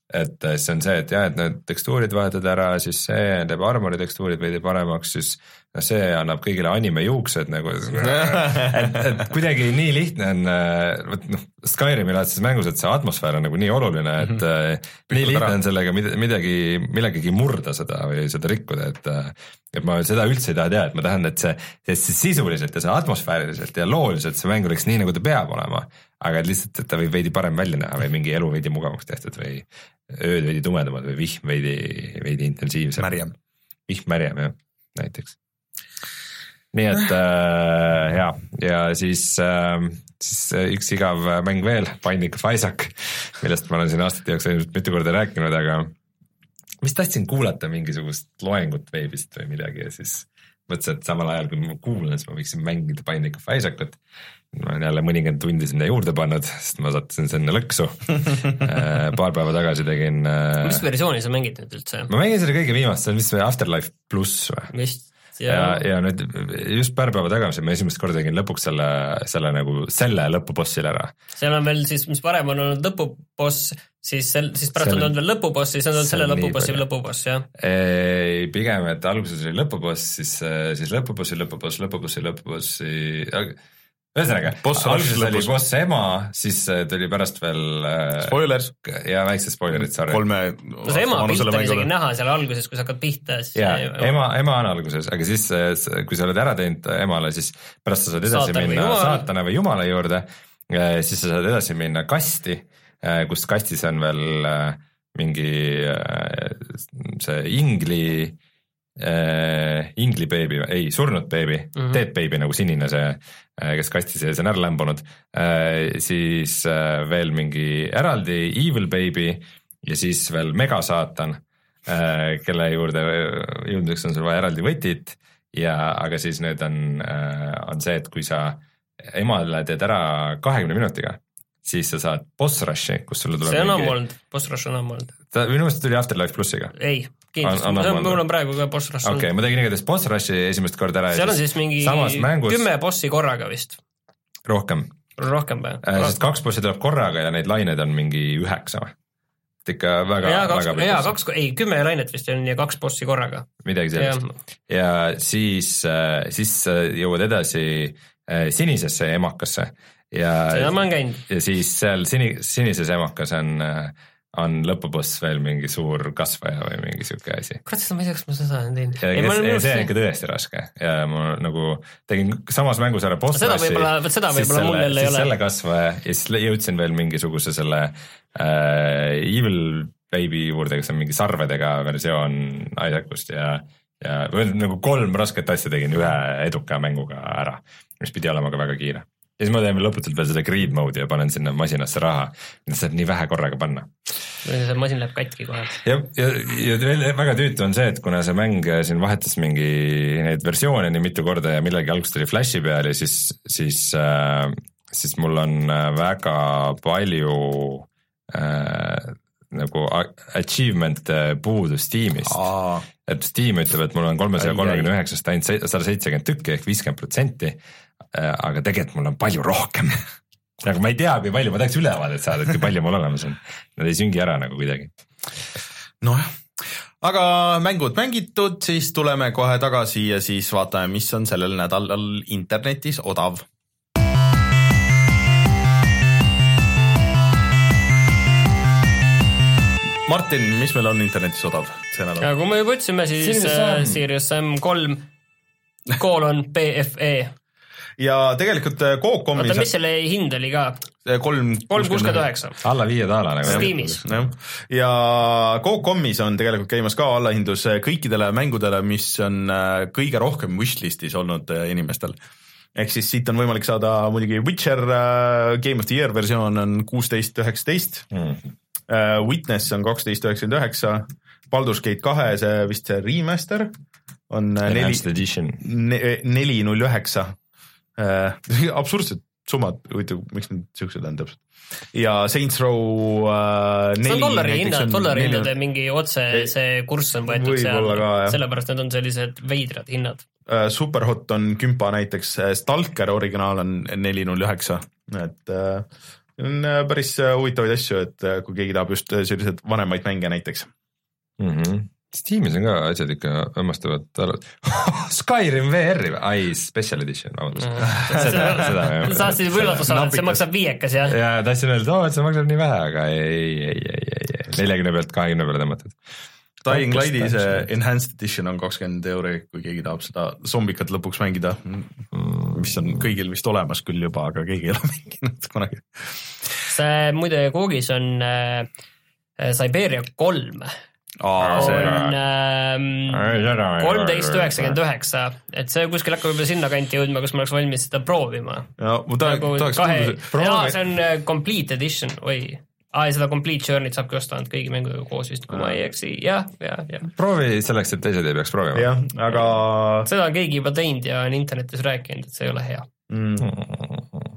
et see on see, et jah, et need tekstuurid vahetad ära, siis see teeb armori tekstuurid veidi paremaks, siis see annab kõigile anime juuksed nagu, et, et kuidagi nii lihtne on, võt noh, Skyrimi laadses mängus, et see atmosfäär on nagu nii oluline, et mm -hmm. nii lihtne on sellega midagi, millegagi murda seda või seda rikkuda, et et ma seda üldse ei taha teha, et ma tahan, et see, see sisuliselt ja see atmosfääriliselt ja looliselt see mäng oleks nii, nagu ta peab olema, aga et lihtsalt, et ta võib veidi parem välja näha või mingi elu veidi mugavaks tehtud või ööd veidi tumedamad või vihm veidi, veidi intensiivsem. Märjem. Vihm märjem, jah, näiteks. Nii et äh, ja, ja siis, äh, siis üks igav mäng veel, Binding of Isaac, millest ma olen siin aastate jooksul mitu korda rääkinud, aga mis tahtsin kuulata mingisugust loengut veebist või midagi ja siis mõtlesin, et samal ajal kui ma kuulan, siis ma võiksin mängida Binding of Isaacut. Ma olen jälle mõnikümmend tundi sinna juurde pannud, sest ma sattusin sinna lõksu. Paar päeva tagasi tegin... Mis versiooni sa mängid nüüd üldse? Ma mängin selle kõige viimast, see on vist Afterlife pluss või? Vist. Ja, ja, ja nüüd just paar päeva tagasi ma esimest korda tegin lõpuks selle, selle nagu selle lõpubossil ära. Seal on veel siis, mis varem on olnud lõpuboss, siis, sel, siis pärast on olnud veel lõpuboss, siis on olnud selle lõpubossi või lõpuboss, jah? Ei, pigem, et alguses oli lõpuboss, siis, siis lõpubossi, lõpuboss, lõpubossi, lõpubossi... Ühesõnaga, alguses oli boss ema, siis tuli pärast veel spoilers ja väiksed spoilerid, sorry. Kolme no see ema pilt on isegi näha seal alguses, kui sa hakkad pihta. Ja, ema, ema on alguses, aga siis, kui sa oled ära teinud emale, siis pärast sa saad edasi Saatan minna või saatana või jumala juurde, siis sa saad edasi minna kasti, kus kastis on veel mingi see ingli Äh, ingli beebi, ei, surnud beebi, mm -hmm. dead baby nagu sinine see, kes kastis sees on ära lämbunud, äh, siis äh, veel mingi eraldi evil baby ja siis veel megasaatan, äh, kelle juurde jõudmiseks on sul vaja eraldi võtit ja aga siis nüüd on, äh, on see, et kui sa emale teed ära kahekümne minutiga, siis sa saad boss rush'i, kus sulle tuleb see on mingi... olnud, boss rush on olnud. Ta minu meelest tuli Afterlife plussiga. Ei, kindlasti, mul on praegu ka boss rush. Okei, okay, ma tegin igatahes boss rush'i esimest korda ära. Seal on siis mingi mängus... kümme bossi korraga vist. Rohkem. Rohkem või? Sest kaks bossi tuleb korraga ja neid laineid on mingi üheksa või? Et ikka väga, ja, kaks, väga ja, kaks, ei, kümme lainet vist on ja kaks bossi korraga. Midagi sellist. Ja, ja siis, siis jõuad edasi sinisesse emakasse. Ja, seda ma olen käinud. Ja siis seal sini, sinises emakas on, on lõpuboss veel mingi suur kasvaja või mingi siuke asi. Kurat, seda ma ei tea, kas ma seda olen teinud. Ja, ja, ja see on ikka tõesti raske ja ma nagu tegin samas mängus ära boss seda võib-olla, seda võib-olla mul jälle ei ole. Selle kasvaja ja siis jõudsin veel mingisuguse selle äh, evil baby juurde, kes on mingi sarvedega versioon Isaacust ja, ja nagu kolm rasket asja tegin ühe eduka mänguga ära, mis pidi olema ka väga kiire. Ja siis ma teen lõputult veel seda greed mode'i ja panen sinna masinasse raha, mida saab nii vähe korraga panna. See masin läheb katki kohe. Ja, ja, ja veel väga tüütu on see, et kuna see mäng siin vahetas mingi neid versioone nii mitu korda ja millegi algust oli Flashi peal ja siis, siis, äh, siis mul on väga palju äh, nagu achievement puudu Steamist. Aa. Et Steam ütleb, et mul on kolmesaja kolmekümne üheksast ainult sada seitsekümmend tükki ehk viiskümmend protsenti, aga tegelikult mul on palju rohkem. Nagu ma ei tea, kui palju, ma tahaks ülevaadet saada, et kui palju mul olemas on. Nad ei süngi ära nagu kuidagi. Noh, aga mängud mängitud, siis tuleme kohe tagasi ja siis vaatame, mis on sellel nädalal internetis odav. Martin, mis meil on internetis odav? Ja kui me juba ütlesime, siis Serious Sam kolm koolon B F E. Ja tegelikult Coop-Comis... Oota, mis selle hind oli ka? kolm kuuskümmend üheksa. Alla viie taala. Steamis. Ja Coop-Comis on tegelikult käimas ka allahindus kõikidele mängudele, mis on kõige rohkem wishlistis olnud inimestel. Ehk siis siit on võimalik saada muidugi Witcher Game of the Year versioon on kuusteist üheksateist. Mm. Uh, Witness on kaksteist üheksakümmend üheksa, Baldur's Gate kahe, see vist see remaster on neli null üheksa. Uh, absurdsed summad, huvitav, miks need siuksed on täpselt. Ja Saints Row uh, neli. See on dollari hinnad, dollari hinnad ja mingi otse see kurss on võetud seal, sellepärast need on sellised veidrad hinnad. Uh, Superhot on kümpa näiteks, Stalker originaal on neli null üheksa, et uh, on päris huvitavaid asju, et kui keegi tahab just sellised vanemaid mänge näiteks. Mm-hmm. Steamis on ka asjad ikka õmmastavad Skyrim V R-i või? Ai, Special Edition, vabandust. seda, seda sa tahtsid juba üllatus olla, et see maksab viiekas, jah? Ja tahtsin öelda, et see maksab nii vähe, aga ei, ei, ei, ei, neljakümne pealt kahekümne peale tõmmatud. Dying Light'i see Enhanced Edition on kakskümmend euri, kui keegi tahab seda zombikat lõpuks mängida, mis on kõigil vist olemas küll juba, aga keegi ei ole mänginud kunagi. See muide Koogis on äh, Siberia kolm. Aa, see on kolmteist üheksakümmend üheksa, et see kuskil hakkab juba sinna kanti jõudma, kus ma oleks valmis seda proovima. Ja, ma ta, nagu tahaks kahe, jaa, see on Complete Edition, oi, aa, seda Complete Journey't saabki osta ainult kõigi mängudega koos vist, kui ma ei eksi, jah, jah, jah. Proovi selleks, et teised ei peaks proovima. Jah, aga... seda on keegi juba teinud ja on internetis rääkinud, et see ei ole hea. Mm.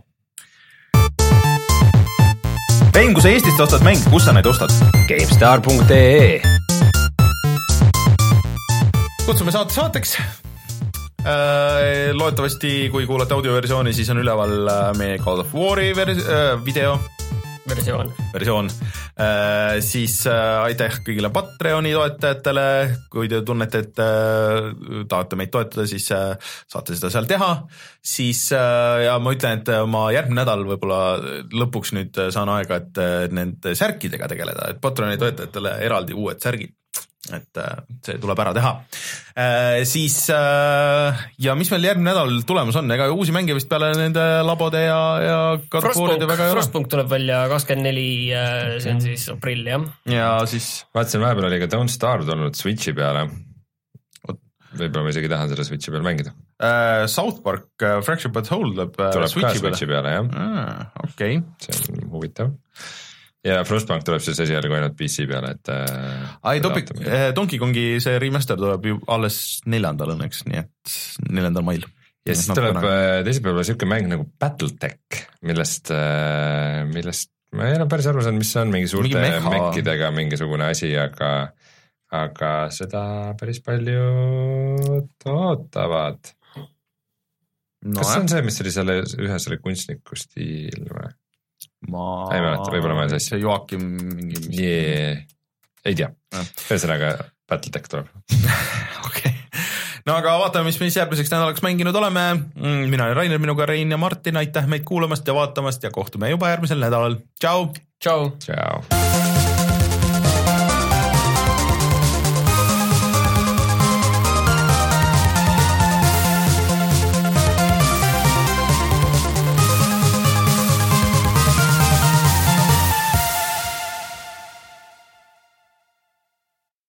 Rein, kui sa Eestist ostad mäng, kus sa neid ostad? GameStar punkt ee Kutsume saate saateks. Loodetavasti, kui kuulate audioversiooni, siis on üleval meie God of War'i vers- äh, video. Versioon. Versioon. Äh, siis äh, aitäh kõigile Patreoni toetajatele. Kui te tunnete, et äh, tahate meid toetada, siis äh, saate seda seal teha. Siis äh, ja ma ütlen, et ma järgmine nädal võib-olla lõpuks nüüd saan aega, et nende särkidega tegeleda. Et Patreoni toetajatele eraldi uued särgid. Et see tuleb ära teha. Äh, siis äh, ja mis meil järgmine nädal tulemus on, ega uusi mänge vist peale nende labode ja, ja Frostpunk, Frostpunk tuleb välja kakskümmend neli, see on siis aprill, jah. Ja siis vaatasin, vahepeal oli ka Don't Starve olnud Switchi peale. Võib-olla ma isegi tahan seda Switchi peal mängida. äh, South Park uh, Fractured But Whole tuleb, tuleb Switchi, Switchi peale, jah. ah, okay. See on huvitav. Ja Frostpunk tuleb siis esialgu ainult P C peale, et ai, Topic, Donkey Kongi see remaster tuleb ju alles neljandal õnneks, nii et neljandal mail. Ja siis tuleb teisipäeval siuke mäng nagu Battletech, millest, millest ma ei ole päris aru saanud, mis see on, mingi suurte mingi mekkidega mingisugune asi, aga, aga seda päris palju ootavad. No, kas see on see, mis oli selle ühe selle kunstniku stiil või? Ma ei mäleta, võib-olla ma ei sassi. See Joakim mingi... Yeah. Ei tea. Ühesõnaga Battletech tuleb. Okei. No aga vaatame, mis me järgmiseks nädalaks mänginud oleme. Mina olen Rainer, minuga Rein ja Martin. Aitäh meid kuulamast ja vaatamast ja kohtume juba järgmisel nädalal. Tšau! Tšau! Tšau!